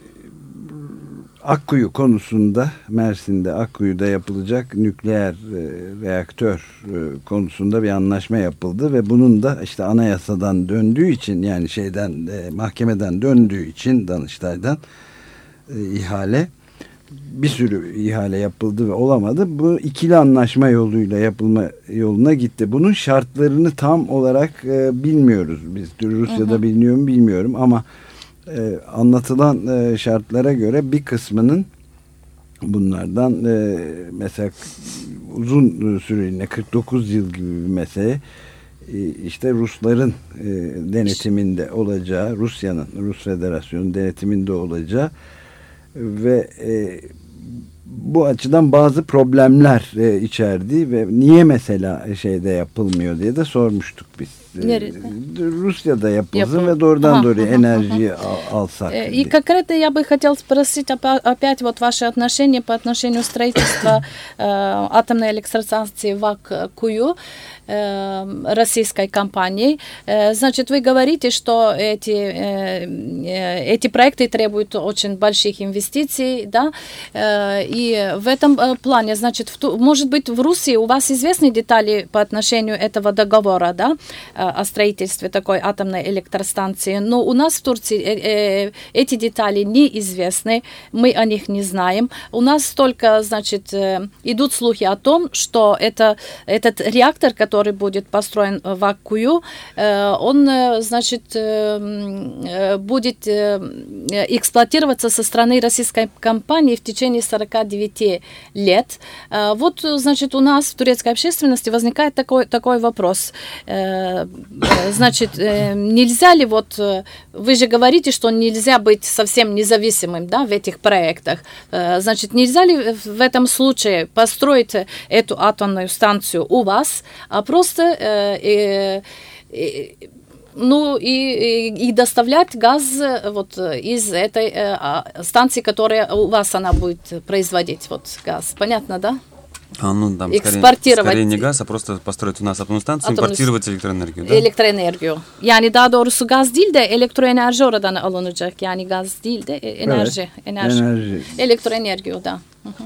Speaker 2: Akkuyu konusunda, Mersin'de Akkuyu'da yapılacak nükleer reaktör konusunda bir anlaşma yapıldı ve bunun da işte anayasadan döndüğü için, yani mahkemeden döndüğü için Danıştay'dan ihale, bir sürü ihale yapıldı ve olamadı. Bu ikili anlaşma yoluyla yapılma yoluna gitti. Bunun şartlarını tam olarak bilmiyoruz. Biz Rusya'da biliniyor mu bilmiyorum ama anlatılan şartlara göre bir kısmının bunlardan mesela uzun süreliğine 49 yıl gibi bir mesele işte Rusların denetiminde olacağı, Rus Federasyonu denetiminde olacağı ve bu açıdan bazı problemler içerdiği ve niye mesela şeyde yapılmıyor diye de sormuştuk biz.
Speaker 9: Nerede?
Speaker 2: Руссияда yapılsın ve doğrudan doğruya enerjiyi alsak.
Speaker 9: И конкретно я бы хотел спросить опять вот ваше отношение по отношению строительства атомной электростанции в Аккую российской компанией. Значит, вы говорите, что эти проекты требуют очень больших инвестиций, да, И в этом плане, значит, может быть, в Руси у вас известны детали по отношению этого договора, да, о строительстве такой атомной электростанции, но у нас в Турции эти детали неизвестны, мы о них не знаем. У нас только, значит, идут слухи о том, что этот реактор, который будет построен в Аккую, он, значит, будет эксплуатироваться со стороны российской компании в течение 49 лет. Вот, значит, у нас в турецкой общественности возникает такой вопрос. Значит, нельзя ли вот, вы же говорите, что нельзя быть совсем независимым, да, в этих проектах. Значит, нельзя ли в этом случае построить эту атомную станцию у вас, а просто и доставлять газ вот из этой станции, которая у вас она будет производить, вот газ. Понятно, да?
Speaker 10: Там скорее не гaz, а просто построить у нас атомную станцию, импортировать электроэнергию, да?
Speaker 9: Elektroenerji. Yani daha doğrusu gaz değil de elektroenerji oradan alınacak. Yani gaz değil de enerji. Электроэнергию, да.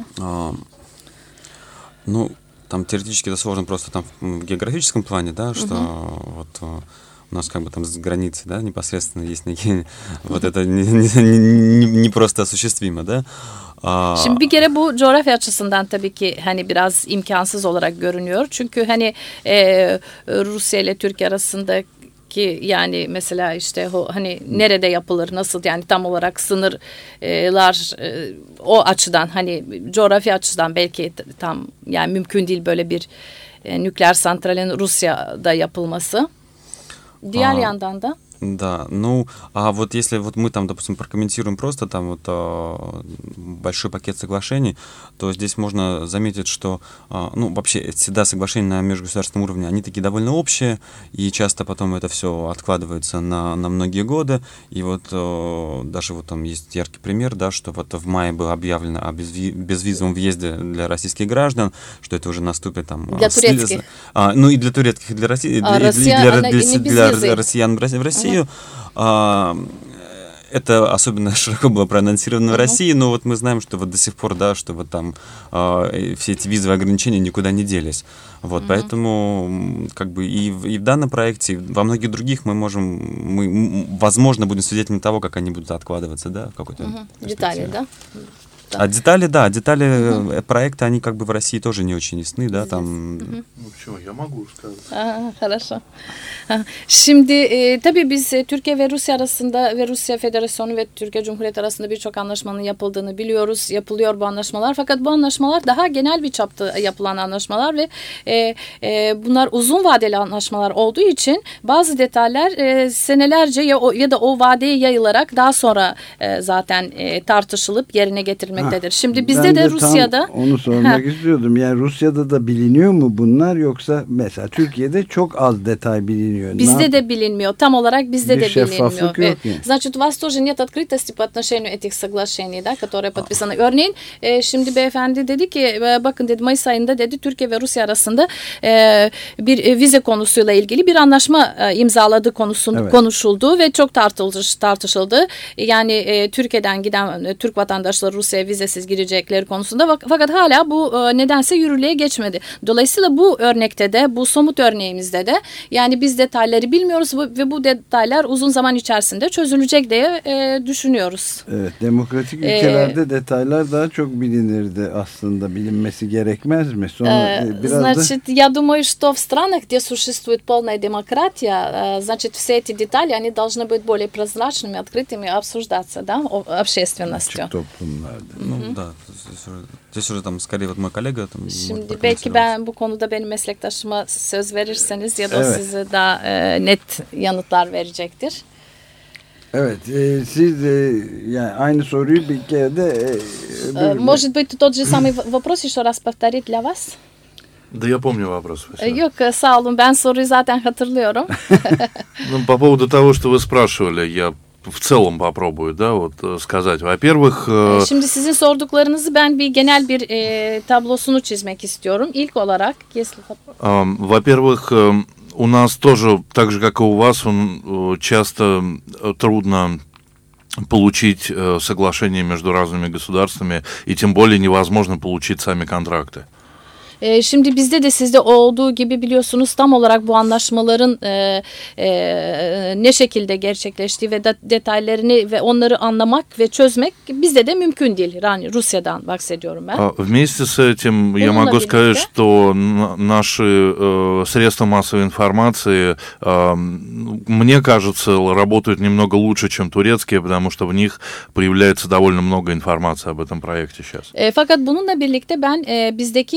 Speaker 10: Там теоретически это сложно просто там в географическом плане, да, что вот у нас как бы там с границей, да, непосредственно есть некие, вот это не просто осуществимо, да.
Speaker 9: Şimdi bir kere bu coğrafya açısından tabii ki hani biraz imkansız olarak görünüyor. Çünkü hani Rusya ile Türkiye arasındaki yani mesela işte hani nerede yapılır, nasıl yani tam olarak sınırlar o açıdan hani coğrafya açıdan belki tam yani mümkün değil böyle bir nükleer santralin Rusya'da yapılması. Diğer yandan da.
Speaker 10: Да, вот если вот мы там, допустим, прокомментируем просто там вот большой пакет соглашений, то здесь можно заметить, что, вообще всегда соглашения на межгосударственном уровне, они такие довольно общие, и часто потом это все откладывается на многие годы, и вот даже вот там есть яркий пример, да, что вот в мае было объявлено о безвизовом въезде для российских граждан, что это уже наступит там...
Speaker 9: Для турецких.
Speaker 10: И для турецких, и для для россиян в России. Это особенно широко было проанонсировано в России, но вот мы знаем, что вот до сих пор, да, что вот там все эти визовые ограничения никуда не делись. Вот, поэтому как бы и в данном проекте, и во многих других мы, возможно, будем свидетелями того, как они будут откладываться, да, в какой-то
Speaker 9: детали, да?
Speaker 10: А детали проекта, они как бы в России тоже не очень ясны, да, там...
Speaker 7: Почему? Я могу сказать.
Speaker 9: Хорошо. Şimdi tabii biz Türkiye ve Rusya arasında ve Rusya Federasyonu ve Türkiye Cumhuriyeti arasında birçok anlaşmanın yapıldığını biliyoruz. Yapılıyor bu anlaşmalar. Fakat bu anlaşmalar daha genel bir çapta yapılan anlaşmalar ve bunlar uzun vadeli anlaşmalar olduğu için bazı detaylar senelerce ya da o vadeye yayılarak daha sonra zaten tartışılıp yerine getirilmektedir. Şimdi bizde de Rusya'da...
Speaker 2: Onu sormak istiyordum. Yani Rusya'da da biliniyor mu bunlar, yoksa mesela Türkiye'de çok az detay biliniyor?
Speaker 9: Bizde de bilinmiyor. Там olarak bizde de
Speaker 2: bilinmiyor.
Speaker 9: Evet. Значит, у вас тоже нет открытости по отношению этих соглашений, да, которые подписаны. Örneğin şimdi beyefendi dedi ki bakın dedi Mayıs ayında dedi Türkiye ve Rusya arasında bir vize konusuyla ilgili bir anlaşma imzaladığı konuşuldu ve çok tartışıldı. Yani Türkiye'den giden Türk vatandaşları Rusya'ya vizesiz girecekleri konusunda, fakat hala bu nedense yürürlüğe geçmedi. Dolayısıyla bu örnekte de, bu somut örneğimizde de yani biz detayları bilmiyoruz ve bu detaylar uzun zaman içerisinde çözülecek diye düşünüyoruz.
Speaker 2: Evet, demokratik ülkelerde detaylar daha çok bilinirdi aslında, bilinmesi gerekmez mi?
Speaker 9: Значит, я думаю, что в странах, где существует полная демократия, значит, все эти детали, они должны быть более прозрачными, открытыми, обсуждаться, да, общественностью.
Speaker 10: Да, здесь уже там скорее вот мой коллега.
Speaker 9: Şimdi belki bu konuda benim meslektaşıma söz verirseniz ya da size daha net yanıtlar verecektir.
Speaker 2: Evet, siz yani aynı soruyu bir kere de...
Speaker 9: Может быть, тот же самый вопрос еще раз повторить для вас?
Speaker 7: Да я помню вопрос.
Speaker 9: Yok, sağ olun, ben soruyu zaten hatırlıyorum.
Speaker 7: По поводу того, что вы спрашивали, я в целом попробую, да, вот сказать. Во-первых...
Speaker 9: Şimdi sizin sorduklarınızı ben bir genel bir tablosunu çizmek istiyorum. İlk olarak,
Speaker 7: во-первых, у нас тоже, так же, как и у вас, часто трудно получить соглашение между разными государствами, и тем более невозможно получить сами контракты.
Speaker 9: Şimdi bizde de sizde olduğu gibi biliyorsunuz tam olarak bu anlaşmaların ne şekilde gerçekleştiği ve detaylarını ve onları anlamak ve çözmek bizde de mümkün değil. Yani Rusya'dan bahsediyorum ben.
Speaker 7: Вместе с этим я могу сказать, что наши средства массовой информации, мне кажется, работают немного лучше, чем турецкие, потому что в них появляется довольно много информации об этом проекте сейчас.
Speaker 9: Fakat bununla birlikte ben bizdeki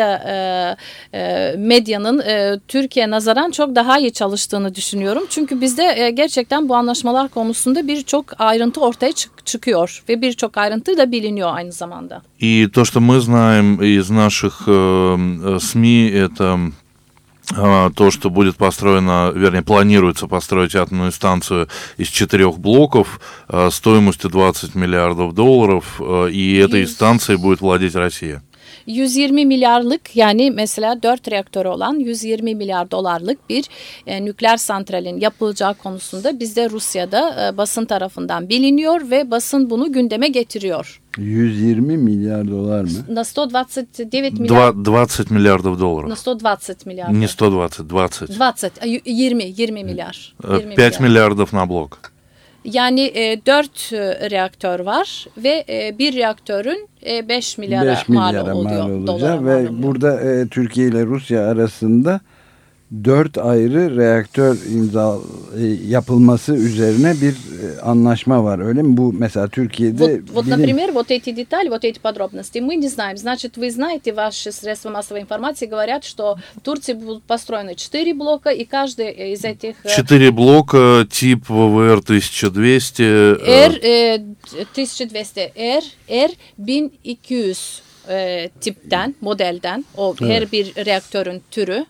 Speaker 9: medyanın Türkiye nazaran çok daha iyi çalıştığını düşünüyorum. Çünkü bizde gerçekten bu anlaşmalar konusunda birçok ayrıntı ortaya çıkıyor ve birçok ayrıntı da biliniyor aynı zamanda.
Speaker 7: И то, что мы знаем из наших СМИ, это то, что будет построено, вернее, планируется построить атомную станцию из 4 блоков стоимостью $20 миллиардов, и этой станцией будет владеть Россия.
Speaker 9: 120 milyarlık yani mesela 4 reaktörü olan 120 milyar dolarlık bir nükleer santralin yapılacağı konusunda bizde Rusya'da basın tarafından biliniyor ve basın bunu gündeme getiriyor.
Speaker 2: 120 milyar dolar mı?
Speaker 9: На 129 milyar.
Speaker 7: 20 миллиардов долларов.
Speaker 9: На 120 milyar.
Speaker 7: Не 120, 20.
Speaker 9: 20 milyar.
Speaker 7: 5 миллиардов на блок.
Speaker 9: Yani 4 reaktör var ve bir reaktörün 5 milyara mal oluyor.
Speaker 2: Ve burada Türkiye ile Rusya arasında 4 ayrı reaktör yapılması üzerine bir anlaşma var, öyle mi? Bu mesela Türkiye'de...
Speaker 9: Вот, например, вот эти детали, вот эти подробности мы не знаем. Значит, вы знаете, ваши средства массовой информации говорят, что в Турции будут построены 4 блока, и каждый из этих...
Speaker 7: 4 блока, тип ВВР 1200...
Speaker 9: R-1200, R-1200 tipten, modelden, o her bir reaktörün türü.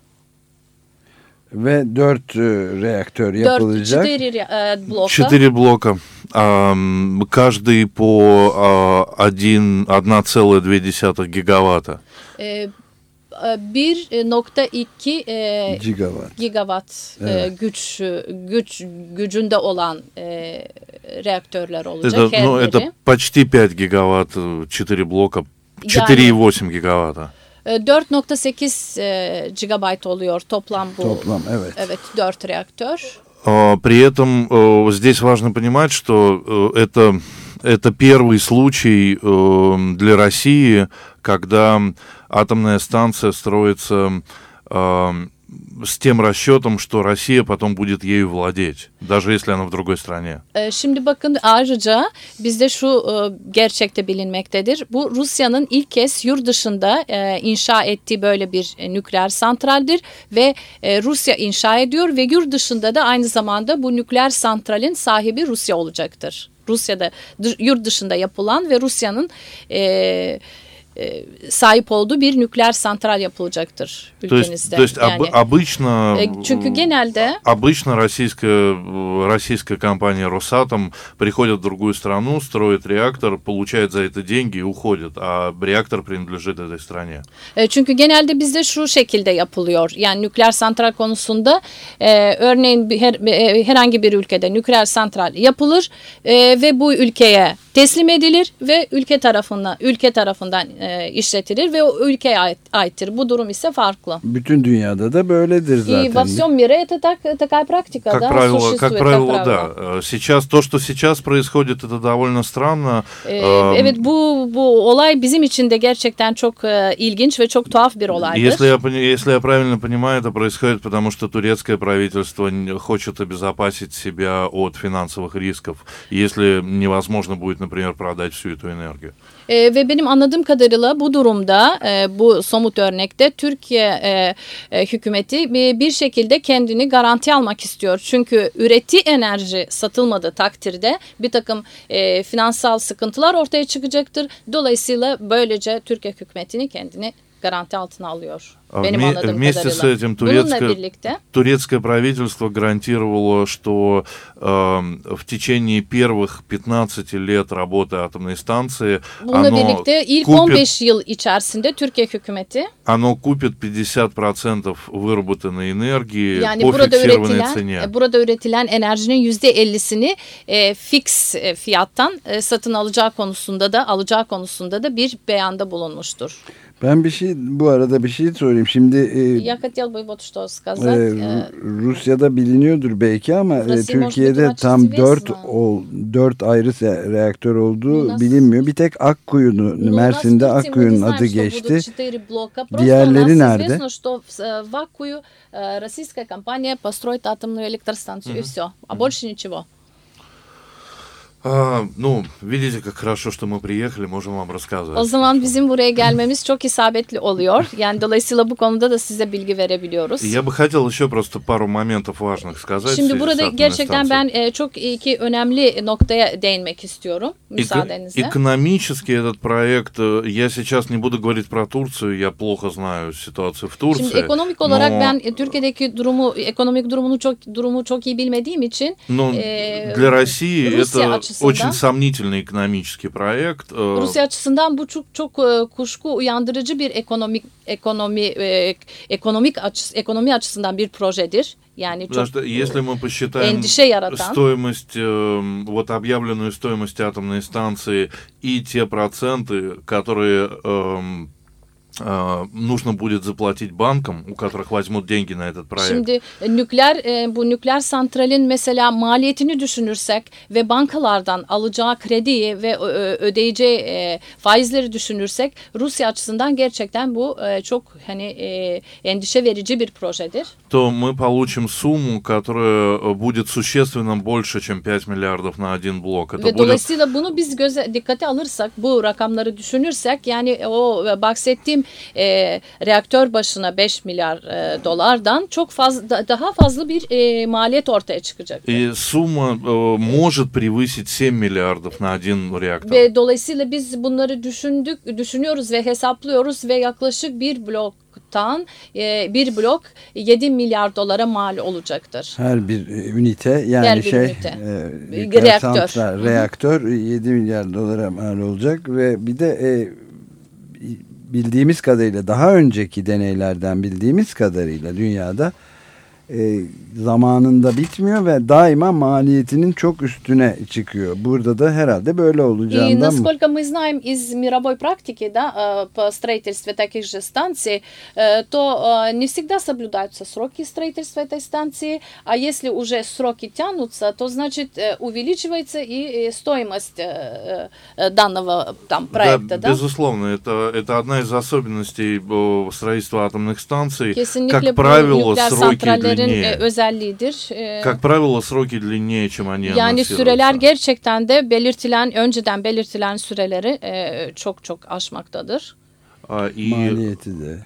Speaker 2: Ve 4 reaktör yapılacak.
Speaker 7: 4 блока. Каждый по 1,2 гигаватта.
Speaker 9: 1,2 gigawatt gücünde olan reaktörler olacak.
Speaker 7: Это почти 5 гигаватт, 4 блока, 4,8 гигаватта.
Speaker 9: 4,8 gigabayt oluyor toplam bu.
Speaker 2: Toplam, evet.
Speaker 9: Evet, 4 reaktör.
Speaker 7: При этом здесь важно понимать, что это первый случай для России, когда атомная станция строится с tем расчетом, что Россия потом будет ею владеть, даже если она в другой стране.
Speaker 9: Şimdi bakın, ayrıca bizde şu gerçekte bilinmektedir. Bu Rusya'nın ilk kez yurt dışında inşa ettiği böyle bir nükleer santraldir ve Rusya inşa ediyor ve yurt dışında da aynı zamanda bu nükleer santralin sahibi Rusya olacaktır. Rusya'da yurt dışında yapılan ve Rusya'nın sahip olduğu bir nükleer santral yapılacaktır ülkenizde.
Speaker 7: То есть обычно,
Speaker 9: çünkü genelde
Speaker 7: обычно российская компания Росатом приходит в другую страну, строит реактор, получает за это деньги и уходит, а реактор принадлежит этой стране.
Speaker 9: Çünkü genelde bizde şu şekilde yapılıyor. Yani nükleer santral konusunda örneğin herhangi bir ülkede nükleer santral yapılır ve bu ülkeye teslim edilir ve ülke tarafından işletilir ve o ülkeye aittir. Bu durum ise farklı.
Speaker 2: Bütün dünyada da böyledir zaten.
Speaker 9: И во всем мире это такая практика,
Speaker 7: как
Speaker 9: да,
Speaker 7: правило,
Speaker 9: существует,
Speaker 7: как правило, да. Сейчас то, что сейчас происходит, это довольно странно.
Speaker 9: Evet, bu olay bizim için de gerçekten çok ilginç ve çok tuhaf bir olaydır.
Speaker 7: Если я правильно понимаю, это происходит потому, что турецкое правительство хочет обезопасить себя от финансовых рисков, если невозможно будет, например, продать всю эту энергию.
Speaker 9: Ve benim anladığım kadarıyla bu durumda, bu somut örnekte Türkiye hükümeti bir şekilde kendini garanti almak istiyor. Çünkü ürettiği enerji satılmadığı takdirde bir takım finansal sıkıntılar ortaya çıkacaktır. Dolayısıyla böylece Türkiye hükümetini kendini garanti altına alıyor. Benim anladığım
Speaker 7: Вместе
Speaker 9: kadarıyla.
Speaker 7: с этим
Speaker 9: Bununla birlikte
Speaker 7: турецкое правительство гарантировало, что в течение первых 15 лет работы атомной станции
Speaker 9: bununla birlikte ilk 15 yıl içerisinde Türkiye hükümeti
Speaker 7: оно купит 50% выработанной энергии
Speaker 9: yani
Speaker 7: по фиксированной цене.
Speaker 9: burada üretilen enerjinin %50'sini fix fiyattan satın alacağı konusunda da bir beyanda bulunmuştur.
Speaker 2: Ben bu arada bir şey sorayım. Şimdi
Speaker 9: Я хотел бы вот что сказать.
Speaker 2: Rusya'da biliniyordur belki ama Türkiye'de tam 4 ayrı reaktör olduğu bilinmiyor. Bir tek Akkuyu'nun, Mersin'de Akkuyu'nun adı geçti. Diğerleri nerede?
Speaker 9: В Аккую российская компания построит атомную электростанцию и все, а больше ничего.
Speaker 7: Ну, видите, как хорошо, что мы приехали, можем вам рассказывать.
Speaker 9: O zaman bizim buraya gelmemiz çok isabetli oluyor. Yani dolayısıyla bu konuda da size bilgi verebiliyoruz.
Speaker 7: Я бы хотел еще просто пару моментов важных сказать.
Speaker 9: Şimdi burada gerçekten ben çok iki önemli noktaya değinmek istiyorum müsaadenizle.
Speaker 7: Экономически этот проект, я сейчас не буду говорить про Турцию, я плохо знаю ситуацию в Турции.
Speaker 9: Şimdi ekonomik olarak ben Türkiye'deki ekonomik durumu çok iyi bilmediğim için
Speaker 7: для России это очень сомнительный экономический проект.
Speaker 9: Rusya açısından bu çok kuşku uyandırıcı bir ekonomi açısından bir projedir. Yani çok
Speaker 7: если мы посчитаем
Speaker 9: endişe yaratan.
Speaker 7: Стоимость, вот объявленную стоимость атомной станции и те проценты, которые нужно будет заплатить банкам, у которых возьмут деньги на этот проект.
Speaker 9: Şimdi bu nükleer santralin mesela maliyetini düşünürsek ve bankalardan alacağı krediyi ve ödeyeceği faizleri düşünürsek Rusya açısından gerçekten bu çok endişe verici bir projedir.
Speaker 7: То мы получим сумму, которая будет существенно больше, чем 5 миллиардов на один блок.
Speaker 9: Ve dolayısıyla bunu biz dikkate alırsak, bu rakamları düşünürsek, yani o bahsettiğim reaktör başına 5 milyar dolardan çok daha fazla bir maliyet ortaya çıkacak.
Speaker 7: И сумма может превысить 7 миллиардов на один реактор.
Speaker 9: Ve dolayısıyla biz bunları düşünüyoruz ve hesaplıyoruz ve yaklaşık bir blok 7 milyar dolara mal olacaktır.
Speaker 2: Her bir ünite yani reaktör 7 milyar dolara mal olacak ve bir de bildiğimiz kadarıyla daha önceki deneylerden bildiğimiz kadarıyla dünyada zamanında bitmiyor ve daima maliyetinin çok üstüne çıkıyor. Burada da herhalde böyle olacağından mı?
Speaker 9: Насколько мы знаем из мировой практики, по строительству таких же станций, то не всегда соблюдаются сроки строительства этой станции, а если уже сроки тянутся, то значит увеличивается и стоимость данного проекта.
Speaker 7: Да, безусловно, это одна из особенностей строительства атомных станций.
Speaker 9: Kesinlikle
Speaker 7: как правило,
Speaker 9: сроки özelliğidir.
Speaker 7: Как правило, сроки длиннее, чем они
Speaker 9: Yani süreler gerçekten de önceden belirtilen süreleri çok aşmaktadır.
Speaker 2: Maliyeti de.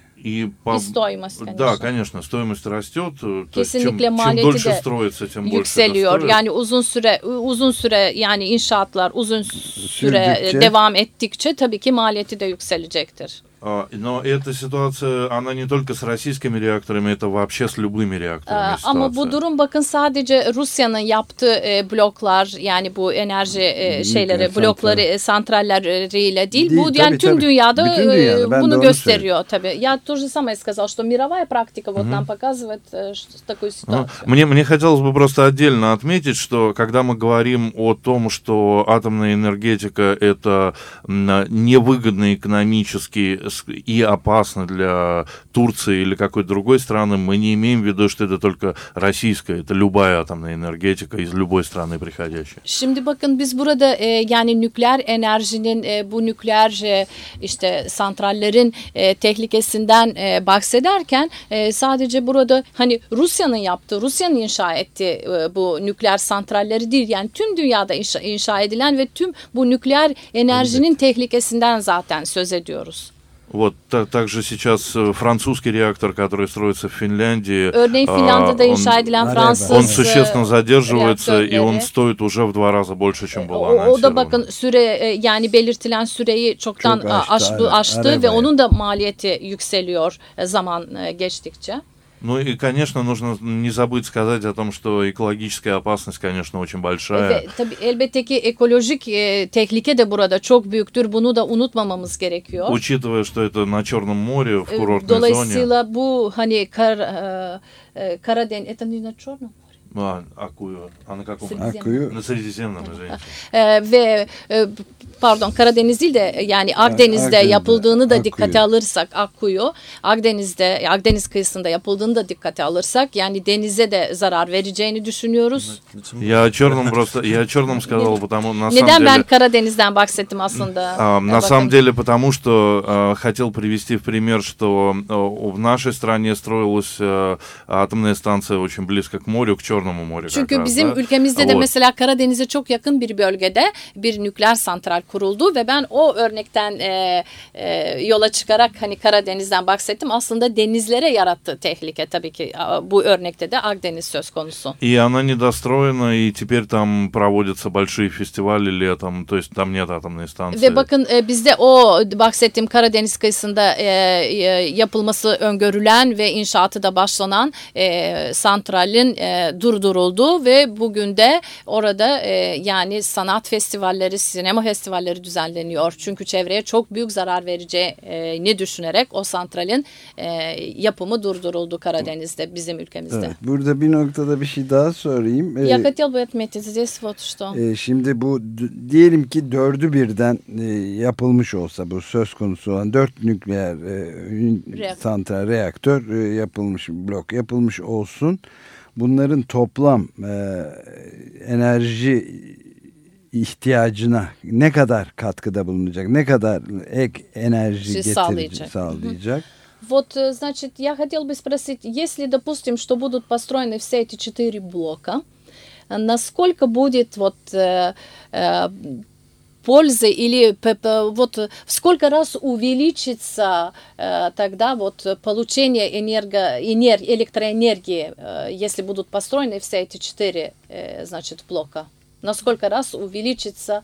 Speaker 7: Да, конечно, стоимость растет.
Speaker 9: Kesinlikle
Speaker 7: Чем дольше строится, тем больше
Speaker 9: yükseliyor. Yani uzun süre yani inşaatlar uzun süre devam ettikçe tabii ki maliyeti de yükselecektir.
Speaker 7: Но эта ситуация, она не только с российскими реакторами, это вообще с любыми реакторами ситуация.
Speaker 9: Ama bu durum bakın sadece Rusya'nın yaptığı bloklar, yani bu enerji blokları, santralleriyle değil. Bu yani tüm dünyada bunu gösteriyor tabii. Я тоже самое сказал, что мировая практика вот нам показывает такую ситуацию.
Speaker 7: Мне хотелось бы просто отдельно отметить, что когда мы говорим о том, что атомная энергетика это невыгодно экономически и опасно для Турции или какой-то другой страны, мы не имеем в виду, что это только российская, это любая атомная энергетика из любой страны приходящая.
Speaker 9: Şimdi bakın biz burada yani nükleer enerjinin bu nükleer santrallerin tehlikesinden bahsederken sadece burada hani Rusya'nın inşa ettiği bu nükleer santralleri değil, yani tüm dünyada inşa edilen ve tüm bu nükleer enerjinin tehlikesinden zaten söz ediyoruz.
Speaker 7: Вот также сейчас французский реактор, который строится в Финляндии,
Speaker 9: Örneğin Finlandiya'da inşa edilen Fransız
Speaker 7: он существенно задерживается, и он
Speaker 9: reaktörleri.
Speaker 7: стоит уже в 2 раза больше, чем было
Speaker 9: O da
Speaker 7: анонсировано.
Speaker 9: bakın yani belirtilen süreyi çoktan
Speaker 2: Çok aştı,
Speaker 9: aştı ve
Speaker 2: arabaya.
Speaker 9: onun da maliyeti yükseliyor zaman geçtikçe.
Speaker 7: Ну и, конечно, нужно не забыть сказать о том, что экологическая опасность, конечно, очень большая.
Speaker 9: Ve tabii elbette ki ekolojik tehlike de burada çok büyüktür. Bunu da unutmamamız gerekiyor.
Speaker 7: Учитывая, что это на Черном море, в курортной зоне.
Speaker 9: Dolayısıyla bu hani Karadeniz, это не на Черном море.
Speaker 7: Акую. А на каком?
Speaker 2: Akkuyu
Speaker 7: На Средиземном, извините.
Speaker 9: Ve pardon Karadeniz değil de yani Akdeniz'de
Speaker 2: Akdeniz'de,
Speaker 9: yapıldığını da
Speaker 2: Akkuyu.
Speaker 9: dikkate alırsak Akkuyu Akdeniz kıyısında yapıldığını da dikkate alırsak yani denize de zarar vereceğini düşünüyoruz.
Speaker 7: Я о черном сказал, потому на самом
Speaker 9: Neden ben
Speaker 7: деле.
Speaker 9: Karadeniz'den bahsettim aslında?
Speaker 7: На самом деле, потому что хотел привести в пример, что в нашей стране строилась атомная станция очень близко к морю, к Черному морю.
Speaker 9: Çünkü bizim ülkemizde de mesela Karadeniz'e çok yakın bir bölgede bir nükleer santral kuruldu ve ben o örnekten yola çıkarak hani Karadeniz'den bahsettim. Aslında denizlere yarattığı tehlike tabii ki bu örnekte de Akdeniz söz konusu.
Speaker 7: И она недостроена, и теперь там проводятся большие фестивали летом, то есть там нет атомной станции.
Speaker 9: Ve bakın bizde o bahsettiğim Karadeniz kıyısında yapılması öngörülen ve inşaatı da başlanan santralin durduruldu ve bugün de orada yani sanat festivalleri, sinema festivalleri düzenleniyor. Çünkü çevreye çok büyük zarar vereceğini düşünerek o santralin yapımı durduruldu Karadeniz'de, bizim ülkemizde.
Speaker 2: Evet, burada bir noktada bir şey daha sorayım.
Speaker 9: Я хотел бы отметить здесь вот что.
Speaker 2: Şimdi bu diyelim ki 4'ü birden yapılmış olsa, bu söz konusu olan 4 nükleer santral reaktör yapılmış, blok yapılmış olsun. Bunların toplam enerji ihtiyacına ne kadar katkıda bulunacak, ne kadar ek enerji sağlayacak?
Speaker 9: Вот, значит, я хотел бы спросить, если, допустим, что будут построены все эти 4 блока, насколько будет вот пользы или вот в сколько раз увеличится тогда вот получение электроэнергии, если будут построены все эти 4, значит, блока? Насколько раз увеличится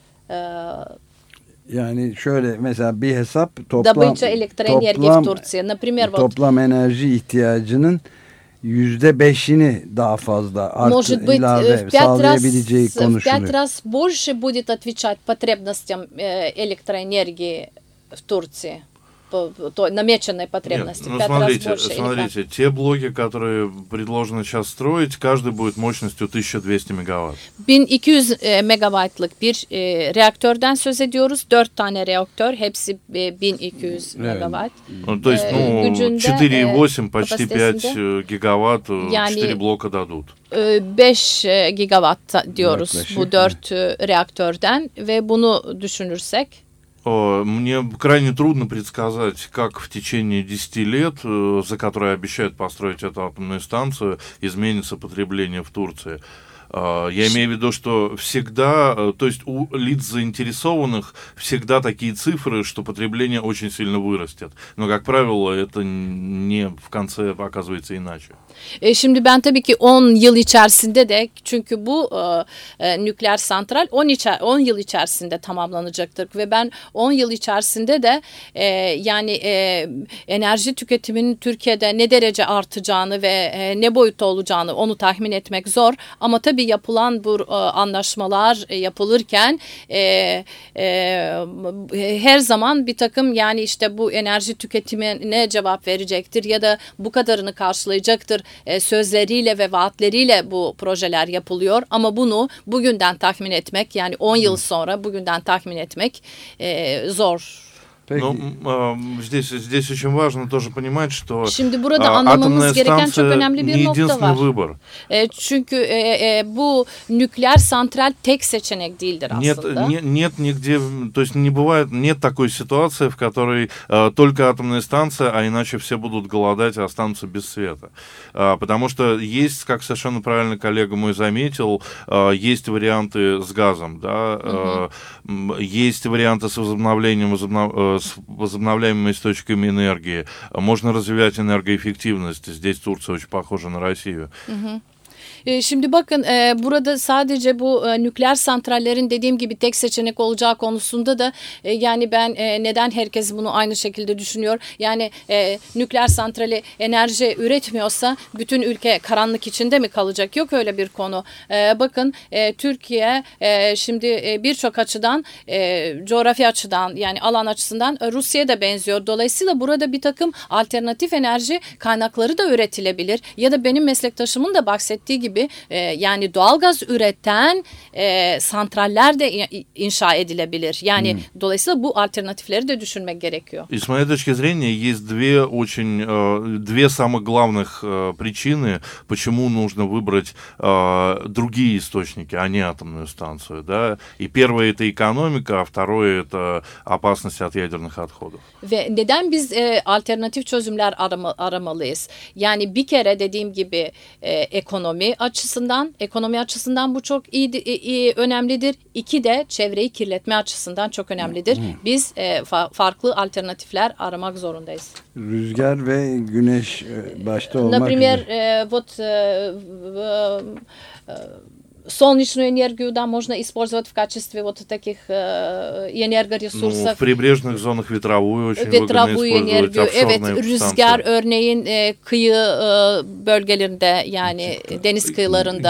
Speaker 2: yani şöyle mesela bir hesap
Speaker 9: добыча электроэнергии в Турции. Например,
Speaker 2: toplam enerji ihtiyacının %5'ini daha fazla
Speaker 9: может быть,
Speaker 2: sağlayabileceği
Speaker 9: в 5
Speaker 2: konuşuluyor.
Speaker 9: раз больше будет отвечать потребностям электроэнергии в Турции. Намеченной потребности.
Speaker 7: Нет, смотрите, те блоки, которые предложено сейчас строить, каждый будет мощностью 1200 мегаватт.
Speaker 9: 1200 megawattlık bir reaktörden söz ediyoruz. 4 tane reaktör, hepsi 1200 megawatt.
Speaker 7: То есть, 4,8, почти 5 гигаватт, 4 блока дадут.
Speaker 9: 5 gigawatt diyoruz bu 4 reaktörden ve bunu düşünürsek
Speaker 7: Мне крайне трудно предсказать, как в течение 10 лет, за которые обещают построить эту атомную станцию, изменится потребление в Турции. Я имею в виду, что всегда, то есть у лиц заинтересованных всегда такие цифры, что потребление очень сильно vырастет. Но, как правило, это не в конце оказывается иначе.
Speaker 9: Şimdi ben tabii ki 10 yıl içerisinde de çünkü bu nükleer santral 10 yıl içerisinde tamamlanacaktır ve ben 10 yıl içerisinde de yani enerji tüketiminin Türkiye'de ne derece artacağını ve ne boyutta olacağını onu tahmin etmek zor ama tabii yapılan bu anlaşmalar yapılırken her zaman bir takım yani işte bu enerji tüketimine cevap verecektir ya da bu kadarını karşılayacaktır sözleriyle ve vaatleriyle bu projeler yapılıyor ama bunu bugünden tahmin etmek yani 10 yıl sonra bugünden tahmin etmek zor.
Speaker 7: Но здесь очень важно тоже понимать, что
Speaker 9: Şimdi burada anlamamız gereken çok önemli bir nokta var.
Speaker 7: Выбор.
Speaker 9: Çünkü bu nükleer santral tek seçenek değildir aslında.
Speaker 7: Нет нигде, то есть не бывает, нет такой ситуации, в которой только атомная станция, а иначе все будут голодать и останутся без света. Потому что есть, как совершенно правильно коллега мой заметил, есть варианты с газом, да, есть варианты с возобновлением с возобновляемыми источниками энергии. Можно развивать энергоэффективность. Здесь Турция очень похожа на Россию.
Speaker 9: Şimdi bakın burada sadece bu nükleer santrallerin dediğim gibi tek seçenek olacağı konusunda da yani ben neden herkes bunu aynı şekilde düşünüyor? Yani nükleer santrali enerji üretmiyorsa bütün ülke karanlık içinde mi kalacak? Yok öyle bir konu. Bakın Türkiye şimdi birçok açıdan coğrafya açıdan yani alan açısından Rusya'ya da benziyor. Dolayısıyla burada bir takım alternatif enerji kaynakları da üretilebilir. Ya da benim meslektaşımın da bahsettiği gibi yani doğalgaz üreten santraller de inşa edilebilir. Yani dolayısıyla bu alternatifleri de düşünmek gerekiyor.
Speaker 7: И с моей точки зрения есть две самых главных причины, почему нужно выбрать другие источники, а не атомную станцию. Да? И первое это экономика, а второе это опасность от ядерных отходов.
Speaker 9: Ve neden biz alternatif çözümler aramalıyız? Yani bir kere dediğim gibi ekonomi açısından bu çok iyi önemlidir. İki de çevreyi kirletme açısından çok önemlidir. Biz farklı alternatifler aramak zorundayız.
Speaker 2: Rüzgar ve güneş başta olmak
Speaker 9: üzere. Солнечную энергию, да, можно использовать в качестве вот таких энергоресурсов.
Speaker 7: В прибрежных зонах ветровую очень выгодно использовать.
Speaker 9: Evet, rüzgar örneğin kıyı bölgelerinde yani deniz kıyılarında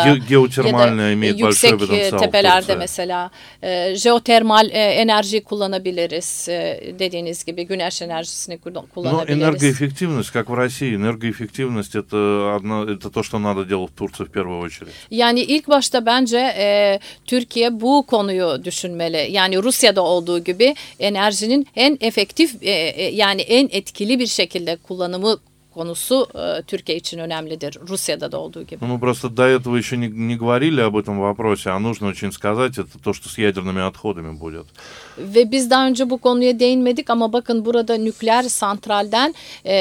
Speaker 9: ya da yüksek tepelerde mesela jeotermal enerji kullanabiliriz. Dediğiniz gibi güneş enerjisini kullanabiliriz.
Speaker 7: Но энергоэффективность, как в России, энергоэффективность это то, что надо делать в Турции в первую очередь.
Speaker 9: Yani ilk başta bence Türkiye bu konuyu düşünmeli. Yani Rusya'da olduğu gibi enerjinin en efektif yani en etkili bir şekilde kullanımı konusu Türkiye için önemlidir. Rusya'da da olduğu gibi.
Speaker 7: Мы просто до этого еще не говорили об этом вопросе, а нужно очень сказать, это то, что с ядерными отходами будет.
Speaker 9: Ve biz daha önce bu konuya değinmedik ama bakın burada nükleer santralden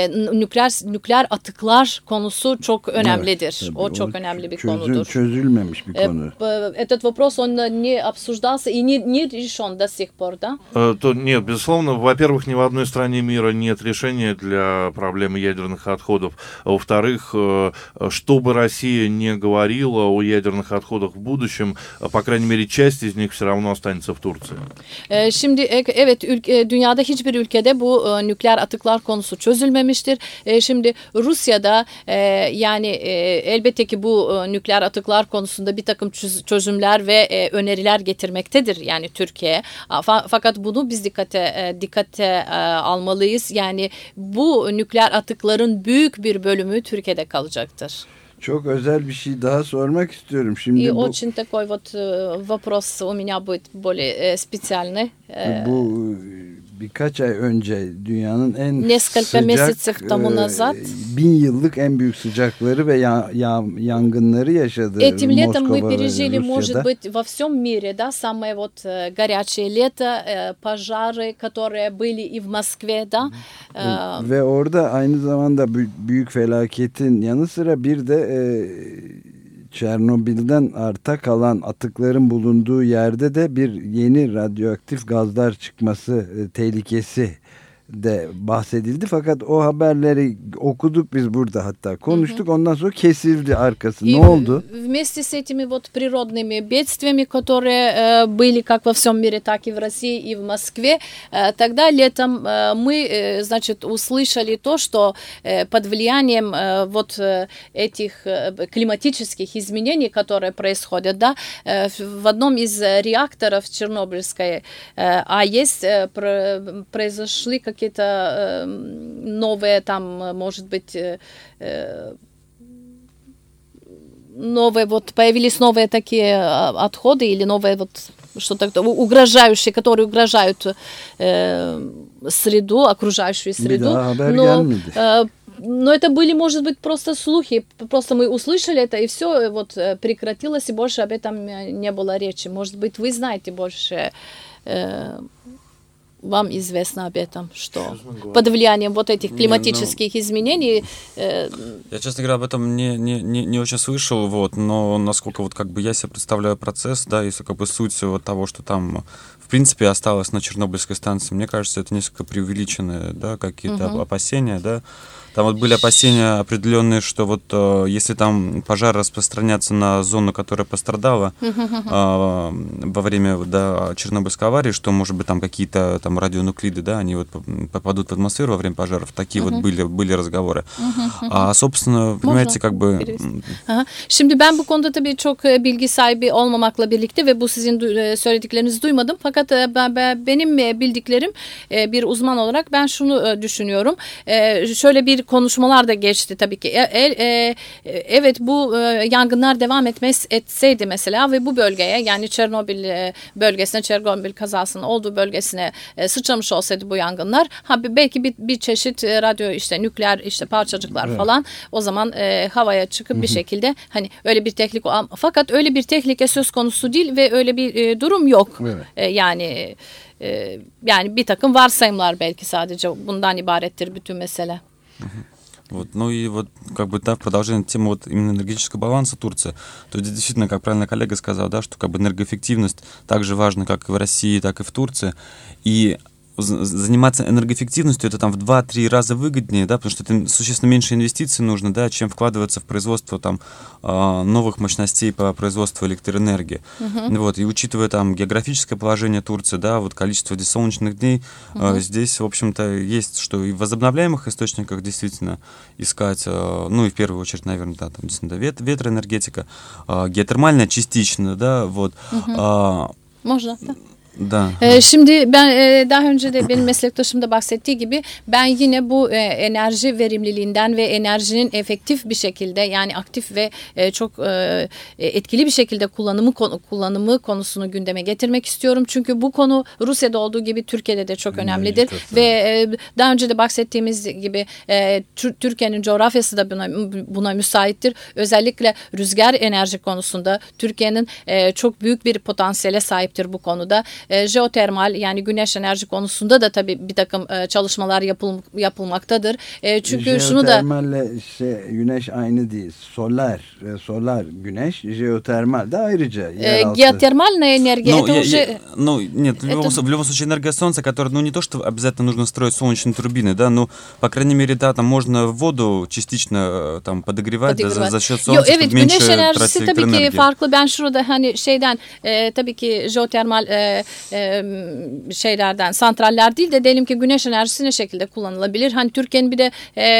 Speaker 9: nükleer atıklar konusu çok önemlidir. Evet, o çok önemli bir konudur.
Speaker 2: Çözülmemiş bir konu.
Speaker 9: Этот вопрос он не обсуждался и не решен до сих пор, да?
Speaker 7: Нет, безусловно, во-первых, ни в одной стране мира нет решения для проблемы ядерных отходов. Во-вторых, что бы Россия не говорила о ядерных отходах в будущем, по крайней мере, часть из них все равно останется в Турции.
Speaker 9: Şimdi evet dünyada hiçbir ülkede bu nükleer atıklar konusu çözülmemiştir. Şimdi Rusya'da yani elbette ki bu nükleer atıklar konusunda bir takım çözümler ve öneriler getirmektedir yani Türkiye. Fakat bunu biz dikkate almalıyız. Yani bu nükleer atıkların büyük bir bölümü Türkiye'de kalacaktır.
Speaker 2: Çok özel bir şey daha sormak istiyorum. Şimdi
Speaker 9: И очень такой вот вопрос у меня будет более специальный.
Speaker 2: Bu birkaç ay önce dünyanın en
Speaker 9: sıcak
Speaker 2: 1000 yıllık en büyük sıcakları ve yangınları yaşadı
Speaker 9: Этим летом мы
Speaker 2: Moskova
Speaker 9: пережили,
Speaker 2: ve
Speaker 9: может
Speaker 2: Rusya'da.
Speaker 9: быть, во всем мире, да, самое вот горячее лето, пожары, которые были и в Москве, да.
Speaker 2: Ve orada aynı zamanda büyük felaketin yanı sıra bir de Çernobil'den arta kalan atıkların bulunduğu yerde de bir yeni radyoaktif gazlar çıkması tehlikesi de bahsedildi. Fakat o haberleri okuduk biz burada, hatta konuştuk. Ondan sonra kesildi arkası. Ne oldu?
Speaker 9: Вместе с этими вот природными бедствиями, которые были как во всем мире, так и в России, и в Москве, тогда летом мы, значит, услышали то, что под влиянием вот этих климатических изменений, которые происходят, да, в одном из реакторов Чернобыльской АЭС произошли какие-то новые, там, может быть, новые, вот появились новые такие отходы или новые вот что-то угрожающие, которые угрожают среду, окружающую среду. Но это были, может быть, просто слухи. Просто мы услышали это, и все вот прекратилось, и больше об этом не было речи. Может быть, вы знаете больше вам известно об этом, что под влиянием вот этих климатических изменений...
Speaker 10: Я, честно говоря, об этом не очень слышал, вот, но насколько вот как бы я себе представляю процесс, да, если как бы суть вот того, что там в принципе осталось на Чернобыльской станции, мне кажется, это несколько преувеличенные, да, какие-то опасения, да. Там вот были опасения определенные, что вот если там пожар распространяться на зону, которая пострадала во время Чернобыльской аварии, что, может быть, там какие-то там радионуклиды, да, они вот попадут в атмосферу во время пожаров. Такие вот были разговоры. А, собственно, понимаете, как бы...
Speaker 9: Şimdi ben bu konuda tabii çok bilgi sahibi olmamakla birlikte ve bu sizin söylediklerinizi duymadım. Fakat benim bildiklerim bir uzman olarak ben şunu düşünüyorum. Şöyle bir konuşmalar da geçti tabii ki. Evet, bu yangınlar devam etseydi mesela ve bu bölgeye, yani Çernobil bölgesine, Çernobil kazasının olduğu bölgesine sıçramış olsaydı bu yangınlar, belki bir çeşit radyo işte nükleer işte parçacıklar falan o zaman havaya çıkıp bir şekilde hani öyle bir tehlike, fakat öyle bir tehlike söz konusu değil ve öyle bir durum yok. Yani bir takım varsayımlar belki sadece bundan ibarettir bütün mesele.
Speaker 10: Вот, ну и вот как бы да, в продолжение темы вот именно энергетического баланса Турции, то здесь действительно, как правильно коллега сказал, да, что как бы энергоэффективность так же важна, как и в России, так и в Турции, и заниматься энергоэффективностью это там в 2-3 раза выгоднее, да, потому что это существенно меньше инвестиций нужно, да, чем вкладываться в производство там новых мощностей по производству электроэнергии. Вот, и учитывая там географическое положение Турции, да, вот количество солнечных дней, здесь, в общем-то, есть что и в возобновляемых источниках действительно искать, ну и в первую очередь, наверное, да, там действительно ветроэнергетика, геотермальная частично, да, вот.
Speaker 9: Можно, да.
Speaker 10: Da.
Speaker 9: Şimdi ben daha önce de benim meslektaşım da bahsettiği gibi ben yine bu enerji verimliliğinden ve enerjinin efektif bir şekilde, yani aktif ve çok etkili bir şekilde kullanımı konusunu gündeme getirmek istiyorum. Çünkü bu konu Rusya'da olduğu gibi Türkiye'de de çok önemlidir ve daha önce de bahsettiğimiz gibi Türkiye'nin coğrafyası da buna müsaittir. Özellikle rüzgar enerji konusunda Türkiye'nin çok büyük bir potansiyele sahiptir bu konuda. Jeotermal, yani güneş enerji konusunda da tabii bir takım çalışmalar yapılmaktadır. Çünkü şunu da...
Speaker 2: Jeotermalle güneş aynı değil. Solar güneş, jeotermal de ayrıca.
Speaker 9: Геотермальная энергия, это уже...
Speaker 10: Нет, в любом случае энергия солнца, которая, ну не то, что обязательно нужно строить солнечные турбины, да, но, по крайней мере, да, там можно воду частично там подогревать. Да, за счет солнца,
Speaker 9: evet,
Speaker 10: чтобы меньше
Speaker 9: güneş enerjisi
Speaker 10: тратить
Speaker 9: tabii
Speaker 10: электроэнергию.
Speaker 9: ki farklı. Ben şurada hani şeyden tabii ki jeotermal şeylerden, santraller değil de diyelim ki güneş enerjisi ne şekilde kullanılabilir? Hani Türkiye'nin bir de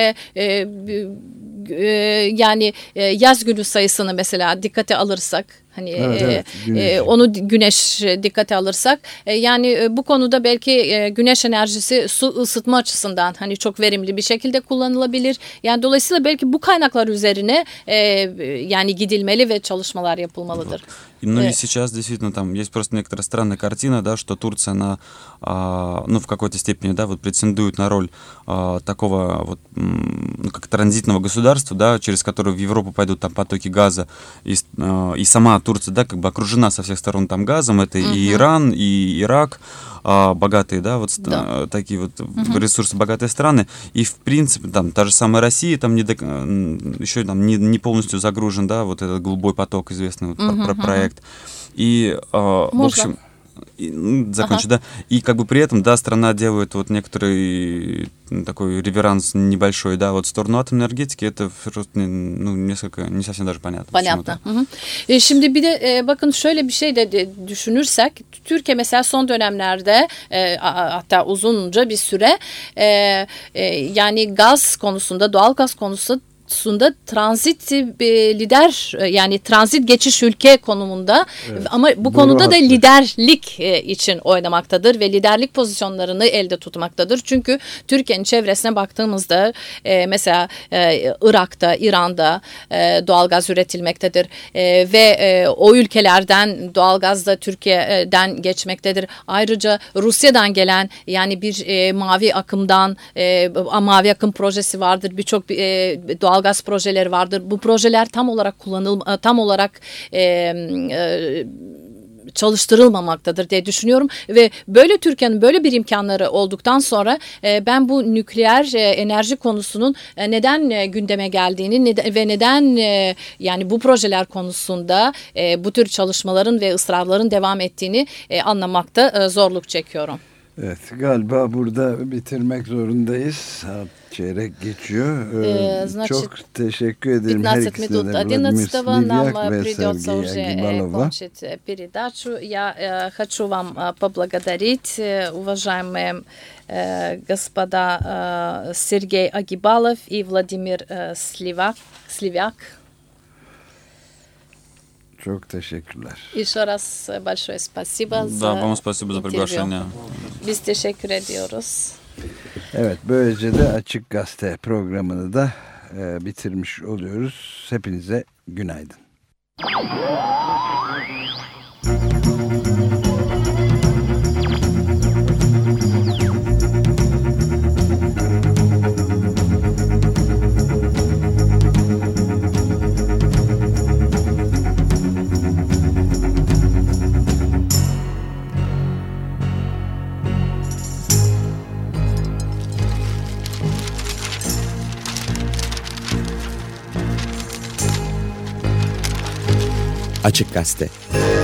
Speaker 9: yani yaz günü sayısını mesela dikkate alırsak, hani onu güneş dikkate alırsak, yani bu konuda belki güneş enerjisi su ısıtma açısından hani çok verimli bir şekilde kullanılabilir. Yani dolayısıyla belki bu kaynaklar üzerine yani gidilmeli ve çalışmalar yapılmalıdır.
Speaker 10: Ну и сейчас действительно там есть просто некоторая странная картина, да, что Турция, она, ну, в какой-то степени, да, вот претендует на роль такого вот, ну, как транзитного государства, да, через которое в Европу пойдут там потоки газа, и сама Турция, да, как бы окружена со всех сторон там газом, это и Иран, и Ирак, богатые, да, вот такие вот ресурсы богатые страны, и в принципе там та же самая Россия там еще там не полностью загружен, да, вот этот голубой поток, известный вот, проект. И, в общем, закончу, да, и как бы при этом, да, страна делает вот некоторый такой реверанс небольшой, да, вот в сторону атомной энергетики, это ну, несколько, не совсем даже понятно.
Speaker 9: Понятно. Şimdi bir de bakın şöyle bir şey de düşünürsek, Türkiye mesela son dönemlerde hatta uzunca bir süre yani gaz konusunda, doğal gaz konusunda transit lider, yani transit geçiş ülke konumunda, ama bu konuda da liderlik için oynamaktadır ve liderlik pozisyonlarını elde tutmaktadır. Çünkü Türkiye'nin çevresine baktığımızda mesela Irak'ta, İran'da doğalgaz üretilmektedir ve o ülkelerden doğalgaz da Türkiye'den geçmektedir. Ayrıca Rusya'dan gelen, yani bir mavi akımdan mavi akım projesi vardır. Birçok doğalgaz projeleri vardır. Bu projeler tam olarak çalıştırılmamaktadır diye düşünüyorum ve böyle Türkiye'nin böyle bir imkanları olduktan sonra ben bu nükleer enerji konusunun neden gündeme geldiğini ve neden yani bu projeler konusunda bu tür çalışmaların ve ısrarların devam ettiğini anlamakta zorluk çekiyorum.
Speaker 2: Evet, galiba burada bitirmek zorundayız. Saat çeyrek geçiyor. Çok teşekkür ederim her ikisine de. Владимир Сливяк ve Сергей Агибалова.
Speaker 9: Передачу. Я хочу вам поблагодарить, уважаемые господа Сергей Агибалов и Владимир Сливяк.
Speaker 2: Çok teşekkürler.
Speaker 9: Еще раз большое спасибо за
Speaker 10: Да, вам спасибо за приглашение.
Speaker 9: Biz teşekkür ediyoruz.
Speaker 2: Evet, böylece de Açık Gazete programını da bitirmiş oluyoruz. Hepinize günaydın.
Speaker 1: Açık Gazete.